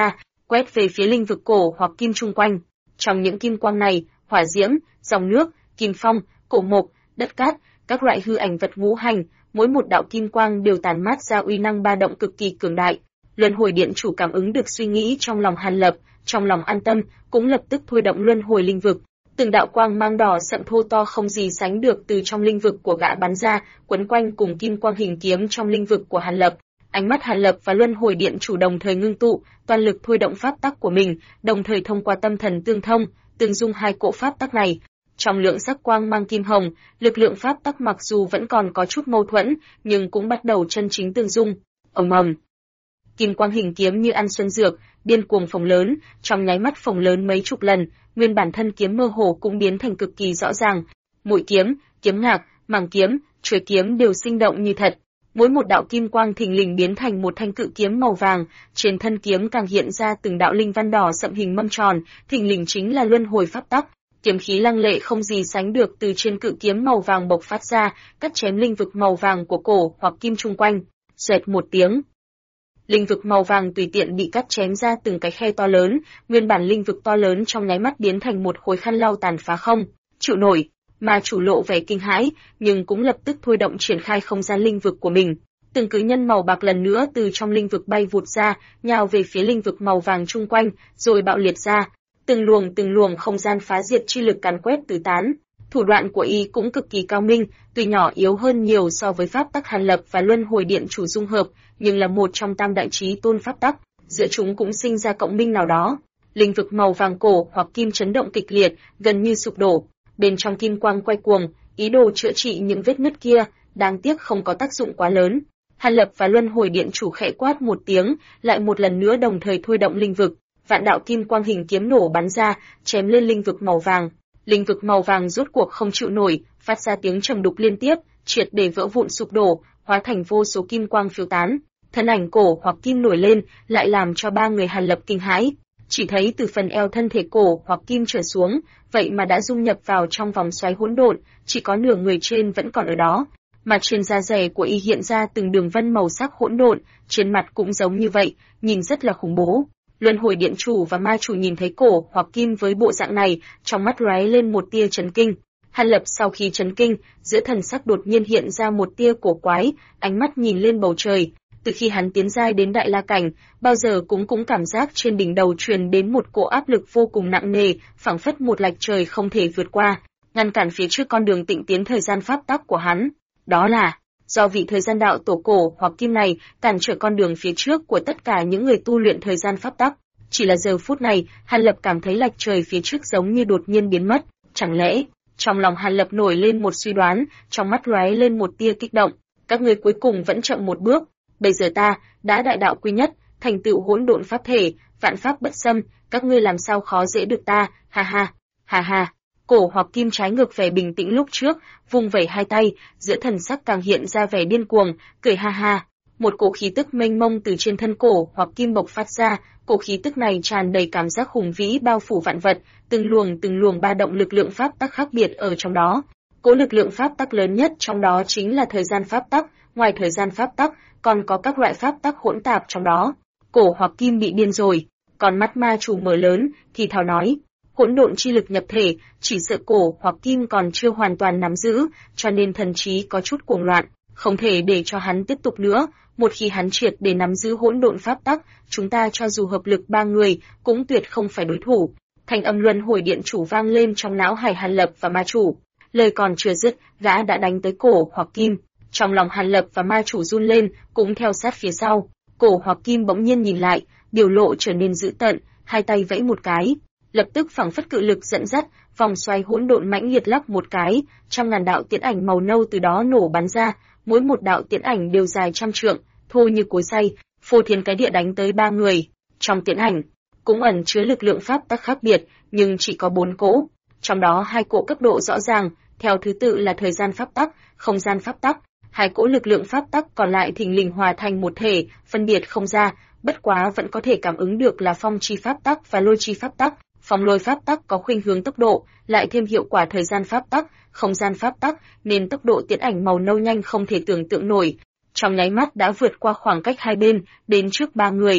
quét về phía linh vực cổ hoặc kim chung quanh. Trong những kim quang này, hỏa diễm, dòng nước, kim phong, cổ mộc, đất cát, các loại hư ảnh vật ngũ hành, mỗi một đạo kim quang đều tản mát ra uy năng ba động cực kỳ cường đại. Luân hồi điện chủ cảm ứng được suy nghĩ trong lòng Hàn Lập, trong lòng an tâm, cũng lập tức thôi động luân hồi linh vực. Từng đạo quang mang đỏ sậm thô to không gì sánh được từ trong linh vực của gã bắn ra, quấn quanh cùng kim quang hình kiếm trong linh vực của Hàn Lập. Ánh mắt Hàn Lập và luân hồi điện chủ đồng thời ngưng tụ, toàn lực thôi động pháp tắc của mình, đồng thời thông qua tâm thần tương thông, tương dung hai cỗ pháp tắc này. Trong lượng sắc quang mang kim hồng, lực lượng pháp tắc mặc dù vẫn còn có chút mâu thuẫn, nhưng cũng bắt đầu chân chính tương dung. Ầm ầm. Kim quang hình kiếm như ăn xuân dược, điên cuồng phồng lớn, trong nháy mắt phồng lớn mấy chục lần, nguyên bản thân kiếm mơ hồ cũng biến thành cực kỳ rõ ràng. Mũi kiếm, kiếm ngạc, màng kiếm, chuôi kiếm đều sinh động như thật. Mỗi một đạo kim quang thình lình biến thành một thanh cự kiếm màu vàng, trên thân kiếm càng hiện ra từng đạo linh văn đỏ sậm hình mâm tròn, thình lình chính là luân hồi pháp tắc. Kiếm khí lăng lệ không gì sánh được từ trên cự kiếm màu vàng bộc phát ra, cắt chém linh vực màu vàng của cổ hoặc kim chung quanh. Xoẹt một tiếng, linh vực màu vàng tùy tiện bị cắt chém ra từng cái khe to lớn, nguyên bản linh vực to lớn trong nháy mắt biến thành một khối khăn lau tàn phá không chịu nổi. Mà chủ lộ vẻ kinh hãi, nhưng cũng lập tức thôi động triển khai không gian linh vực của mình. Từng cự nhân màu bạc lần nữa từ trong linh vực bay vụt ra, nhào về phía linh vực màu vàng chung quanh, rồi bạo liệt ra. Từng luồng không gian phá diệt chi lực càn quét tứ tán. Thủ đoạn của y cũng cực kỳ cao minh, tuy nhỏ yếu hơn nhiều so với pháp tắc Hàn Lập và luân hồi điện chủ dung hợp, nhưng là một trong tam đại chí tôn pháp tắc, giữa chúng cũng sinh ra cộng minh nào đó. Linh vực màu vàng cổ hoặc kim chấn động kịch liệt, gần như sụp đổ. Bên trong kim quang quay cuồng, ý đồ chữa trị những vết nứt kia, đáng tiếc không có tác dụng quá lớn. Hàn Lập và luân hồi điện chủ khẽ quát một tiếng, lại một lần nữa đồng thời thôi động linh vực. Vạn đạo kim quang hình kiếm nổ bắn ra, chém lên linh vực màu vàng. Linh vực màu vàng rốt cuộc không chịu nổi, phát ra tiếng trầm đục liên tiếp, triệt để vỡ vụn sụp đổ, hóa thành vô số kim quang phiêu tán. Thân ảnh cổ hoặc kim nổi lên, lại làm cho ba người Hàn Lập kinh hãi. Chỉ thấy từ phần eo thân thể cổ hoặc kim trở xuống, vậy mà đã dung nhập vào trong vòng xoáy hỗn độn, chỉ có nửa người trên vẫn còn ở đó. Mà trên da dày của y hiện ra từng đường vân màu sắc hỗn độn, trên mặt cũng giống như vậy, nhìn rất là khủng bố. Luân hồi điện chủ và ma chủ nhìn thấy cổ hoặc kim với bộ dạng này, trong mắt lóe lên một tia chấn kinh. Hàn Lập sau khi chấn kinh, giữa thần sắc đột nhiên hiện ra một tia cổ quái, ánh mắt nhìn lên bầu trời. Từ khi hắn tiến giai đến đại la cảnh, bao giờ cũng cảm giác trên đỉnh đầu truyền đến một cỗ áp lực vô cùng nặng nề, phảng phất một lạch trời không thể vượt qua, ngăn cản phía trước con đường tịnh tiến thời gian pháp tắc của hắn. Đó là do vị thời gian đạo tổ cổ hoặc kim này cản trở con đường phía trước của tất cả những người tu luyện thời gian pháp tắc. Chỉ là giờ phút này, Hàn Lập cảm thấy lạch trời phía trước giống như đột nhiên biến mất. Chẳng lẽ? Trong lòng Hàn Lập nổi lên một suy đoán, trong mắt lóe lên một tia kích động. Các ngươi cuối cùng vẫn chậm một bước. Bây giờ ta đã đại đạo quy nhất, thành tựu hỗn độn pháp thể, vạn pháp bất xâm, các ngươi làm sao khó dễ được ta? Ha ha, ha ha. Cổ hoặc kim trái ngược vẻ bình tĩnh lúc trước, vung vẩy hai tay, giữa thần sắc càng hiện ra vẻ điên cuồng, cười ha ha. Một cỗ khí tức mênh mông từ trên thân cổ hoặc kim bộc phát ra, cỗ khí tức này tràn đầy cảm giác hùng vĩ bao phủ vạn vật, từng luồng ba động lực lượng pháp tắc khác biệt ở trong đó. Cỗ lực lượng pháp tắc lớn nhất trong đó chính là thời gian pháp tắc, ngoài thời gian pháp tắc, còn có các loại pháp tắc hỗn tạp trong đó. Cổ hoặc kim bị điên rồi, còn mắt ma chủ mở lớn, thì thào nói, hỗn độn chi lực nhập thể, chỉ sợ cổ hoặc kim còn chưa hoàn toàn nắm giữ, cho nên thần trí có chút cuồng loạn, không thể để cho hắn tiếp tục nữa. Một khi hắn triệt để nắm giữ hỗn độn pháp tắc, chúng ta cho dù hợp lực ba người, cũng tuyệt không phải đối thủ. Thanh âm luân hồi điện chủ vang lên trong não hải Hàn Lập và ma chủ. Lời còn chưa dứt, gã đã đánh tới cổ hoặc kim. Trong lòng Hàn Lập và ma chủ run lên, cũng theo sát phía sau. Cổ hoặc kim bỗng nhiên nhìn lại, biểu lộ trở nên dữ tợn, hai tay vẫy một cái. Lập tức phảng phất cự lực dẫn dắt, vòng xoay hỗn độn mãnh liệt lắc một cái, trăm ngàn đạo tiễn ảnh màu nâu từ đó nổ bắn ra, mỗi một đạo tiễn ảnh đều dài trăm trượng, thô như cối xay, phô thiên cái địa đánh tới ba người. Trong tiễn ảnh cũng ẩn chứa lực lượng pháp tắc khác biệt, nhưng chỉ có 4 cỗ, trong đó 2 cỗ cấp độ rõ ràng, theo thứ tự là thời gian pháp tắc, không gian pháp tắc. 2 cỗ lực lượng pháp tắc còn lại thình lình hòa thành một thể, phân biệt không ra, bất quá vẫn có thể cảm ứng được là phong chi pháp tắc và lôi chi pháp tắc. Phong lôi pháp tắc có khuynh hướng tốc độ, lại thêm hiệu quả thời gian pháp tắc, không gian pháp tắc, nên tốc độ tiễn ảnh màu nâu nhanh không thể tưởng tượng nổi. Trong nháy mắt đã vượt qua khoảng cách hai bên, đến trước ba người.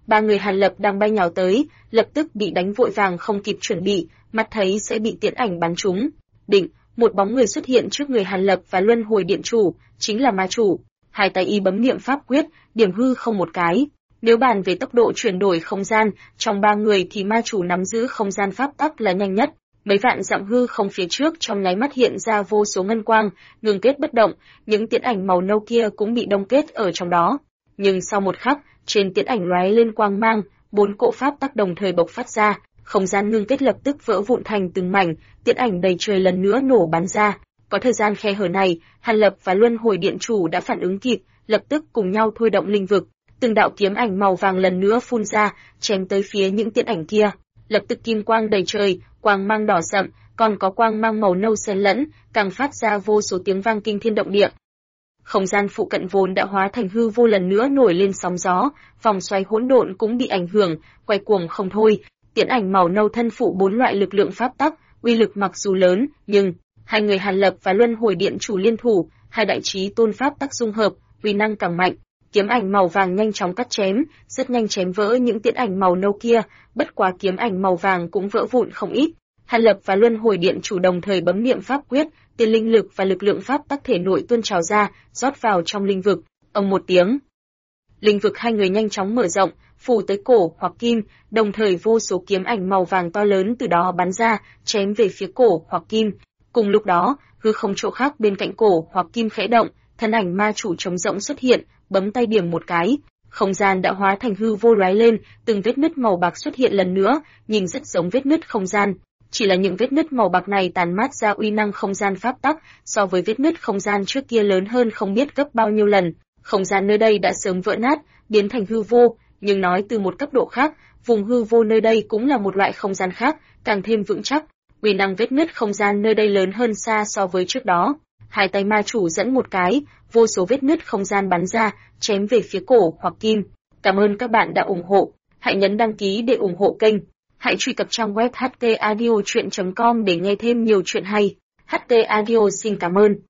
Ba người Hàn Lập đang bay nhào tới, lập tức bị đánh vội vàng không kịp chuẩn bị, mắt thấy sẽ bị tiễn ảnh bắn trúng. Định, một bóng người xuất hiện trước người Hàn Lập và Luân Hồi Điện Chủ, chính là ma chủ. Hai tay y bấm niệm pháp quyết, điểm hư không một cái. Nếu bàn về tốc độ chuyển đổi không gian, trong ba người thì ma chủ nắm giữ không gian pháp tắc là nhanh nhất. Mấy vạn dặm hư không phía trước trong nháy mắt hiện ra vô số ngân quang, ngừng kết bất động, những tiễn ảnh màu nâu kia cũng bị đông kết ở trong đó. Nhưng sau một khắc, trên tiễn ảnh lóe lên quang mang, 4 cỗ pháp tắc đồng thời bộc phát ra, không gian ngưng kết lập tức vỡ vụn thành từng mảnh, tiễn ảnh đầy trời lần nữa nổ bắn ra. Có thời gian khe hở này, Hàn Lập và Luân Hồi Điện Chủ đã phản ứng kịp, lập tức cùng nhau thôi động linh vực. Từng đạo kiếm ảnh màu vàng lần nữa phun ra, chém tới phía những tiễn ảnh kia. Lập tức kim quang đầy trời, quang mang đỏ sậm, còn có quang mang màu nâu xen lẫn, càng phát ra vô số tiếng vang kinh thiên động địa. Không gian phụ cận vốn đã hóa thành hư vô lần nữa nổi lên sóng gió, vòng xoay hỗn độn cũng bị ảnh hưởng, quay cuồng không thôi. Tiễn ảnh màu nâu thân phụ 4 loại lực lượng pháp tắc, uy lực mặc dù lớn, nhưng hai người Hàn Lập và Luân Hồi Điện Chủ liên thủ, hai đại chí tôn pháp tắc dung hợp, uy năng càng mạnh. Kiếm ảnh màu vàng nhanh chóng cắt chém, rất nhanh chém vỡ những tiễn ảnh màu nâu kia, bất quá kiếm ảnh màu vàng cũng vỡ vụn không ít. Hàn Lập và Luân Hồi Điện Chủ đồng thời bấm niệm pháp quyết, tiền linh lực và lực lượng pháp tắc thể nội tuôn trào ra, rót vào trong linh vực. Ầm một tiếng, linh vực hai người nhanh chóng mở rộng, phủ tới cổ hoặc kim, đồng thời vô số kiếm ảnh màu vàng to lớn từ đó bắn ra, chém về phía cổ hoặc kim. Cùng lúc đó, hư không chỗ khác bên cạnh cổ hoặc kim khẽ động, thân ảnh ma chủ trống rỗng xuất hiện, bấm tay điểm một cái, không gian đã hóa thành hư vô lóe lên, từng vết nứt màu bạc xuất hiện lần nữa, nhìn rất giống vết nứt không gian. Chỉ là những vết nứt màu bạc này tàn mát ra uy năng không gian pháp tắc, so với vết nứt không gian trước kia lớn hơn không biết gấp bao nhiêu lần. Không gian nơi đây đã sớm vỡ nát, biến thành hư vô, nhưng nói từ một cấp độ khác, vùng hư vô nơi đây cũng là một loại không gian khác, càng thêm vững chắc. Uy năng vết nứt không gian nơi đây lớn hơn xa so với trước đó. Hai tay ma chủ dẫn một cái, vô số vết nứt không gian bắn ra, chém về phía cổ hoặc kim. Cảm ơn các bạn đã ủng hộ. Hãy nhấn đăng ký để ủng hộ kênh. Hãy truy cập trang web htaudio.com để nghe thêm nhiều chuyện hay. HT Audio xin cảm ơn.